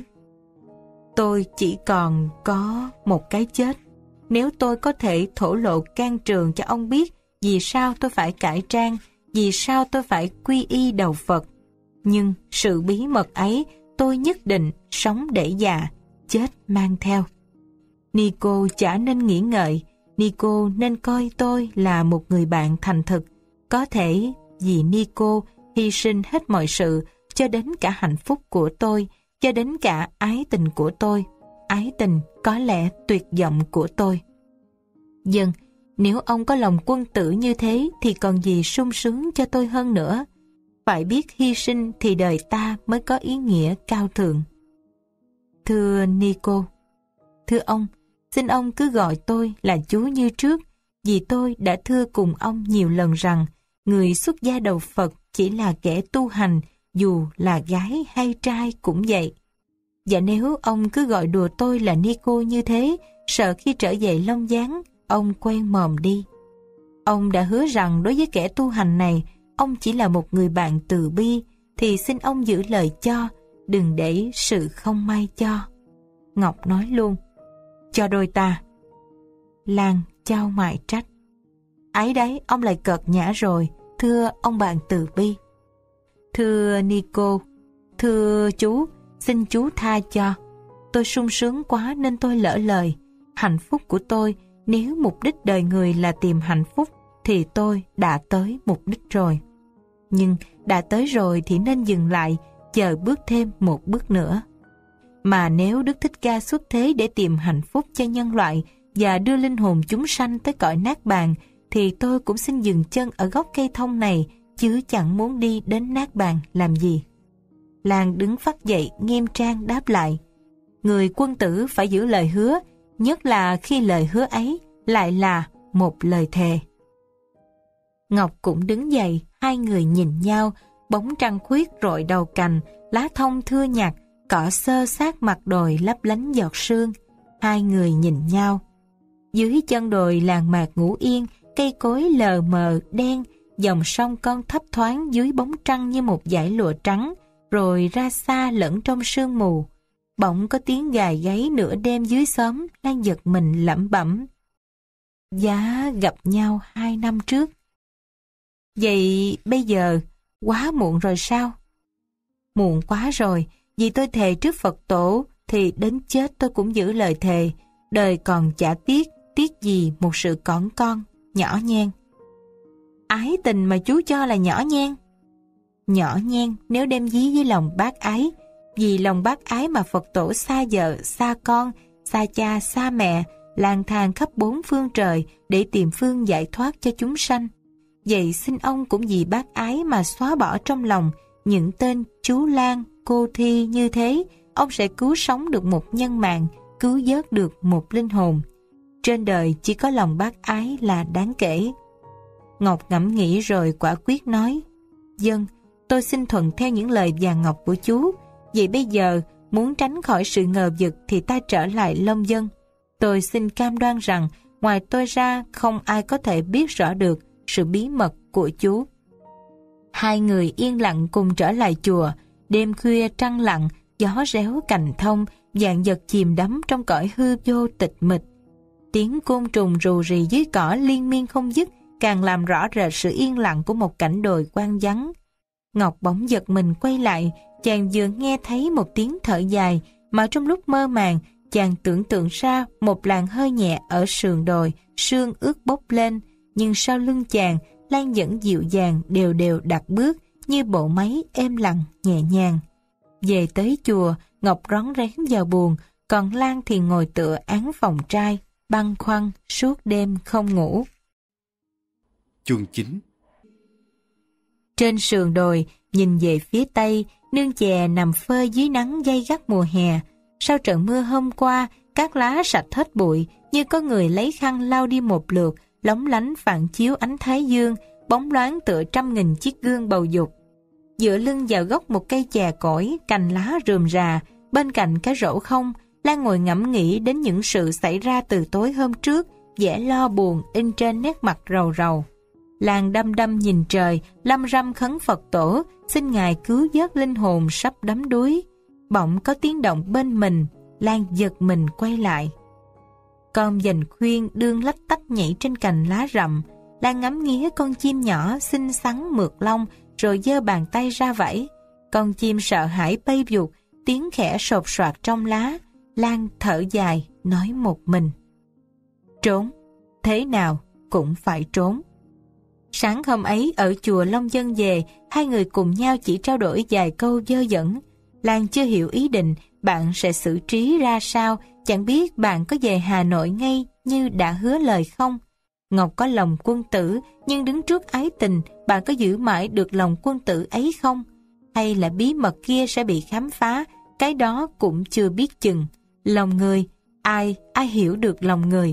Tôi chỉ còn có một cái chết. Nếu tôi có thể thổ lộ can trường cho ông biết vì sao tôi phải cải trang, vì sao tôi phải quy y đầu Phật. Nhưng sự bí mật ấy tôi nhất định sống để già, chết mang theo. Nico chả nên nghĩ ngợi, Nico nên coi tôi là một người bạn thành thực. Có thể vì Nico hy sinh hết mọi sự, cho đến cả hạnh phúc của tôi, cho đến cả ái tình của tôi. Ái tình có lẽ tuyệt vọng của tôi. Dân, nếu ông có lòng quân tử như thế thì còn gì sung sướng cho tôi hơn nữa. Phải biết hy sinh thì đời ta mới có ý nghĩa cao thượng. Thưa Nico, thưa ông, xin ông cứ gọi tôi là chú như trước, vì tôi đã thưa cùng ông nhiều lần rằng người xuất gia đầu Phật chỉ là kẻ tu hành, dù là gái hay trai cũng vậy. Và nếu ông cứ gọi đùa tôi là Nico như thế, sợ khi trở về Long Gián, ông quen mồm đi. Ông đã hứa rằng đối với kẻ tu hành này, ông chỉ là một người bạn từ bi, thì xin ông giữ lời cho, đừng để sự không may cho. Ngọc nói luôn: Cho đôi ta. Lan chau mày trách: Ấy đấy, ông lại cợt nhã rồi, thưa ông bạn từ bi. Thưa Nico, thưa chú, xin chú tha cho. Tôi sung sướng quá nên tôi lỡ lời. Hạnh phúc của tôi, nếu mục đích đời người là tìm hạnh phúc, thì tôi đã tới mục đích rồi. Nhưng đã tới rồi thì nên dừng lại, chờ bước thêm một bước nữa. Mà nếu Đức Thích Ca xuất thế để tìm hạnh phúc cho nhân loại và đưa linh hồn chúng sanh tới cõi nát bàn, thì tôi cũng xin dừng chân ở gốc cây thông này, chứ chẳng muốn đi đến nát bàn làm gì. Lan đứng phắt dậy nghiêm trang đáp lại: Người quân tử phải giữ lời hứa, nhất là khi lời hứa ấy lại là một lời thề. Ngọc cũng đứng dậy, hai người nhìn nhau, bóng trăng khuyết rọi đầu cành, lá thông thưa nhạt, cỏ xơ sát mặt đồi lấp lánh giọt sương. Hai người nhìn nhau. Dưới chân đồi làng mạc ngủ yên, cây cối lờ mờ đen, dòng sông con thấp thoáng dưới bóng trăng như một dải lụa trắng, rồi ra xa lẫn trong sương mù. Bỗng có tiếng gà gáy nửa đêm dưới xóm. Lan giật mình lẩm bẩm: Giá gặp nhau 2 năm trước. Vậy bây giờ quá muộn rồi sao? Muộn quá rồi, Vì tôi thề trước Phật tổ thì đến chết tôi cũng giữ lời thề. Đời còn chả tiếc gì một sự cỏn con, nhỏ nhen. Ái tình mà chú cho là nhỏ nhen. Nhỏ nhen nếu đem ví với lòng bác ái. Vì lòng bác ái mà Phật tổ xa vợ, xa con, xa cha, xa mẹ, lang thang khắp bốn phương trời để tìm phương giải thoát cho chúng sanh. Vậy xin ông cũng vì bác ái mà xóa bỏ trong lòng những tên chú Lan, cô Thi như thế, ông sẽ cứu sống được một nhân mạng, cứu vớt được một linh hồn. Trên đời chỉ có lòng bác ái là đáng kể. Ngọc ngẫm nghĩ rồi quả quyết nói: Dân, tôi xin thuận theo những lời vàng ngọc của chú. Vậy bây giờ, muốn tránh khỏi sự ngờ vực thì ta trở lại Long Dân. Tôi xin cam đoan rằng, ngoài tôi ra không ai có thể biết rõ được sự bí mật của chú. Hai người yên lặng cùng trở lại chùa. Đêm khuya trăng lặng, gió réo cành thông, vạn vật chìm đắm trong cõi hư vô tịch mịch. Tiếng côn trùng rù rì dưới cỏ liên miên không dứt, càng làm rõ rệt sự yên lặng của một cảnh đồi hoang vắng. Ngọc bỗng giật mình quay lại, chàng vừa nghe thấy một tiếng thở dài, mà trong lúc mơ màng, chàng tưởng tượng ra một làn hơi nhẹ ở sườn đồi, sương ướt bốc lên, nhưng sau lưng chàng, Lan vẫn dịu dàng, đều đều đặt bước, như bộ máy êm lặng, nhẹ nhàng. Về tới chùa, Ngọc rón rén vào buồng, còn Lan thì ngồi tựa án phòng trai, băn khoăn suốt đêm không ngủ. Chương 9. Trên sườn đồi, nhìn về phía tây, nương chè nằm phơi dưới nắng gay gắt mùa hè. Sau trận mưa hôm qua, các lá sạch hết bụi, như có người lấy khăn lau đi một lượt, lóng lánh phản chiếu ánh thái dương, bóng loáng tựa 100.000 chiếc gương bầu dục. Dựa lưng vào gốc một cây chè cỗi, cành lá rườm rà, bên cạnh cái rổ không, Lan ngồi ngẫm nghĩ đến những sự xảy ra từ tối hôm trước, vẻ lo buồn in trên nét mặt rầu rầu. Lan đăm đăm nhìn trời, lăm răm khấn Phật tổ, xin Ngài cứu vớt linh hồn sắp đắm đuối. Bỗng có tiếng động bên mình, Lan giật mình quay lại. Con dành khuyên đương lách tách nhảy trên cành lá rậm. Lan ngắm nghía con chim nhỏ xinh xắn mượt lông, rồi giơ bàn tay ra vẫy. Con chim sợ hãi bay vụt, tiếng khẽ sột soạt trong lá. Lan thở dài, nói một mình: Trốn, thế nào cũng phải trốn. Sáng hôm ấy ở chùa Long Dân về, hai người cùng nhau chỉ trao đổi vài câu dơ dẫn. Lan chưa hiểu ý định bạn sẽ xử trí ra sao, chẳng biết bạn có về Hà Nội ngay như đã hứa lời không. Ngọc có lòng quân tử, nhưng đứng trước ái tình, bạn có giữ mãi được lòng quân tử ấy không? Hay là bí mật kia sẽ bị khám phá, cái đó cũng chưa biết chừng. Lòng người, ai hiểu được lòng người.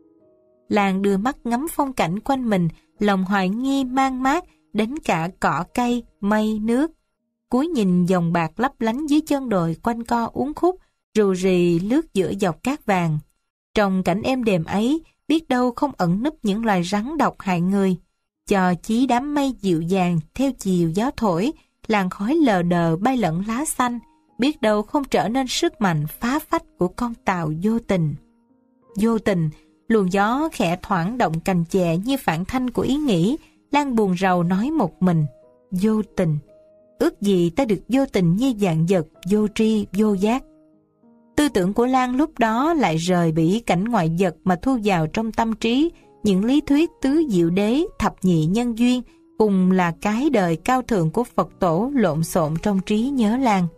Lan đưa mắt ngắm phong cảnh quanh mình, lòng hoài nghi mang mát đến cả cỏ cây, mây, nước. Cúi nhìn dòng bạc lấp lánh dưới chân đồi quanh co uốn khúc, rù rì lướt giữa dọc cát vàng. Trong cảnh êm đềm ấy, biết đâu không ẩn núp những loài rắn độc hại người. Cho chí đám mây dịu dàng theo chiều gió thổi, làn khói lờ đờ bay lẫn lá xanh, biết đâu không trở nên sức mạnh phá phách của con tàu vô tình. Vô tình, luồng gió khẽ thoảng động cành chè như phản thanh của ý nghĩ. Lan buồn rầu nói một mình: Vô tình, ước gì ta được vô tình như vạn vật, vô tri, vô giác. Tư tưởng của Lan lúc đó lại rời bỉ cảnh ngoại vật mà thu vào trong tâm trí những lý thuyết tứ diệu đế, thập nhị nhân duyên, cùng là cái đời cao thượng của Phật tổ lộn xộn trong trí nhớ Lan.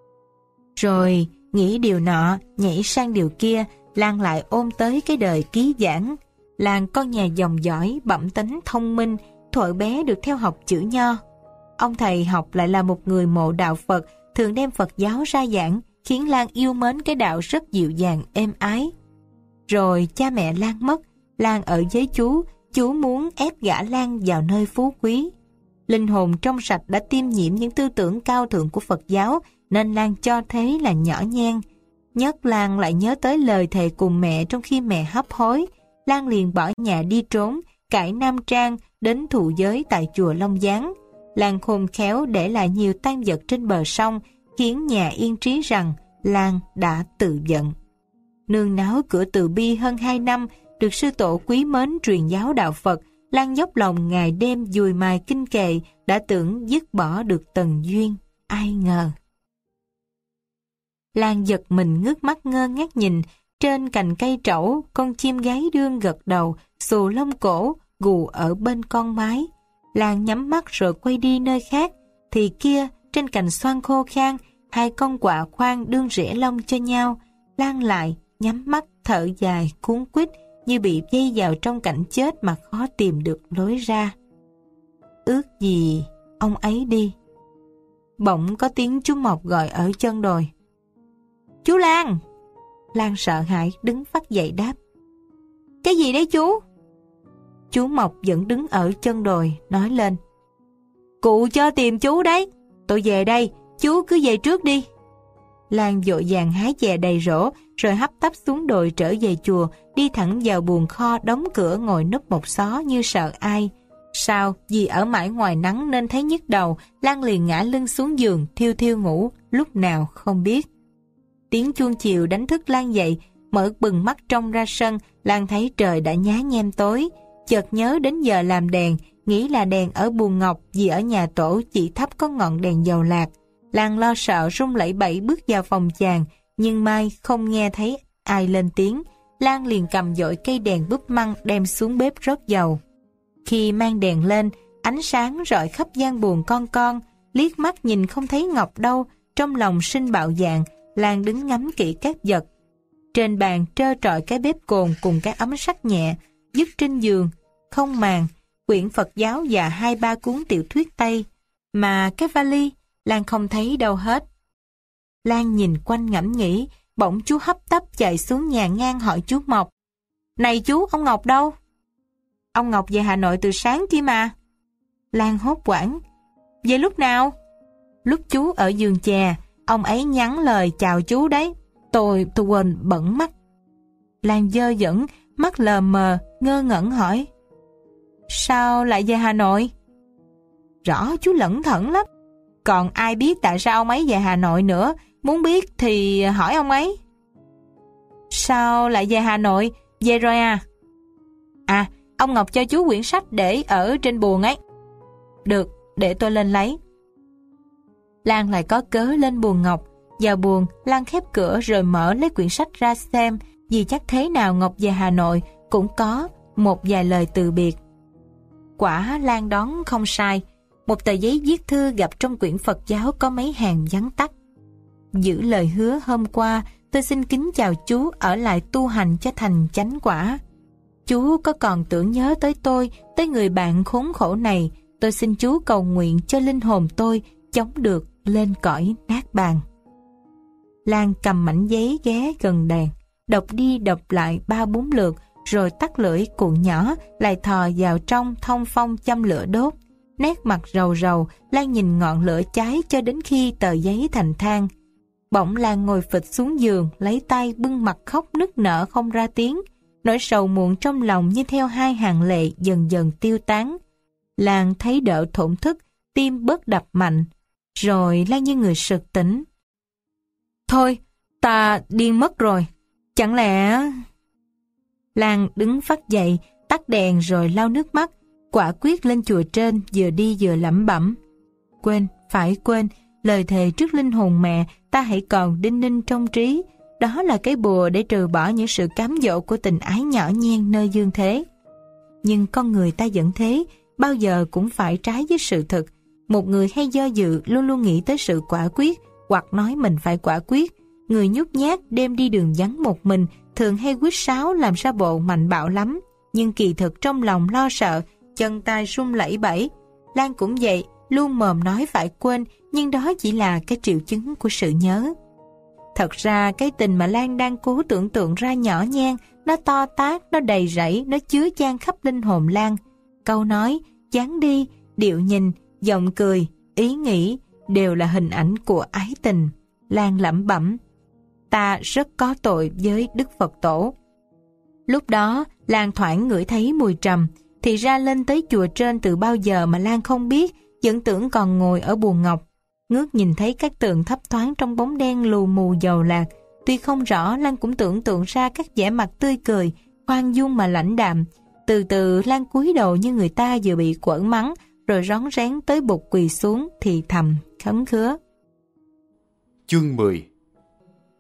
Rồi nghĩ điều nọ, nhảy sang điều kia, Lan lại ôm tới cái đời ký giảng. Lan con nhà dòng dõi, bẩm tánh thông minh, thuở bé được theo học chữ Nho. Ông thầy học lại là một người mộ đạo Phật, thường đem Phật giáo ra giảng, khiến Lan yêu mến cái đạo rất dịu dàng, êm ái. Rồi cha mẹ Lan mất, Lan ở với chú muốn ép gả Lan vào nơi phú quý. Linh hồn trong sạch đã tiêm nhiễm những tư tưởng cao thượng của Phật giáo, nên Lan cho thế là nhỏ nhen. Nhất Lan lại nhớ tới lời thề cùng mẹ trong khi mẹ hấp hối. Lan liền bỏ nhà đi trốn, cải nam trang, đến thụ giới tại chùa Long Giáng. Lan khôn khéo để lại nhiều tang vật trên bờ sông, khiến nhà yên trí rằng Lan đã tự vận. Nương náu cửa Từ Bi hơn 2 năm, được sư tổ quý mến truyền giáo đạo Phật, Lan dốc lòng ngày đêm dùi mài kinh kệ, đã tưởng dứt bỏ được tần duyên, ai ngờ. Lan giật mình ngước mắt ngơ ngác nhìn. Trên cành cây trẩu, con chim gáy đương gật đầu, xù lông cổ, gù ở bên con mái. Lan nhắm mắt rồi quay đi nơi khác. Thì kia, trên cành xoan khô khan, hai con quạ khoang đương rẽ lông cho nhau. Lan lại, nhắm mắt, thở dài, cuống quýt, như bị dây vào trong cảnh chết mà khó tìm được lối ra. Ước gì ông ấy đi. Bỗng có tiếng chú Mộc gọi ở chân đồi. Chú Lan! Lan sợ hãi đứng phắt dậy đáp. Cái gì đấy chú? Chú Mộc vẫn đứng ở chân đồi nói lên. Cụ cho tìm chú đấy. Tôi về đây, chú cứ về trước đi. Lan vội vàng hái chè đầy rổ, rồi hấp tấp xuống đồi trở về chùa, đi thẳng vào buồng kho đóng cửa ngồi núp một xó như sợ ai. Sao? Vì ở mãi ngoài nắng nên thấy nhức đầu, Lan liền ngã lưng xuống giường, thiêu thiêu ngủ, lúc nào không biết. Tiếng chuông chiều đánh thức Lan dậy, mở bừng mắt trông ra sân, Lan thấy trời đã nhá nhem tối. Chợt nhớ đến giờ làm đèn, nghĩ là đèn ở buồng ngọc vì ở nhà tổ chỉ thắp có ngọn đèn dầu lạc. Lan lo sợ run lẩy bẩy bước vào phòng chàng, nhưng may không nghe thấy ai lên tiếng. Lan liền cầm dội cây đèn búp măng đem xuống bếp rót dầu. Khi mang đèn lên, ánh sáng rọi khắp gian buồng con, liếc mắt nhìn không thấy Ngọc đâu, trong lòng sinh bạo dạn. Lan đứng ngắm kỹ các vật. Trên bàn trơ trọi cái bếp cồn cùng cái ấm sắt nhẹ, dứt trên giường, không màn, quyển Phật giáo và 2-3 cuốn tiểu thuyết Tây. Mà cái vali, Lan không thấy đâu hết. Lan nhìn quanh ngẫm nghĩ, bỗng chú hấp tấp chạy xuống nhà ngang hỏi chú Mộc. Này chú, ông Ngọc đâu? Ông Ngọc về Hà Nội từ sáng kia mà. Lan hốt hoảng. Về lúc nào? Lúc chú ở giường chè, ông ấy nhắn lời chào chú đấy. Tôi quên bận mắt. Lan dơ dẫn, mắt lờ mờ, ngơ ngẩn hỏi. Sao lại về Hà Nội? Rõ chú lẩn thẩn lắm. Còn ai biết tại sao ông ấy về Hà Nội nữa, muốn biết thì hỏi ông ấy. Sao lại về Hà Nội? Về rồi à? À, ông Ngọc cho chú quyển sách để ở trên buồng ấy. Được, để tôi lên lấy. Lan lại có cớ lên buồng Ngọc. Vào buồng, Lan khép cửa rồi mở lấy quyển sách ra xem, vì chắc thế nào Ngọc về Hà Nội cũng có một vài lời từ biệt. Quả Lan đoán không sai. Một tờ giấy viết thư gặp trong quyển Phật giáo có mấy hàng vắn tắt. Giữ lời hứa hôm qua, tôi xin kính chào chú ở lại tu hành cho thành chánh quả. Chú có còn tưởng nhớ tới tôi, tới người bạn khốn khổ này, tôi xin chú cầu nguyện cho linh hồn tôi chống được lên cõi nát bàn. Lan cầm mảnh giấy ghé gần đèn, đọc đi đọc lại 3-4 lượt, rồi tắt lưỡi cuộn nhỏ, lại thò vào trong thông phong châm lửa đốt. Nét mặt rầu rầu, Lan nhìn ngọn lửa cháy cho đến khi tờ giấy thành than. Bỗng Lan ngồi phịch xuống giường, lấy tay bưng mặt khóc nức nở không ra tiếng. Nỗi sầu muộn trong lòng như theo hai hàng lệ dần dần tiêu tán. Lan thấy đỡ thổn thức, tim bớt đập mạnh. Rồi Lan như người sực tỉnh. Thôi, ta điên mất rồi. Chẳng lẽ... Lan đứng phắt dậy, tắt đèn rồi lau nước mắt, quả quyết lên chùa trên, vừa đi vừa lẩm bẩm. Quên, phải quên, lời thề trước linh hồn mẹ ta hãy còn đinh ninh trong trí. Đó là cái bùa để trừ bỏ những sự cám dỗ của tình ái nhỏ nhen nơi dương thế. Nhưng con người ta vẫn thế, bao giờ cũng phải trái với sự thực. Một người hay do dự luôn luôn nghĩ tới sự quả quyết, hoặc nói mình phải quả quyết. Người nhút nhát đêm đi đường vắng một mình thường hay huýt sáo làm ra bộ mạnh bạo lắm, nhưng kỳ thực trong lòng lo sợ, chân tay run lẩy bẩy. Lan cũng vậy, luôn mồm nói phải quên, nhưng đó chỉ là cái triệu chứng của sự nhớ. Thật ra cái tình mà Lan đang cố tưởng tượng ra nhỏ nhen, nó to tát, nó đầy rẫy, nó chứa chan khắp linh hồn Lan. Câu nói, dáng đi, điệu nhìn, giọng cười, ý nghĩ đều là hình ảnh của ái tình. Lan lẩm bẩm, ta rất có tội với Đức Phật Tổ. Lúc đó, Lan thoảng ngửi thấy mùi trầm, thì ra lên tới chùa trên từ bao giờ mà Lan không biết, vẫn tưởng còn ngồi ở buồng ngọc. Ngước nhìn thấy các tường thấp thoáng trong bóng đen lù mù dầu lạc. Tuy không rõ, Lan cũng tưởng tượng ra các vẻ mặt tươi cười, khoan dung mà lãnh đạm. Từ từ Lan cúi đầu như người ta vừa bị quở mắng, rồi rón rén tới bục quỳ xuống thì thầm khấn khứa. Chương 10.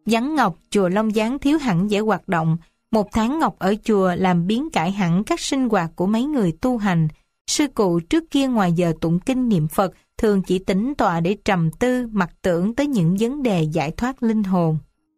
Vắng Ngọc, chùa Long Gián thiếu hẳn vẻ hoạt động. Một tháng Ngọc ở chùa làm biến cải hẳn các sinh hoạt của mấy người tu hành. Sư cụ trước kia ngoài giờ tụng kinh niệm Phật thường chỉ tĩnh tọa để trầm tư, mặc tưởng tới những vấn đề giải thoát linh hồn.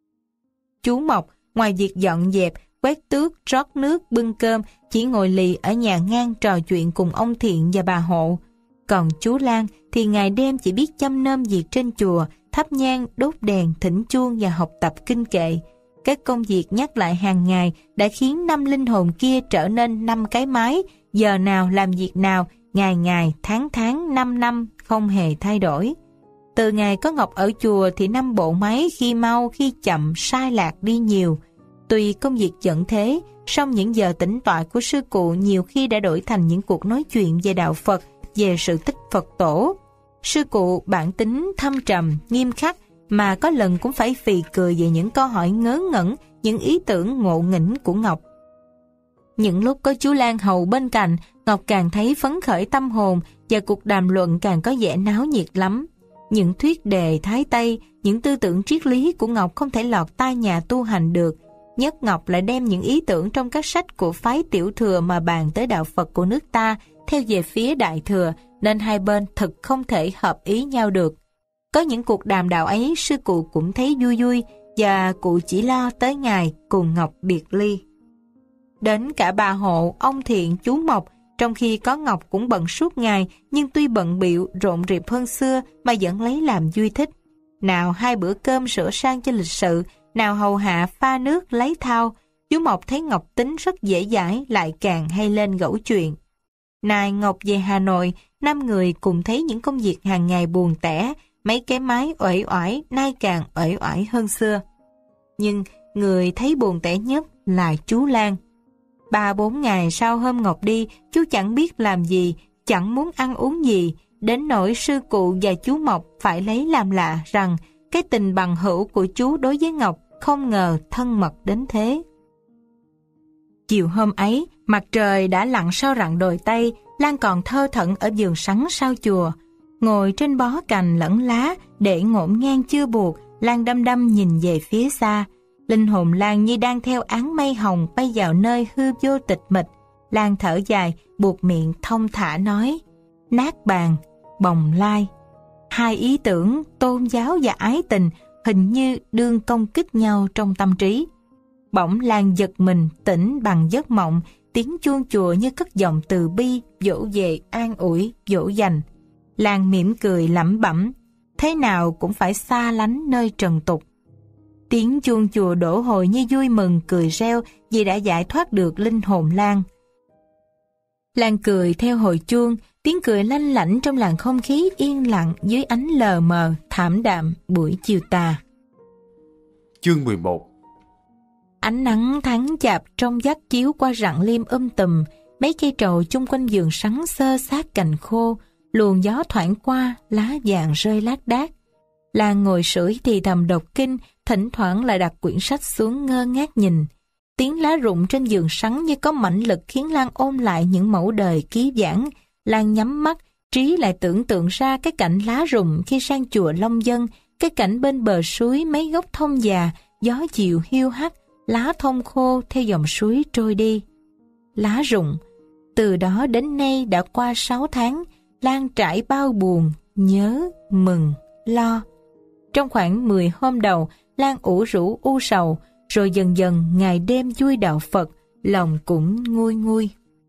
Chú Mộc, ngoài việc dọn dẹp, quét tước, rót nước, bưng cơm, chỉ ngồi lì ở nhà ngang trò chuyện cùng ông Thiện và bà Hộ. Còn chú Lan thì ngày đêm chỉ biết chăm nom việc trên chùa, thắp nhang, đốt đèn, thỉnh chuông và học tập kinh kệ. Các công việc nhắc lại hàng ngày đã khiến 5 linh hồn kia trở nên 5 cái máy, giờ nào làm việc nào, ngày ngày, tháng tháng, 5 năm, không hề thay đổi. Từ ngày có Ngọc ở chùa thì 5 bộ máy khi mau khi chậm sai lạc đi nhiều. Tuy công việc vẫn thế, song những giờ tĩnh tọa của sư cụ nhiều khi đã đổi thành những cuộc nói chuyện về đạo Phật, về sự tích Phật tổ. Sư cụ bản tính thâm trầm, nghiêm khắc, mà có lần cũng phải phì cười về những câu hỏi ngớ ngẩn, những ý tưởng ngộ nghĩnh của Ngọc. Những lúc có chú Lan hầu bên cạnh, Ngọc càng thấy phấn khởi tâm hồn và cuộc đàm luận càng có vẻ náo nhiệt lắm. Những thuyết đề Thái Tây, những tư tưởng triết lý của Ngọc không thể lọt tai nhà tu hành được. Nhất Ngọc lại đem những ý tưởng trong các sách của phái Tiểu Thừa mà bàn tới đạo Phật của nước ta theo về phía Đại Thừa, nên hai bên thực không thể hợp ý nhau được. Có những cuộc đàm đạo ấy sư cụ cũng thấy vui vui, và cụ chỉ lo tới ngày cùng Ngọc biệt ly. Đến cả bà Hộ, ông Thiện, chú Mộc, trong khi có Ngọc cũng bận suốt ngày, nhưng tuy bận bịu rộn rịp hơn xưa mà vẫn lấy làm vui thích. Nào 2 bữa cơm sửa sang cho lịch sự, nào hầu hạ pha nước lấy thau. Chú Mộc thấy Ngọc tính rất dễ dãi, lại càng hay lên gẫu chuyện. Nay Ngọc về Hà Nội, 5 người cùng thấy những công việc hàng ngày buồn tẻ, mấy cái máy uể oải nay càng uể oải hơn xưa. Nhưng người thấy buồn tẻ nhất là chú Lan. 3-4 ngày sau hôm Ngọc đi, chú chẳng biết làm gì, chẳng muốn ăn uống gì, đến nỗi sư cụ và chú Mộc phải lấy làm lạ rằng cái tình bằng hữu của chú đối với Ngọc không ngờ thân mật đến thế. Chiều hôm ấy, mặt trời đã lặn sau rặng đồi Tây, Lan còn thơ thẩn ở vườn sắn sau chùa. Ngồi trên bó cành lẫn lá, để ngổn ngang chưa buộc, Lan đăm đăm nhìn về phía xa. Linh hồn Lan như đang theo áng mây hồng bay vào nơi hư vô tịch mịch. Lan thở dài, buộc miệng thông thả nói: nát bàn, bồng lai. 2 ý tưởng tôn giáo và ái tình hình như đương công kích nhau trong tâm trí. Bỗng Lan giật mình tỉnh bằng giấc mộng, tiếng chuông chùa như cất giọng từ bi, dỗ về an ủi, dỗ dành. Lan mỉm cười lẩm bẩm, thế nào cũng phải xa lánh nơi trần tục. Tiếng chuông chùa đổ hồi như vui mừng cười reo vì đã giải thoát được linh hồn Lan. Lan cười theo hồi chuông, tiếng cười lanh lảnh trong làn không khí yên lặng dưới ánh lờ mờ thảm đạm buổi chiều tà. Chương 11. Ánh nắng tháng chạp trong vắt chiếu qua rặng liêm tùm, mấy cây trầu chung quanh vườn sắn xơ xác cành khô, luồng gió thoảng qua, lá vàng rơi lác đác. Lan ngồi sưởi thì thầm đọc kinh, thỉnh thoảng lại đặt quyển sách xuống ngơ ngác nhìn. Tiếng lá rụng trên vườn sắn như có mãnh lực khiến Lan ôm lại những mẫu đời ký giảng. Lan nhắm mắt, trí lại tưởng tượng ra cái cảnh lá rụng khi sang chùa Long Dân, cái cảnh bên bờ suối mấy gốc thông già, gió chiều hiu hắt, lá thông khô theo dòng suối trôi đi. Lá rụng, từ đó đến nay đã qua 6 tháng, Lan trải bao buồn, nhớ, mừng, lo. Trong khoảng 10 hôm đầu, Lan ủ rũ u sầu, rồi dần dần ngày đêm vui đạo Phật, lòng cũng nguôi nguôi.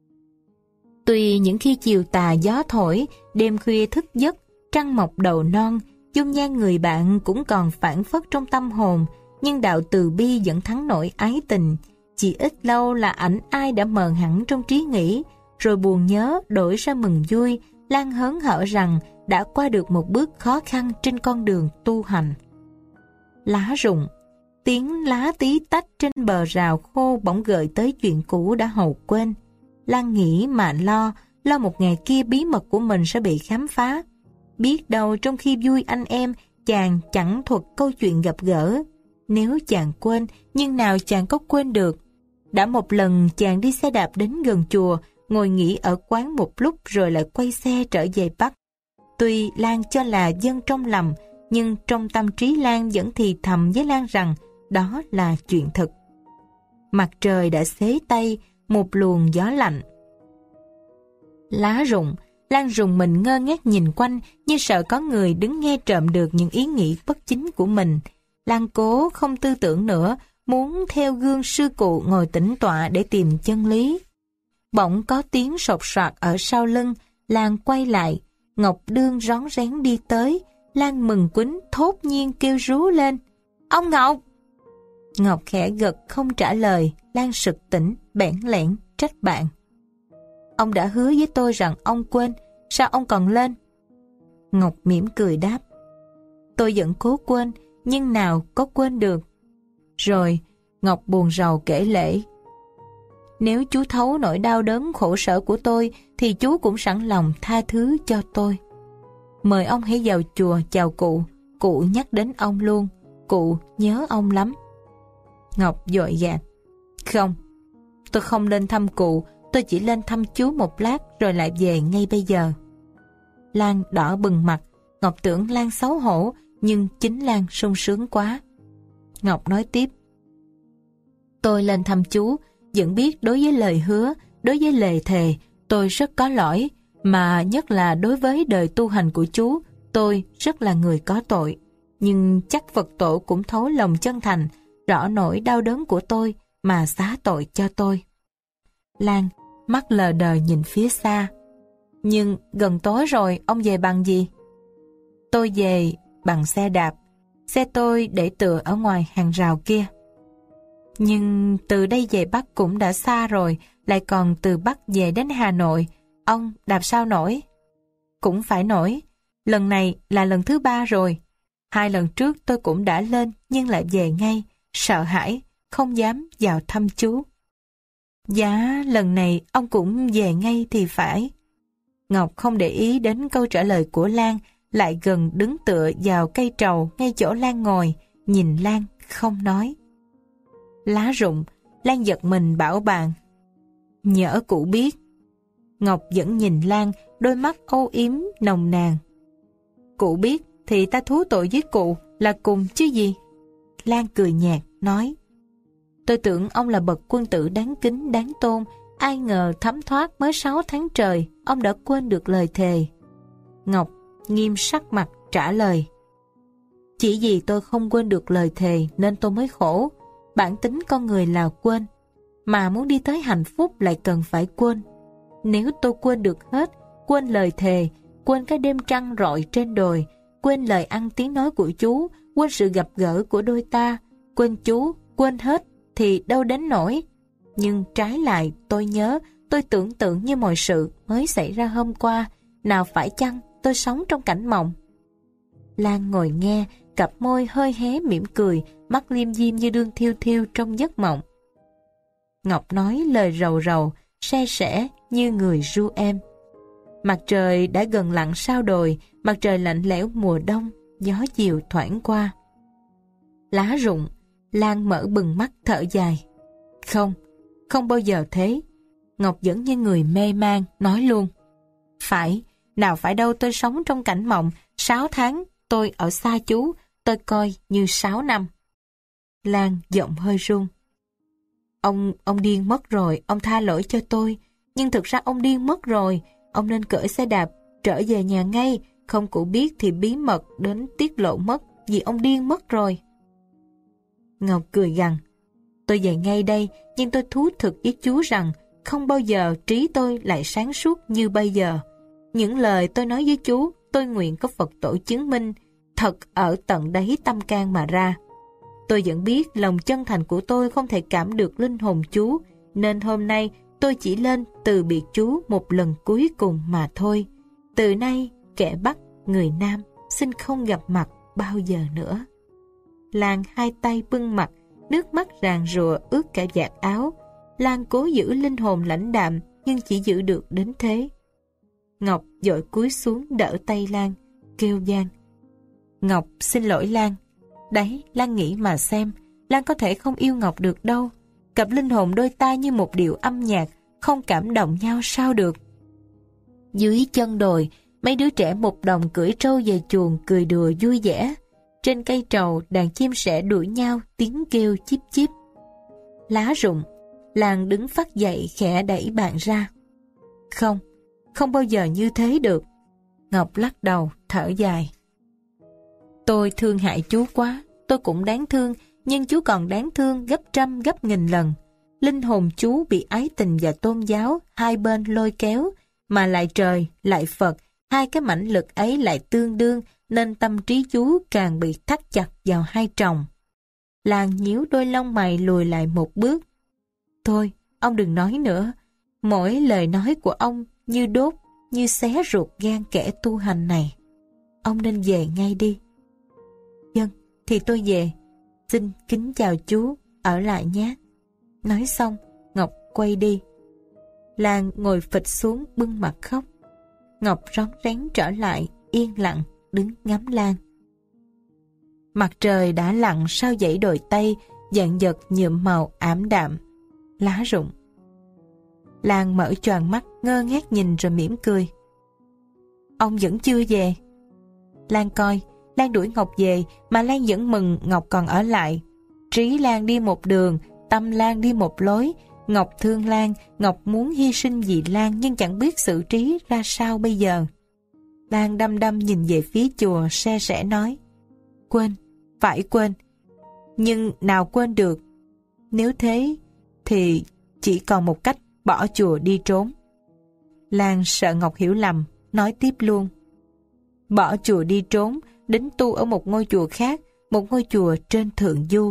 Tuy những khi chiều tà gió thổi, đêm khuya thức giấc, trăng mọc đầu non, dung nhan người bạn cũng còn phảng phất trong tâm hồn, nhưng đạo từ bi vẫn thắng nổi ái tình. Chỉ ít lâu là ảnh ai đã mờ hẳn trong trí nghĩ, rồi buồn nhớ đổi ra mừng vui. Lan hớn hở rằng đã qua được một bước khó khăn trên con đường tu hành. Lá rụng, tiếng lá tí tách trên bờ rào khô bỗng gợi tới chuyện cũ đã hầu quên. Lan nghĩ mà lo một ngày kia bí mật của mình sẽ bị khám phá. Biết đâu trong khi vui anh em, chàng chẳng thuật câu chuyện gặp gỡ. Nếu chàng quên, nhưng nào chàng có quên được. Đã một lần chàng đi xe đạp đến gần chùa, ngồi nghỉ ở quán một lúc rồi lại quay xe trở về Bắc. Tuy Lan cho là dân trong lầm, nhưng trong tâm trí Lan vẫn thì thầm với Lan rằng đó là chuyện thực. Mặt trời đã xế tay một luồng gió lạnh. Lá rụng, Lan rùng mình ngơ ngác nhìn quanh như sợ có người đứng nghe trộm được những ý nghĩ bất chính của mình. Lan cố không tư tưởng nữa, muốn theo gương sư cụ ngồi tĩnh tọa để tìm chân lý. Bỗng có tiếng sột soạt ở sau lưng, Lan quay lại, Ngọc Đương rón rén đi tới. Lan mừng quýnh thốt nhiên kêu rú lên: "Ông Ngọc!" Ngọc khẽ gật không trả lời. Lan sực tỉnh, bẽn lẽn trách bạn: "Ông đã hứa với tôi rằng ông quên, sao ông còn lên?" Ngọc mỉm cười đáp: "Tôi vẫn cố quên, nhưng nào có quên được." Rồi Ngọc buồn rầu kể lể: "Nếu chú thấu nỗi đau đớn khổ sở của tôi thì chú cũng sẵn lòng tha thứ cho tôi. Mời ông hãy vào chùa chào cụ, cụ nhắc đến ông luôn, cụ nhớ ông lắm." Ngọc vội gạt: "Không, tôi không lên thăm cụ, tôi chỉ lên thăm chú một lát rồi lại về ngay bây giờ." Lan đỏ bừng mặt. Ngọc tưởng Lan xấu hổ, nhưng chính Lan sung sướng quá. Ngọc nói tiếp: "Tôi lên thăm chú, vẫn biết đối với lời hứa, đối với lời thề, tôi rất có lỗi, mà nhất là đối với đời tu hành của chú, tôi rất là người có tội. Nhưng chắc Phật tổ cũng thấu lòng chân thành, rõ nỗi đau đớn của tôi mà xá tội cho tôi." Lan mắt lờ đờ nhìn phía xa: "Nhưng gần tối rồi, ông về bằng gì?" "Tôi về bằng xe đạp. Xe tôi để tựa ở ngoài hàng rào kia." "Nhưng từ đây về Bắc cũng đã xa rồi, lại còn từ Bắc về đến Hà Nội, ông đạp sao nổi?" "Cũng phải nổi. Lần này là lần thứ 3 rồi. 2 lần trước tôi cũng đã lên nhưng lại về ngay, sợ hãi, không dám vào thăm chú." "Dạ, lần này ông cũng về ngay thì phải." Ngọc không để ý đến câu trả lời của Lan, lại gần đứng tựa vào cây trầu ngay chỗ Lan ngồi, nhìn Lan không nói. "Lá rụng." Lan giật mình bảo bạn: "Nhỡ cụ biết." Ngọc vẫn nhìn Lan, đôi mắt âu yếm nồng nàn: "Cụ biết thì ta thú tội với cụ là cùng chứ gì." Lan cười nhạt nói: "Tôi tưởng ông là bậc quân tử đáng kính đáng tôn, ai ngờ thấm thoát mới 6 tháng trời, ông đã quên được lời thề." Ngọc nghiêm sắc mặt trả lời: "Chỉ vì tôi không quên được lời thề nên tôi mới khổ. Bản tính con người là quên, mà muốn đi tới hạnh phúc lại cần phải quên. Nếu tôi quên được hết, quên lời thề, quên cái đêm trăng rọi trên đồi, quên lời ăn tiếng nói của chú, quên sự gặp gỡ của đôi ta, quên chú, quên hết thì đâu đến nổi. Nhưng trái lại tôi nhớ, tôi tưởng tượng như mọi sự mới xảy ra hôm qua, nào phải chăng tôi sống trong cảnh mộng?" Lan ngồi nghe, cặp môi hơi hé mỉm cười, mắt liêm diêm như đương thiêu thiêu trong giấc mộng. Ngọc nói lời rầu rầu, se sẻ như người ru êm. Mặt trời đã gần lặn sau đồi, mặt trời lạnh lẽo mùa đông, gió chiều thoảng qua. Lá rụng. Lan mở bừng mắt thở dài: "Không, không bao giờ thế." Ngọc vẫn như người mê man, nói luôn: "Phải, nào phải đâu, tôi sống trong cảnh mộng, 6 tháng tôi ở xa chú, tôi coi như 6 năm. Lan giọng hơi run: Ông điên mất rồi, ông tha lỗi cho tôi. Nhưng thực ra ông điên mất rồi, ông nên cởi xe đạp, trở về nhà ngay, không cụ biết thì bí mật đến tiết lộ mất, vì ông điên mất rồi. Ngọc cười gằn: Tôi về ngay đây, nhưng tôi thú thực với chú rằng không bao giờ trí tôi lại sáng suốt như bây giờ. Những lời tôi nói với chú, tôi nguyện có Phật tổ chứng minh, thật ở tận đáy tâm can mà ra. Tôi vẫn biết lòng chân thành của tôi không thể cảm được linh hồn chú, nên hôm nay tôi chỉ lên từ biệt chú một lần cuối cùng mà thôi. Từ nay, kẻ Bắc, người Nam, xin không gặp mặt bao giờ nữa. Lan hai tay bưng mặt, nước mắt ràn rụa ướt cả vạt áo. Lan cố giữ linh hồn lãnh đạm, nhưng chỉ giữ được đến thế. Ngọc vội cúi xuống đỡ tay Lan, kêu van: Ngọc xin lỗi Lan. Đấy, Lan nghĩ mà xem, Lan có thể không yêu Ngọc được đâu. Cặp linh hồn đôi ta như một điệu âm nhạc, không cảm động nhau sao được. Dưới chân đồi, mấy đứa trẻ một đồng cưỡi trâu về chuồng cười đùa vui vẻ. Trên cây trầu, đàn chim sẻ đuổi nhau, tiếng kêu chíp chíp. Lá rụng, Lan đứng phắt dậy khẽ đẩy bạn ra. Không, không bao giờ như thế được. Ngọc lắc đầu, thở dài. Tôi thương hại chú quá, tôi cũng đáng thương, nhưng chú còn đáng thương gấp trăm gấp nghìn lần. Linh hồn chú bị ái tình và tôn giáo hai bên lôi kéo, mà lại trời, lại Phật, hai cái mãnh lực ấy lại tương đương, nên tâm trí chú càng bị thắt chặt vào hai tròng. Lan nhíu đôi lông mày lùi lại một bước. Thôi, ông đừng nói nữa. Mỗi lời nói của ông như đốt, như xé ruột gan kẻ tu hành này. Ông nên về ngay đi. Vâng, thì tôi về. Xin kính chào chú, ở lại nhé. Nói xong, Ngọc quay đi. Lan ngồi phịch xuống bưng mặt khóc. Ngọc rón rén trở lại, yên lặng, đứng ngắm Lan. Mặt trời đã lặn sau dãy đồi Tây, dần dật nhuộm màu ảm đạm. Lá rụng. Lan mở choàng mắt, ngơ ngác nhìn rồi mỉm cười. Ông vẫn chưa về. Lan coi, Lan đuổi Ngọc về, mà Lan vẫn mừng Ngọc còn ở lại. Trí Lan đi một đường, tâm Lan đi một lối. Ngọc thương Lan, Ngọc muốn hy sinh vì Lan, nhưng chẳng biết xử trí ra sao bây giờ. Lan đăm đăm nhìn về phía chùa, se sẻ nói. Quên, phải quên. Nhưng nào quên được. Nếu thế, thì chỉ còn một cách, bỏ chùa đi trốn. Lan sợ Ngọc hiểu lầm, nói tiếp luôn. Bỏ chùa đi trốn, đến tu ở một ngôi chùa khác, một ngôi chùa trên thượng du.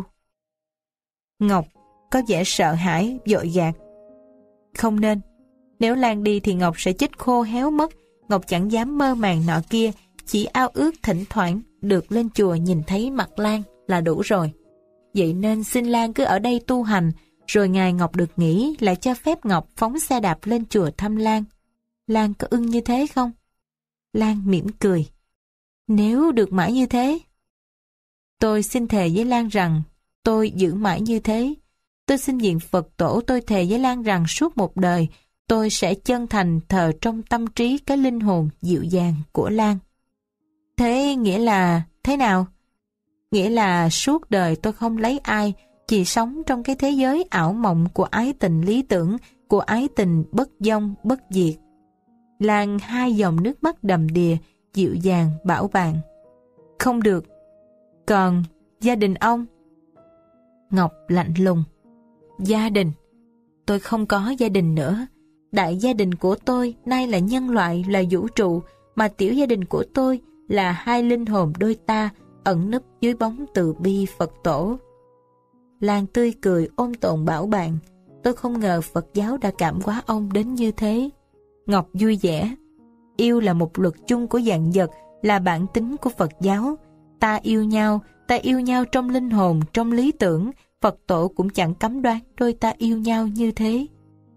Ngọc có vẻ sợ hãi, vội gạt. Không nên. Nếu Lan đi thì Ngọc sẽ chết khô héo mất. Ngọc chẳng dám mơ màng nọ kia, chỉ ao ước thỉnh thoảng được lên chùa nhìn thấy mặt Lan là đủ rồi. Vậy nên xin Lan cứ ở đây tu hành, rồi ngày Ngọc được nghỉ lại cho phép Ngọc phóng xe đạp lên chùa thăm Lan. Lan có ưng như thế không? Lan mỉm cười. Nếu được mãi như thế. Tôi xin thề với Lan rằng tôi giữ mãi như thế. Tôi xin diện Phật tổ, tôi thề với Lan rằng suốt một đời tôi sẽ chân thành thờ trong tâm trí cái linh hồn dịu dàng của Lan. Thế nghĩa là thế nào? Nghĩa là suốt đời tôi không lấy ai, chỉ sống trong cái thế giới ảo mộng của ái tình lý tưởng, của ái tình bất vong bất diệt. Lan hai dòng nước mắt đầm đìa, dịu dàng bảo bạn. Không được. Còn gia đình ông? Ngọc lạnh lùng. Gia đình? Tôi không có gia đình nữa. Đại gia đình của tôi nay là nhân loại, là vũ trụ, mà tiểu gia đình của tôi là hai linh hồn đôi ta ẩn núp dưới bóng từ bi Phật tổ. Lan tươi cười ôn tồn bảo bạn. Tôi không ngờ Phật giáo đã cảm hóa ông đến như thế. Ngọc vui vẻ. Yêu là một luật chung của vạn vật, là bản tính của Phật giáo. Ta yêu nhau trong linh hồn, trong lý tưởng. Phật tổ cũng chẳng cấm đoán đôi ta yêu nhau như thế.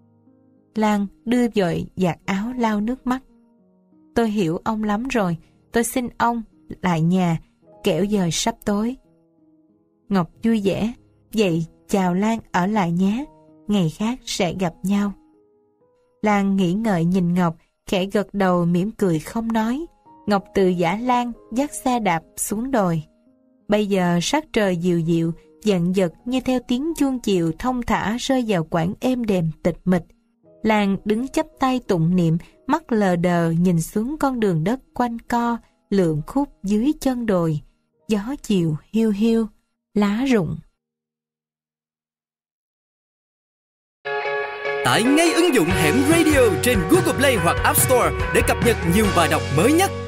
Lan đưa vội giặt áo lau nước mắt. Tôi hiểu ông lắm rồi. Tôi xin ông lại nhà, kẻo giờ sắp tối. Ngọc vui vẻ. Vậy chào Lan, ở lại nhé. Ngày khác sẽ gặp nhau. Lan nghĩ ngợi nhìn Ngọc, khẽ gật đầu mỉm cười không nói. Ngọc từ Giã Lan dắt xe đạp xuống đồi. Bây giờ sắc trời dịu dịu, dần dật như theo tiếng chuông chiều thông thả rơi vào quãng êm đềm tịch mịch. Lan đứng chắp tay tụng niệm, mắt lờ đờ nhìn xuống con đường đất quanh co, lượn khúc dưới chân đồi. Gió chiều hiu hiu, lá rụng. Tải ngay ứng dụng Hẻm Radio trên Google Play hoặc App Store để cập nhật nhiều bài đọc mới nhất.